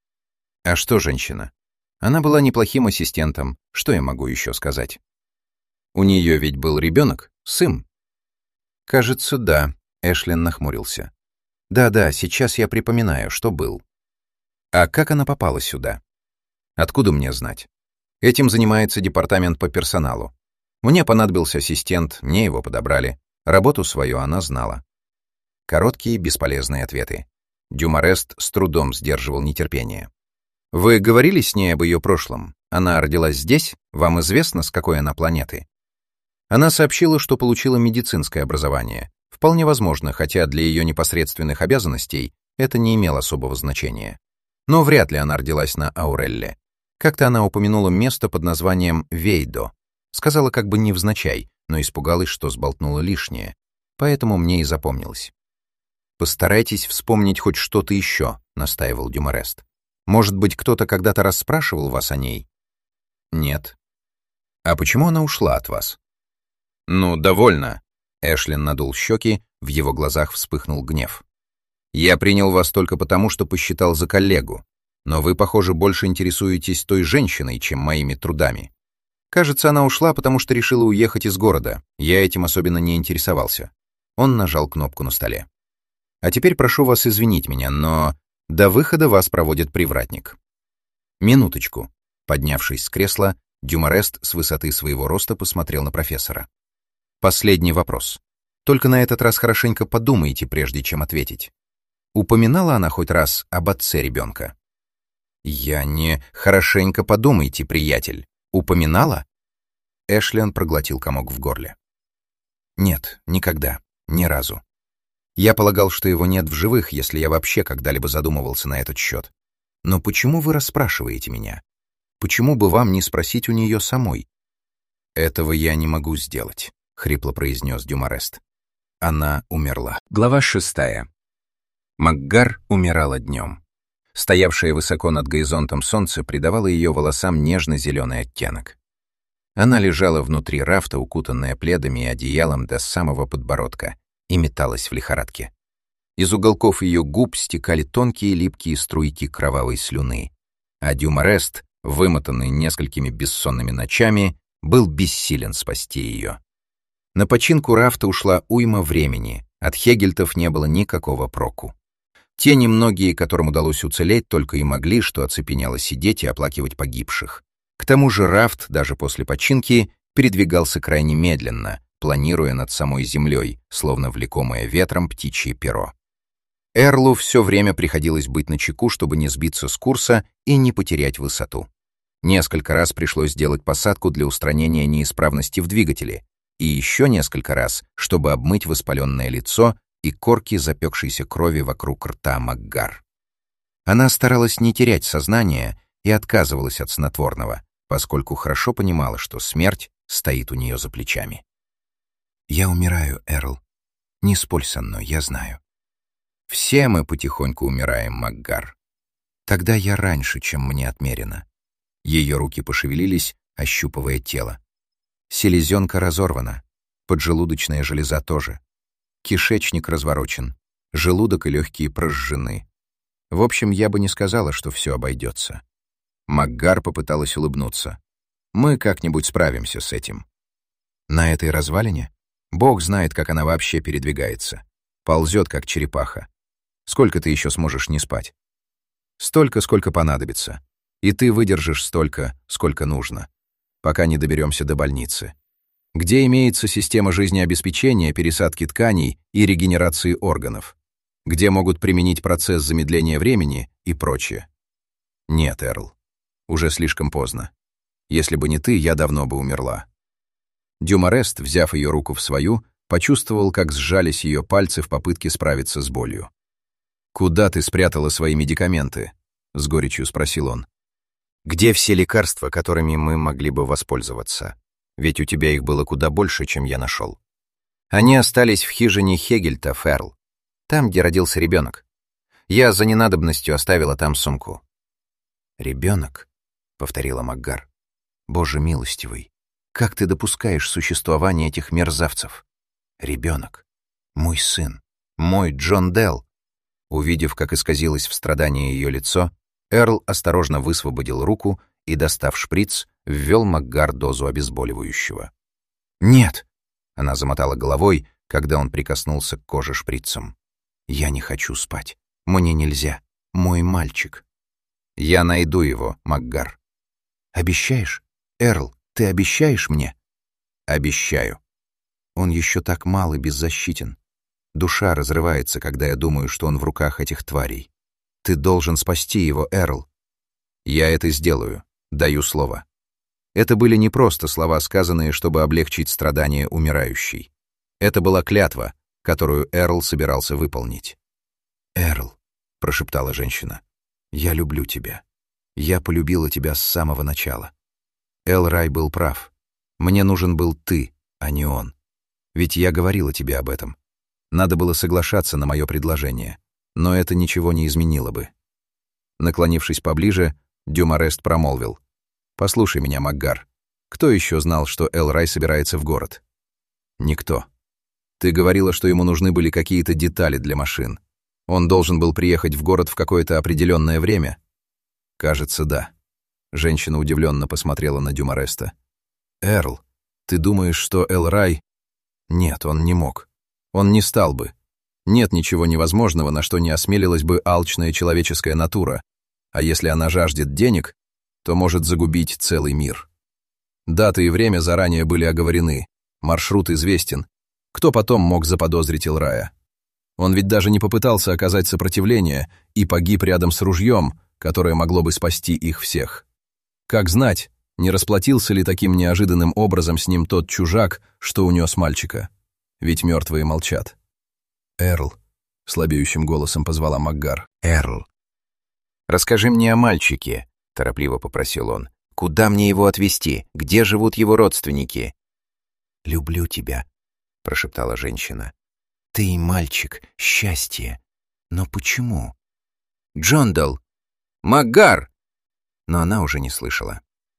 «А что женщина? Она была неплохим ассистентом. Что я могу еще сказать?» «У нее ведь был ребенок, сын». «Кажется, да», — Эшлин нахмурился. «Да, сейчас я припоминаю, что был». «А как она попала сюда?» «Откуда мне знать? Этим занимается департамент по персоналу. Мне понадобился ассистент, мне его подобрали. Работу свою она знала». Короткие, бесполезные ответы. Дюмарест с трудом сдерживал нетерпение. «Вы говорили с ней об ее прошлом? Она родилась здесь? Вам известно, с какой она планеты?» Она сообщила, что получила медицинское образование. Вполне возможно, хотя для ее непосредственных обязанностей это не имело особого значения. Но вряд ли она родилась на Аурелле. Как-то она упомянула место под названием Вейдо. Сказала как бы невзначай, но испугалась, что сболтнула лишнее. Поэтому мне и запомнилось. «Постарайтесь вспомнить хоть что-то еще», — настаивал Дюмарест. «Может быть, кто-то когда-то расспрашивал вас о ней?» «Нет». «А почему она ушла от вас?» «Ну, довольно». Эшлин надул щеки, в его глазах вспыхнул гнев. «Я принял вас только потому, что посчитал за коллегу. Но вы, похоже, больше интересуетесь той женщиной, чем моими трудами. Кажется, она ушла, потому что решила уехать из города. Я этим особенно не интересовался». Он нажал кнопку на столе. «А теперь прошу вас извинить меня, но до выхода вас проводит привратник». «Минуточку». Поднявшись с кресла, Дюмарест с высоты своего роста посмотрел на профессора. «Последний вопрос. Только на этот раз хорошенько подумайте, прежде чем ответить. Упоминала она хоть раз об отце ребенка?» «Я не... Хорошенько подумайте, приятель. Упоминала?» Эшлин проглотил комок в горле. «Нет, никогда. Ни разу. Я полагал, что его нет в живых, если я вообще когда-либо задумывался на этот счет. Но почему вы расспрашиваете меня? Почему бы вам не спросить у нее самой?» «Этого я не могу сделать», — хрипло произнес Дюмарест. Она умерла. Глава 6. Макгар умирала днем. Стоявшее высоко над горизонтом солнце придавало ее волосам нежно-зеленый оттенок. Она лежала внутри рафта, укутанная пледами и одеялом до самого подбородка, и металась в лихорадке. Из уголков ее губ стекали тонкие липкие струйки кровавой слюны, а Дюмарест, вымотанный несколькими бессонными ночами, был бессилен спасти ее. На починку рафта ушла уйма времени, от Хегельтов не было никакого проку. Те немногие, которым удалось уцелеть, только и могли, что оцепенело сидеть и оплакивать погибших. К тому же рафт, даже после починки, передвигался крайне медленно, планируя над самой землей, словно влекомое ветром птичье перо. Эрлу все время приходилось быть начеку, чтобы не сбиться с курса и не потерять высоту. Несколько раз пришлось делать посадку для устранения неисправности в двигателе, и еще несколько раз, чтобы обмыть воспаленное лицо и корки запекшейся крови вокруг рта Макгар. Она старалась не терять сознание и отказывалась от снотворного, поскольку хорошо понимала, что смерть стоит у нее за плечами. «Я умираю, Эрл. Не спорь со мной, я знаю. Все мы потихоньку умираем, Макгар. Тогда я раньше, чем мне отмерено. Ее руки пошевелились, ощупывая тело. Селезенка разорвана, поджелудочная железа тоже. Кишечник разворочен, желудок и легкие прожжены. В общем, я бы не сказала, что все обойдется. Макгар попыталась улыбнуться. Мы как-нибудь справимся с этим. На этой развалине? Бог знает, как она вообще передвигается. Ползет, как черепаха. Сколько ты еще сможешь не спать? Столько, сколько понадобится. И ты выдержишь столько, сколько нужно, пока не доберемся до больницы, где имеется система жизнеобеспечения, пересадки тканей и регенерации органов, где могут применить процесс замедления времени и прочее. Нет, Эрл, уже слишком поздно. Если бы не ты, я давно бы умерла. Дюмарест, взяв ее руку в свою, почувствовал, как сжались ее пальцы в попытке справиться с болью. «Куда ты спрятала свои медикаменты?» — с горечью спросил он. «Где все лекарства, которыми мы могли бы воспользоваться? Ведь у тебя их было куда больше, чем я нашел. Они остались в хижине Хегельта, Ферл, там, где родился ребенок. Я за ненадобностью оставила там сумку». «Ребенок?» — повторила Макгар. «Боже милостивый, как ты допускаешь существование этих мерзавцев? Ребенок. Мой сын. Мой Джон Делл». Увидев, как исказилось в страдании ее лицо, Эрл осторожно высвободил руку и, достав шприц, ввел Макгар дозу обезболивающего. «Нет!» — она замотала головой, когда он прикоснулся к коже шприцем. «Я не хочу спать. Мне нельзя. Мой мальчик». «Я найду его, Макгар». «Обещаешь? Эрл, ты обещаешь мне?» «Обещаю». Он еще так мал и беззащитен. Душа разрывается, когда я думаю, что он в руках этих тварей. Ты должен спасти его, Эрл. Я это сделаю, даю слово. Это были не просто слова, сказанные, чтобы облегчить страдания умирающей. Это была клятва, которую Эрл собирался выполнить. «Эрл», — прошептала женщина, — «я люблю тебя. Я полюбила тебя с самого начала. Эл-Рай был прав. Мне нужен был ты, а не он. Ведь я говорила тебе об этом. Надо было соглашаться на мое предложение, но это ничего не изменило бы». Наклонившись поближе, Дюмарест промолвил. «Послушай меня, Макгар. Кто еще знал, что Эл-Рай собирается в город?» «Никто. Ты говорила, что ему нужны были какие-то детали для машин. Он должен был приехать в город в какое-то определенное время?» «Кажется, да». Женщина удивленно посмотрела на Дюмареста. «Эрл, ты думаешь, что Эл-Рай...» «Нет, он не мог. Он не стал бы. Нет ничего невозможного, на что не осмелилась бы алчная человеческая натура, а если она жаждет денег, то может загубить целый мир. Даты и время заранее были оговорены, маршрут известен. Кто потом мог заподозрить Эл-Рая? Он ведь даже не попытался оказать сопротивление и погиб рядом с ружьем, которое могло бы спасти их всех. Как знать, не расплатился ли таким неожиданным образом с ним тот чужак, что унес мальчика? Ведь мертвые молчат. «Эрл», — слабеющим голосом позвала Макгар. «Эрл». «Расскажи мне о мальчике», — торопливо попросил он. «Куда мне его отвезти? Где живут его родственники?» «Люблю тебя», — прошептала женщина. «Ты, мальчик, счастье. Но почему?» «Джондал! Макгар!» Но она уже не слышала.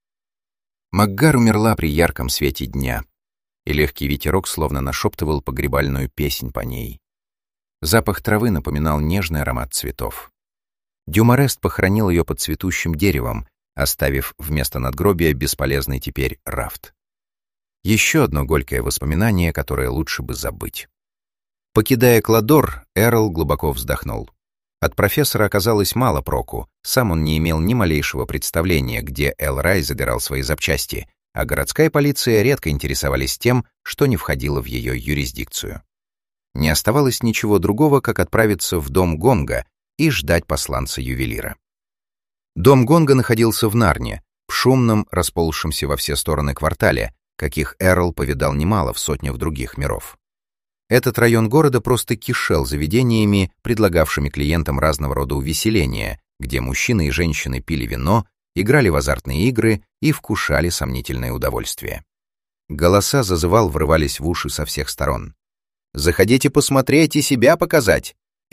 Макгар умерла при ярком свете дня, и легкий ветерок словно нашептывал погребальную песнь по ней. Запах травы напоминал нежный аромат цветов. Дюмарест похоронил ее под цветущим деревом, оставив вместо надгробия бесполезный теперь рафт. Еще одно горькое воспоминание, которое лучше бы забыть. Покидая Кладор, Эрл глубоко вздохнул. От профессора оказалось мало проку, сам он не имел ни малейшего представления, где Эл-Рай забирал свои запчасти, а городская полиция редко интересовались тем, что не входило в ее юрисдикцию. Не оставалось ничего другого, как отправиться в дом Гонга и ждать посланца-ювелира. Дом Гонга находился в Нарне, в шумном, расползшемся во все стороны квартале, каких Эрл повидал немало в сотнях других миров. Этот район города просто кишел заведениями, предлагавшими клиентам разного рода увеселения, где мужчины и женщины пили вино, играли в азартные игры и вкушали сомнительное удовольствие. Голоса зазывал врывались в уши со всех сторон. «Заходите посмотреть и себя показать!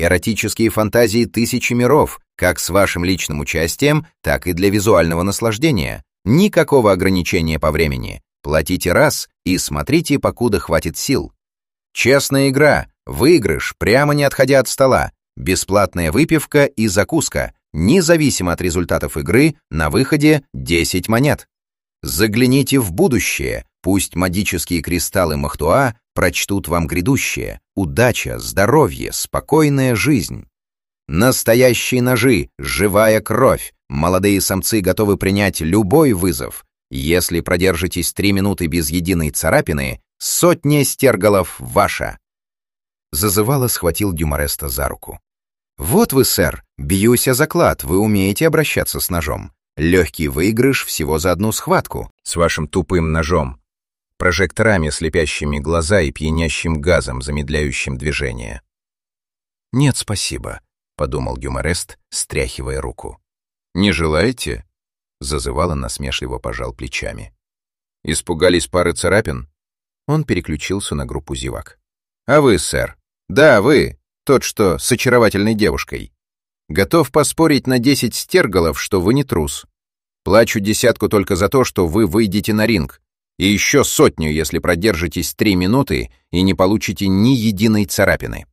Эротические фантазии тысячи миров, как с вашим личным участием, так и для визуального наслаждения. Никакого ограничения по времени. Платите раз и смотрите, покуда хватит сил. Честная игра, выигрыш, прямо не отходя от стола. Бесплатная выпивка и закуска, независимо от результатов игры, на выходе 10 монет. Загляните в будущее, пусть магические кристаллы Махтуа прочтут вам грядущее. Удача, здоровье, спокойная жизнь. Настоящие ножи, живая кровь. Молодые самцы готовы принять любой вызов. Если продержитесь 3 минуты без единой царапины, 100 стерголов ваша. Зазывало схватил Дюмареста за руку. «Вот вы, сэр, бьюсь о заклад, вы умеете обращаться с ножом. Легкий выигрыш всего за одну схватку с вашим тупым ножом, прожекторами, слепящими глаза и пьянящим газом, замедляющим движение». «Нет, спасибо», — подумал Дюмарест, стряхивая руку. «Не желаете?» — зазывало насмешливо пожал плечами. «Испугались пары царапин?» Он переключился на группу зевак. «А вы, сэр?» «Да, вы, тот, что с очаровательной девушкой. Готов поспорить на 10 стерголов, что вы не трус. Плачу 10 только за то, что вы выйдете на ринг, и еще 100, если продержитесь 3 минуты и не получите ни единой царапины».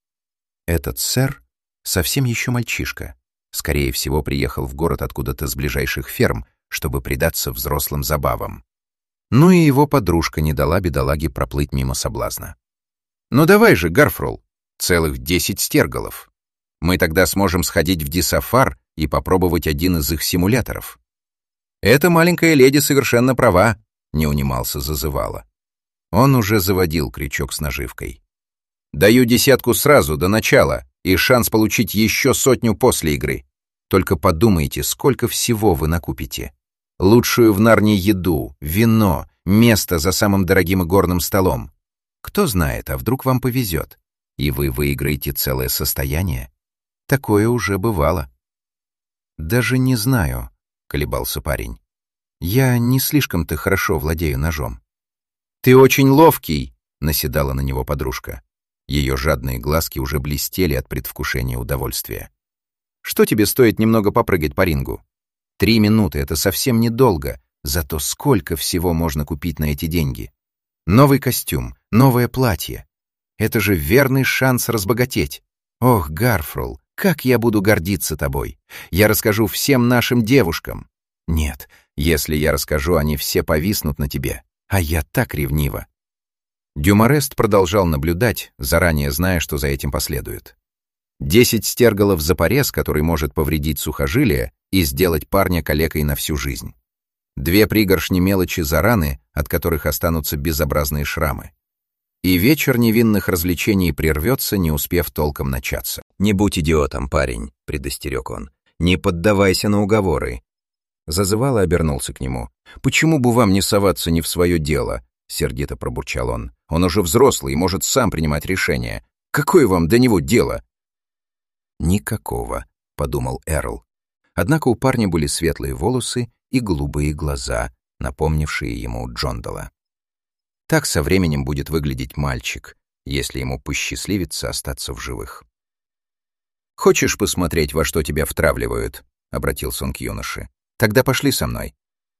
Этот сэр совсем еще мальчишка. Скорее всего, приехал в город откуда-то с ближайших ферм, чтобы предаться взрослым забавам. Ну и его подружка не дала бедолаге проплыть мимо соблазна. «Ну давай же, Гарфрул, целых 10 стерголов. Мы тогда сможем сходить в Дисафар и попробовать один из их симуляторов». «Эта маленькая леди совершенно права», — не унимался зазывало. Он уже заводил крючок с наживкой. «Даю 10 сразу, до начала, и шанс получить еще 100 после игры. Только подумайте, сколько всего вы накупите. Лучшую в Нарнии еду, вино, место за самым дорогим и горным столом. Кто знает, а вдруг вам повезет, и вы выиграете целое состояние? Такое уже бывало». «Даже не знаю», — колебался парень. «Я не слишком-то хорошо владею ножом». «Ты очень ловкий», — наседала на него подружка. Ее жадные глазки уже блестели от предвкушения удовольствия. «Что тебе стоит немного попрыгать по рингу? 3 минуты — это совсем недолго, зато сколько всего можно купить на эти деньги. Новый костюм, новое платье. Это же верный шанс разбогатеть. Ох, Гарфрул, как я буду гордиться тобой. Я расскажу всем нашим девушкам. Нет, если я расскажу, они все повиснут на тебе, а я так ревнива». Дюмарест продолжал наблюдать, заранее зная, что за этим последует. 10 стерголов за порез, который может повредить сухожилие и сделать парня калекой на всю жизнь. 2 пригоршни мелочи за раны, от которых останутся безобразные шрамы. И вечер невинных развлечений прервется, не успев толком начаться. «Не будь идиотом, парень», — предостерег он. «Не поддавайся на уговоры». Зазывало обернулся к нему. «Почему бы вам не соваться не в свое дело?» — сердито пробурчал он. «Он уже взрослый и может сам принимать решения. Какое вам до него дело?» «Никакого», — подумал Эрл. Однако у парня были светлые волосы и голубые глаза, напомнившие ему Джондала. Так со временем будет выглядеть мальчик, если ему посчастливится остаться в живых. «Хочешь посмотреть, во что тебя втравливают?» — обратился он к юноше. «Тогда пошли со мной».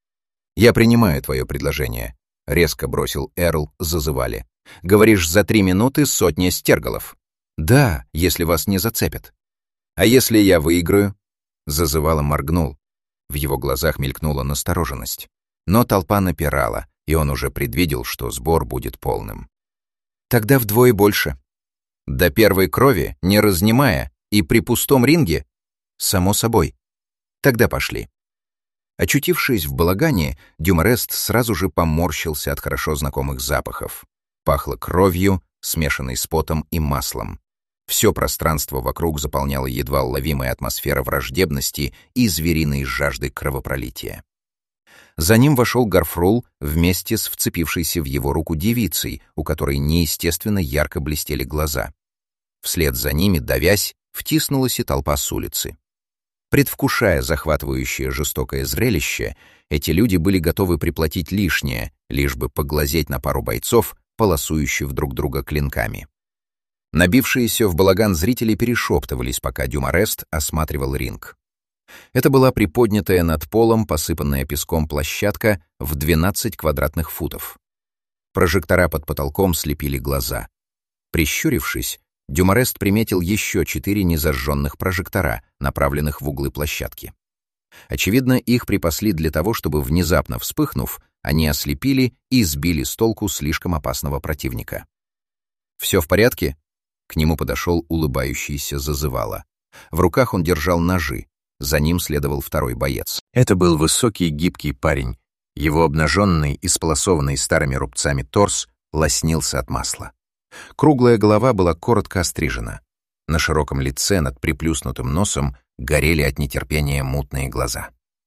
«Я принимаю твое предложение», — резко бросил Эрл, зазывали. «Говоришь, за 3 минуты 100 стерголов». «Да, если вас не зацепят». «А если я выиграю?» Зазывало моргнул. В его глазах мелькнула настороженность. Но толпа напирала, и он уже предвидел, что сбор будет полным. «Тогда вдвое больше». «До первой крови, не разнимая, и при пустом ринге?» «Само собой». «Тогда пошли». Очутившись в балагане, Дюмарест сразу же поморщился от хорошо знакомых запахов. Пахло кровью, смешанной с потом и маслом. Все пространство вокруг заполняла едва уловимая атмосфера враждебности и звериной жажды кровопролития. За ним вошел Гарфрул вместе с вцепившейся в его руку девицей, у которой неестественно ярко блестели глаза. Вслед за ними, давясь, втиснулась и толпа с улицы. Предвкушая захватывающее жестокое зрелище, эти люди были готовы приплатить лишнее, лишь бы поглазеть на пару бойцов, полосующих друг друга клинками. Набившиеся в балаган зрители перешептывались, пока Дюмарест осматривал ринг. Это была приподнятая над полом, посыпанная песком площадка в 12 квадратных футов. Прожектора под потолком слепили глаза. Прищурившись, Дюмарест приметил еще 4 незажженных прожектора, направленных в углы площадки. Очевидно, их припасли для того, чтобы, внезапно вспыхнув, они ослепили и сбили с толку слишком опасного противника. «Все в порядке?» К нему подошел улыбающийся зазывало. В руках он держал ножи. За ним следовал второй боец. Это был высокий, гибкий парень. Его обнаженный, исполосованный старыми рубцами торс лоснился от масла. Круглая голова была коротко острижена. На широком лице над приплюснутым носом горели от нетерпения мутные глаза.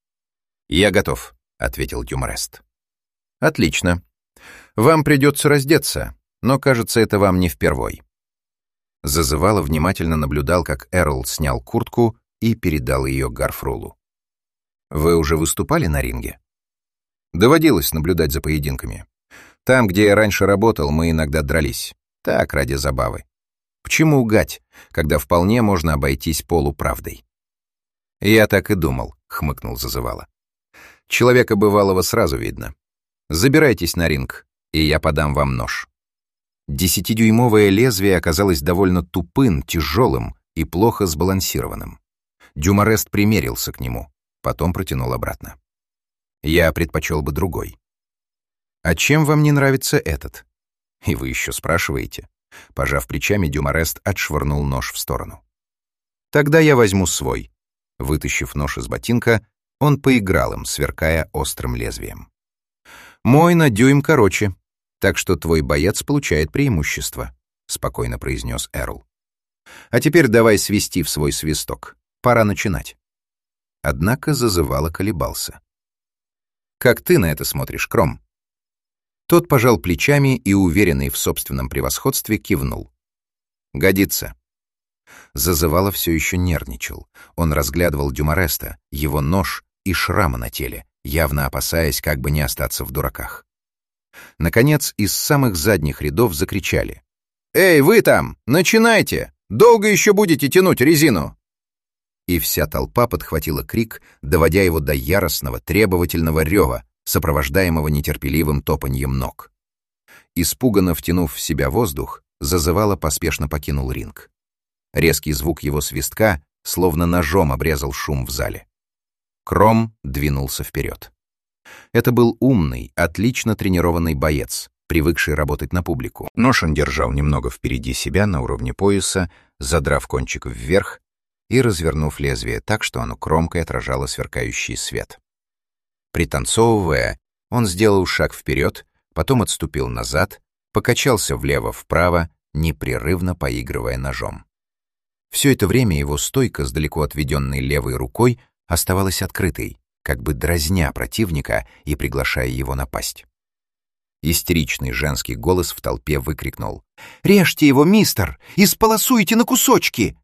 «Я готов», — ответил Дюмарест. «Отлично. Вам придется раздеться, но, кажется, это вам не впервой». Зазывало внимательно наблюдал, как Эрл снял куртку и передал ее Гарфрулу. «Вы уже выступали на ринге?» «Доводилось наблюдать за поединками. Там, где я раньше работал, мы иногда дрались. Так, ради забавы. Почему лгать, когда вполне можно обойтись полуправдой?» «Я так и думал», — хмыкнул зазывало. «Человека бывалого сразу видно. Забирайтесь на ринг, и я подам вам нож». 10-дюймовое лезвие оказалось довольно тупым, тяжелым и плохо сбалансированным. Дюмарест примерился к нему, потом протянул обратно. «Я предпочел бы другой». «А чем вам не нравится этот?» «И вы еще спрашиваете?» Пожав плечами, Дюмарест отшвырнул нож в сторону. «Тогда я возьму свой». Вытащив нож из ботинка, он поиграл им, сверкая острым лезвием. «Мой на дюйм короче, так что твой боец получает преимущество», — спокойно произнес Эрл. «А теперь давай свисти в свой свисток. Пора начинать». Однако зазывало колебался. «Как ты на это смотришь, Кром?» Тот пожал плечами и, уверенный в собственном превосходстве, кивнул. «Годится». Зазывало все еще нервничал. Он разглядывал Дюмареста, его нож и шрамы на теле, явно опасаясь, как бы не остаться в дураках. Наконец, из самых задних рядов закричали. «Эй, вы там! Начинайте! Долго еще будете тянуть резину?» И вся толпа подхватила крик, доводя его до яростного, требовательного рева, сопровождаемого нетерпеливым топаньем ног. Испуганно втянув в себя воздух, зазывало поспешно покинул ринг. Резкий звук его свистка словно ножом обрезал шум в зале. Кром двинулся вперед. Это был умный, отлично тренированный боец, привыкший работать на публику. Нож он держал немного впереди себя, на уровне пояса, задрав кончик вверх и развернув лезвие так, что оно кромкой отражало сверкающий свет. Пританцовывая, он сделал шаг вперед, потом отступил назад, покачался влево-вправо, непрерывно поигрывая ножом. Все это время его стойка с далеко отведенной левой рукой оставалась открытой, как бы дразня противника и приглашая его напасть. Истеричный женский голос в толпе выкрикнул: «Режьте его, мистер! Исполосуйте на кусочки!»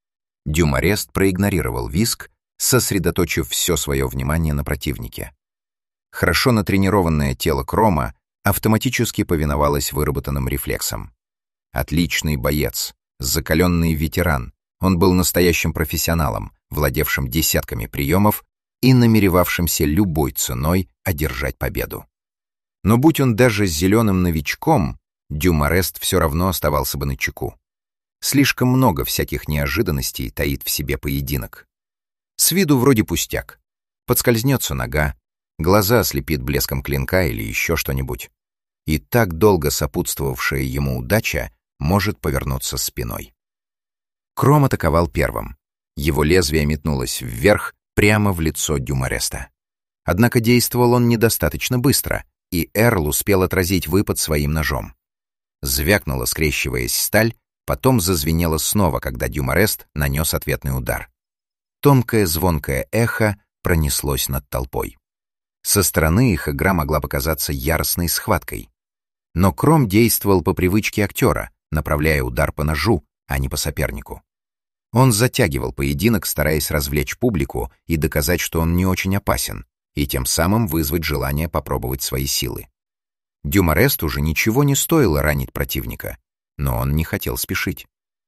Дюмарест проигнорировал визг, сосредоточив все свое внимание на противнике. Хорошо натренированное тело Крома автоматически повиновалось выработанным рефлексам. Отличный боец, закаленный ветеран, он был настоящим профессионалом, владевшим десятками приемов и намеревавшимся любой ценой одержать победу. Но будь он даже зеленым новичком, Дюмарест все равно оставался бы начеку. Слишком много всяких неожиданностей таит в себе поединок. С виду вроде пустяк. Подскользнется нога, глаза ослепит блеском клинка или еще что-нибудь. И так долго сопутствовавшая ему удача может повернуться спиной. Кром атаковал первым. Его лезвие метнулось вверх, прямо в лицо Дюмареста. Однако действовал он недостаточно быстро, и Эрл успел отразить выпад своим ножом. Звякнула, скрещиваясь сталь, потом зазвенело снова, когда Дюмарест нанес ответный удар. Тонкое звонкое эхо пронеслось над толпой. Со стороны их игра могла показаться яростной схваткой. Но Кром действовал по привычке актера, направляя удар по ножу, а не по сопернику. Он затягивал поединок, стараясь развлечь публику и доказать, что он не очень опасен, и тем самым вызвать желание попробовать свои силы. Дюмаресту уже ничего не стоило ранить противника. но он не хотел спешить.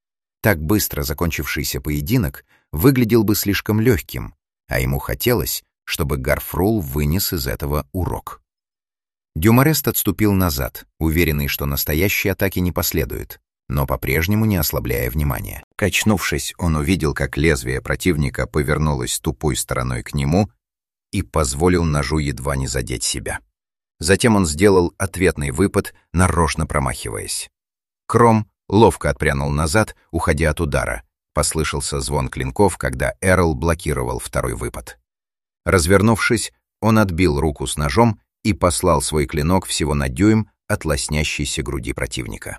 Так быстро закончившийся поединок выглядел бы слишком легким, а ему хотелось, чтобы Гарфрул вынес из этого урок. Дюмарест отступил назад, уверенный, что настоящей атаки не последует, но по-прежнему не ослабляя внимания. Качнувшись, он увидел, как лезвие противника повернулось тупой стороной к нему и позволил ножу едва не задеть себя. Затем он сделал ответный выпад, нарочно промахиваясь. Кром ловко отпрянул назад, уходя от удара. Послышался звон клинков, когда Эрл блокировал второй выпад. Развернувшись, он отбил руку с ножом и послал свой клинок всего на дюйм от лоснящейся груди противника.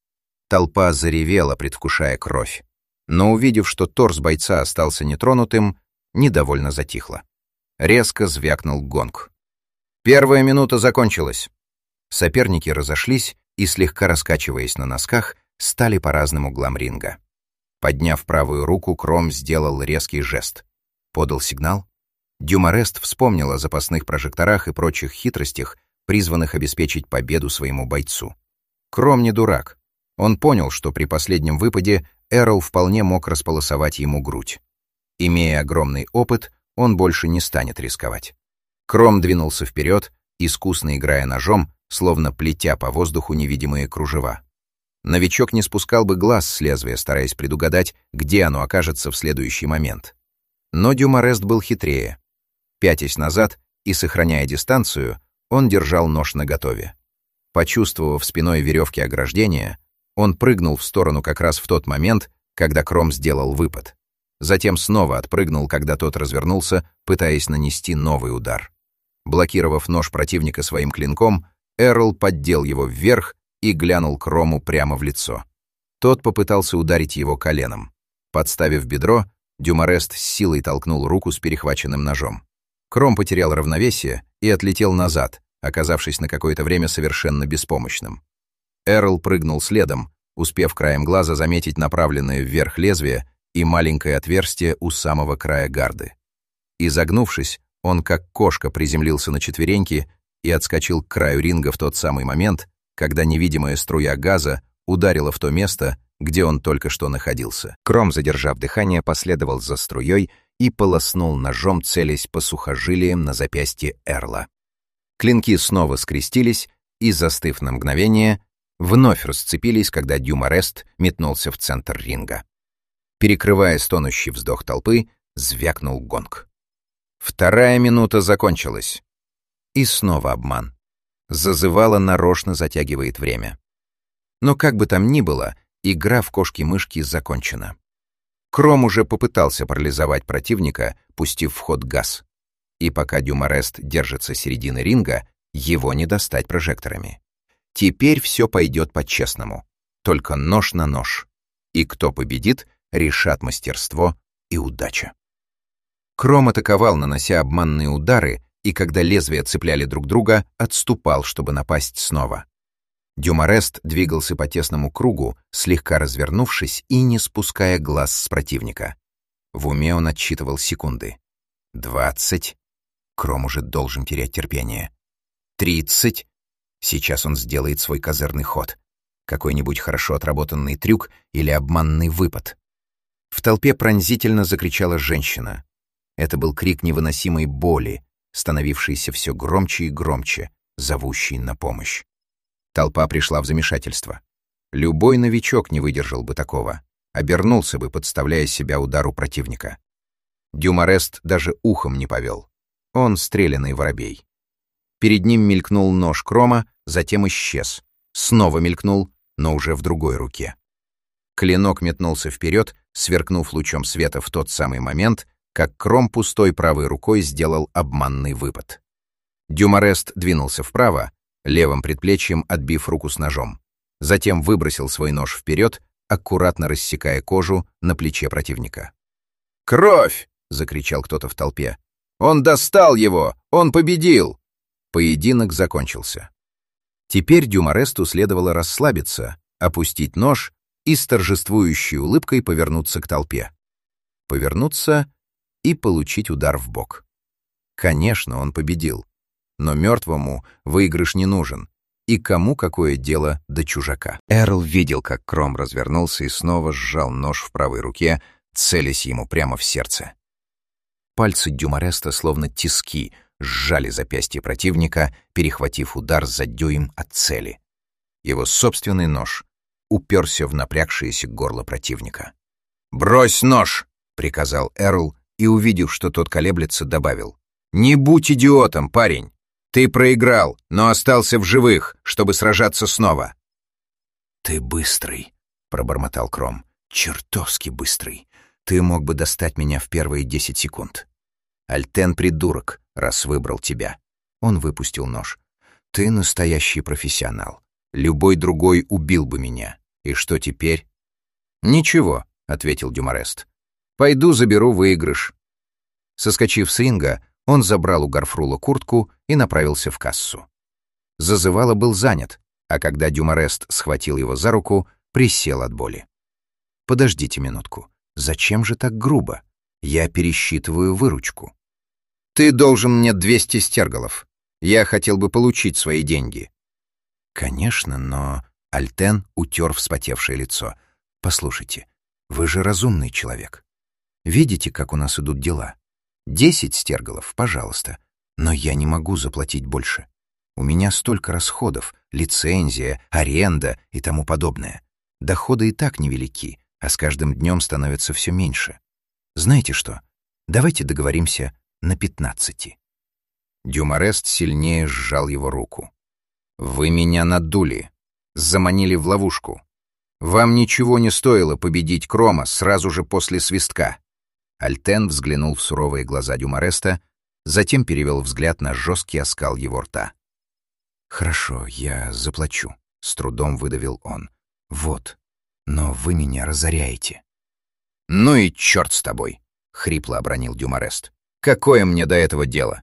Толпа заревела, предвкушая кровь, но, увидев, что торс бойца остался нетронутым, недовольно затихла. Резко звякнул гонг. Первая минута закончилась. Соперники разошлись и, слегка раскачиваясь на носках, стали по разным углам ринга. Подняв правую руку, Кром сделал резкий жест. Подал сигнал. Дюмарест вспомнил о запасных прожекторах и прочих хитростях, призванных обеспечить победу своему бойцу. Кром не дурак. Он понял, что при последнем выпаде Эрл вполне мог располосовать ему грудь. Имея огромный опыт, он больше не станет рисковать. Кром двинулся вперед, искусно играя ножом, словно плетя по воздуху невидимые кружева. Новичок не спускал бы глаз с лезвия, стараясь предугадать, где оно окажется в следующий момент. Но Дюмарест был хитрее. Пятясь назад и сохраняя дистанцию, он держал нож наготове. Почувствовав спиной веревки ограждения, он прыгнул в сторону как раз в тот момент, когда Кром сделал выпад. Затем снова отпрыгнул, когда тот развернулся, пытаясь нанести новый удар. Блокировав нож противника своим клинком, Эрл поддел его вверх и глянул Крому прямо в лицо. Тот попытался ударить его коленом. Подставив бедро, Дюмарест с силой толкнул руку с перехваченным ножом. Кром потерял равновесие и отлетел назад, оказавшись на какое-то время совершенно беспомощным. Эрл прыгнул следом, успев краем глаза заметить направленное вверх лезвие и маленькое отверстие у самого края гарды. Изогнувшись, он как кошка приземлился на четвереньки и отскочил к краю ринга в тот самый момент, когда невидимая струя газа ударила в то место, где он только что находился. Кром, задержав дыхание, последовал за струей и полоснул ножом, целясь по сухожилиям на запястье Эрла. Клинки снова скрестились и, застыв на мгновение, вновь расцепились, когда Дюмарест метнулся в центр ринга. Перекрывая стонущий вздох толпы, звякнул гонг. Вторая минута закончилась. И снова обман. Зазывало нарочно затягивает время. Но как бы там ни было, игра в кошки-мышки закончена. Кром уже попытался парализовать противника, пустив в ход газ. И пока Дюмарест держится середины ринга, его не достать прожекторами. Теперь все пойдет по-честному. Только нож на нож. И кто победит, решат мастерство и удача. Кром атаковал, нанося обманные удары, и когда лезвия цепляли друг друга, отступал, чтобы напасть снова. Дюмарест двигался по тесному кругу, слегка развернувшись и не спуская глаз с противника. В уме он отсчитывал секунды. 20. Кром уже должен терять терпение. 30. Сейчас он сделает свой козырный ход. Какой-нибудь хорошо отработанный трюк или обманный выпад. В толпе пронзительно закричала женщина. Это был крик невыносимой боли, становившийся все громче и громче, зовущий на помощь. Толпа пришла в замешательство. Любой новичок не выдержал бы такого, обернулся бы, подставляя себя удару противника. Дюмарест даже ухом не повел. Он стреляный воробей. Перед ним мелькнул нож Крома, затем исчез. Снова мелькнул, но уже в другой руке. Клинок метнулся вперед, сверкнув лучом света в тот самый момент, как Кром пустой правой рукой сделал обманный выпад. Дюмарест двинулся вправо, левым предплечьем отбив руку с ножом. Затем выбросил свой нож вперед, аккуратно рассекая кожу на плече противника. «Кровь!» — закричал кто-то в толпе. «Он достал его! Он победил!» Поединок закончился. Теперь Дюмаресту следовало расслабиться, опустить нож и с торжествующей улыбкой повернуться к толпе. Повернуться и получить удар в бок. Конечно, он победил. Но мертвому выигрыш не нужен. И кому какое дело до чужака? Эрл видел, как Кром развернулся и снова сжал нож в правой руке, целясь ему прямо в сердце. Пальцы Дюмареста, словно тиски, сжали запястье противника, перехватив удар за дюйм от цели. Его собственный нож уперся в напрягшееся горло противника. «Брось нож!» — приказал Эрл, и, увидев, что тот колеблется, добавил. «Не будь идиотом, парень! Ты проиграл, но остался в живых, чтобы сражаться снова!» «Ты быстрый!» — пробормотал Кром. «Чертовски быстрый! Ты мог бы достать меня в первые 10 секунд. Альтен придурок, раз выбрал тебя». Он выпустил нож. «Ты настоящий профессионал. Любой другой убил бы меня. И что теперь?» «Ничего», — ответил Дюмарест. «Пойду заберу выигрыш». Соскочив с ринга, он забрал у Гарфрула куртку и направился в кассу. Зазывало был занят, а когда Дюмарест схватил его за руку, присел от боли. «Подождите минутку. Зачем же так грубо? Я пересчитываю выручку». «Ты должен мне 200 стерголов. Я хотел бы получить свои деньги». «Конечно, но...» — Альтен утер вспотевшее лицо. «Послушайте, вы же разумный человек. Видите, как у нас идут дела? 10 стерголов, пожалуйста. Но я не могу заплатить больше. У меня столько расходов, лицензия, аренда и тому подобное. Доходы и так невелики, а с каждым днем становится все меньше. Знаете что? Давайте договоримся на 15. Дюмарест сильнее сжал его руку. «Вы меня надули, заманили в ловушку. Вам ничего не стоило победить Крома сразу же после свистка». Альтен взглянул в суровые глаза Дюмареста, затем перевел взгляд на жесткий оскал его рта. «Хорошо, я заплачу», — с трудом выдавил он. «Вот, но вы меня разоряете». «Ну и черт с тобой», — хрипло обронил Дюмарест. «Какое мне до этого дело?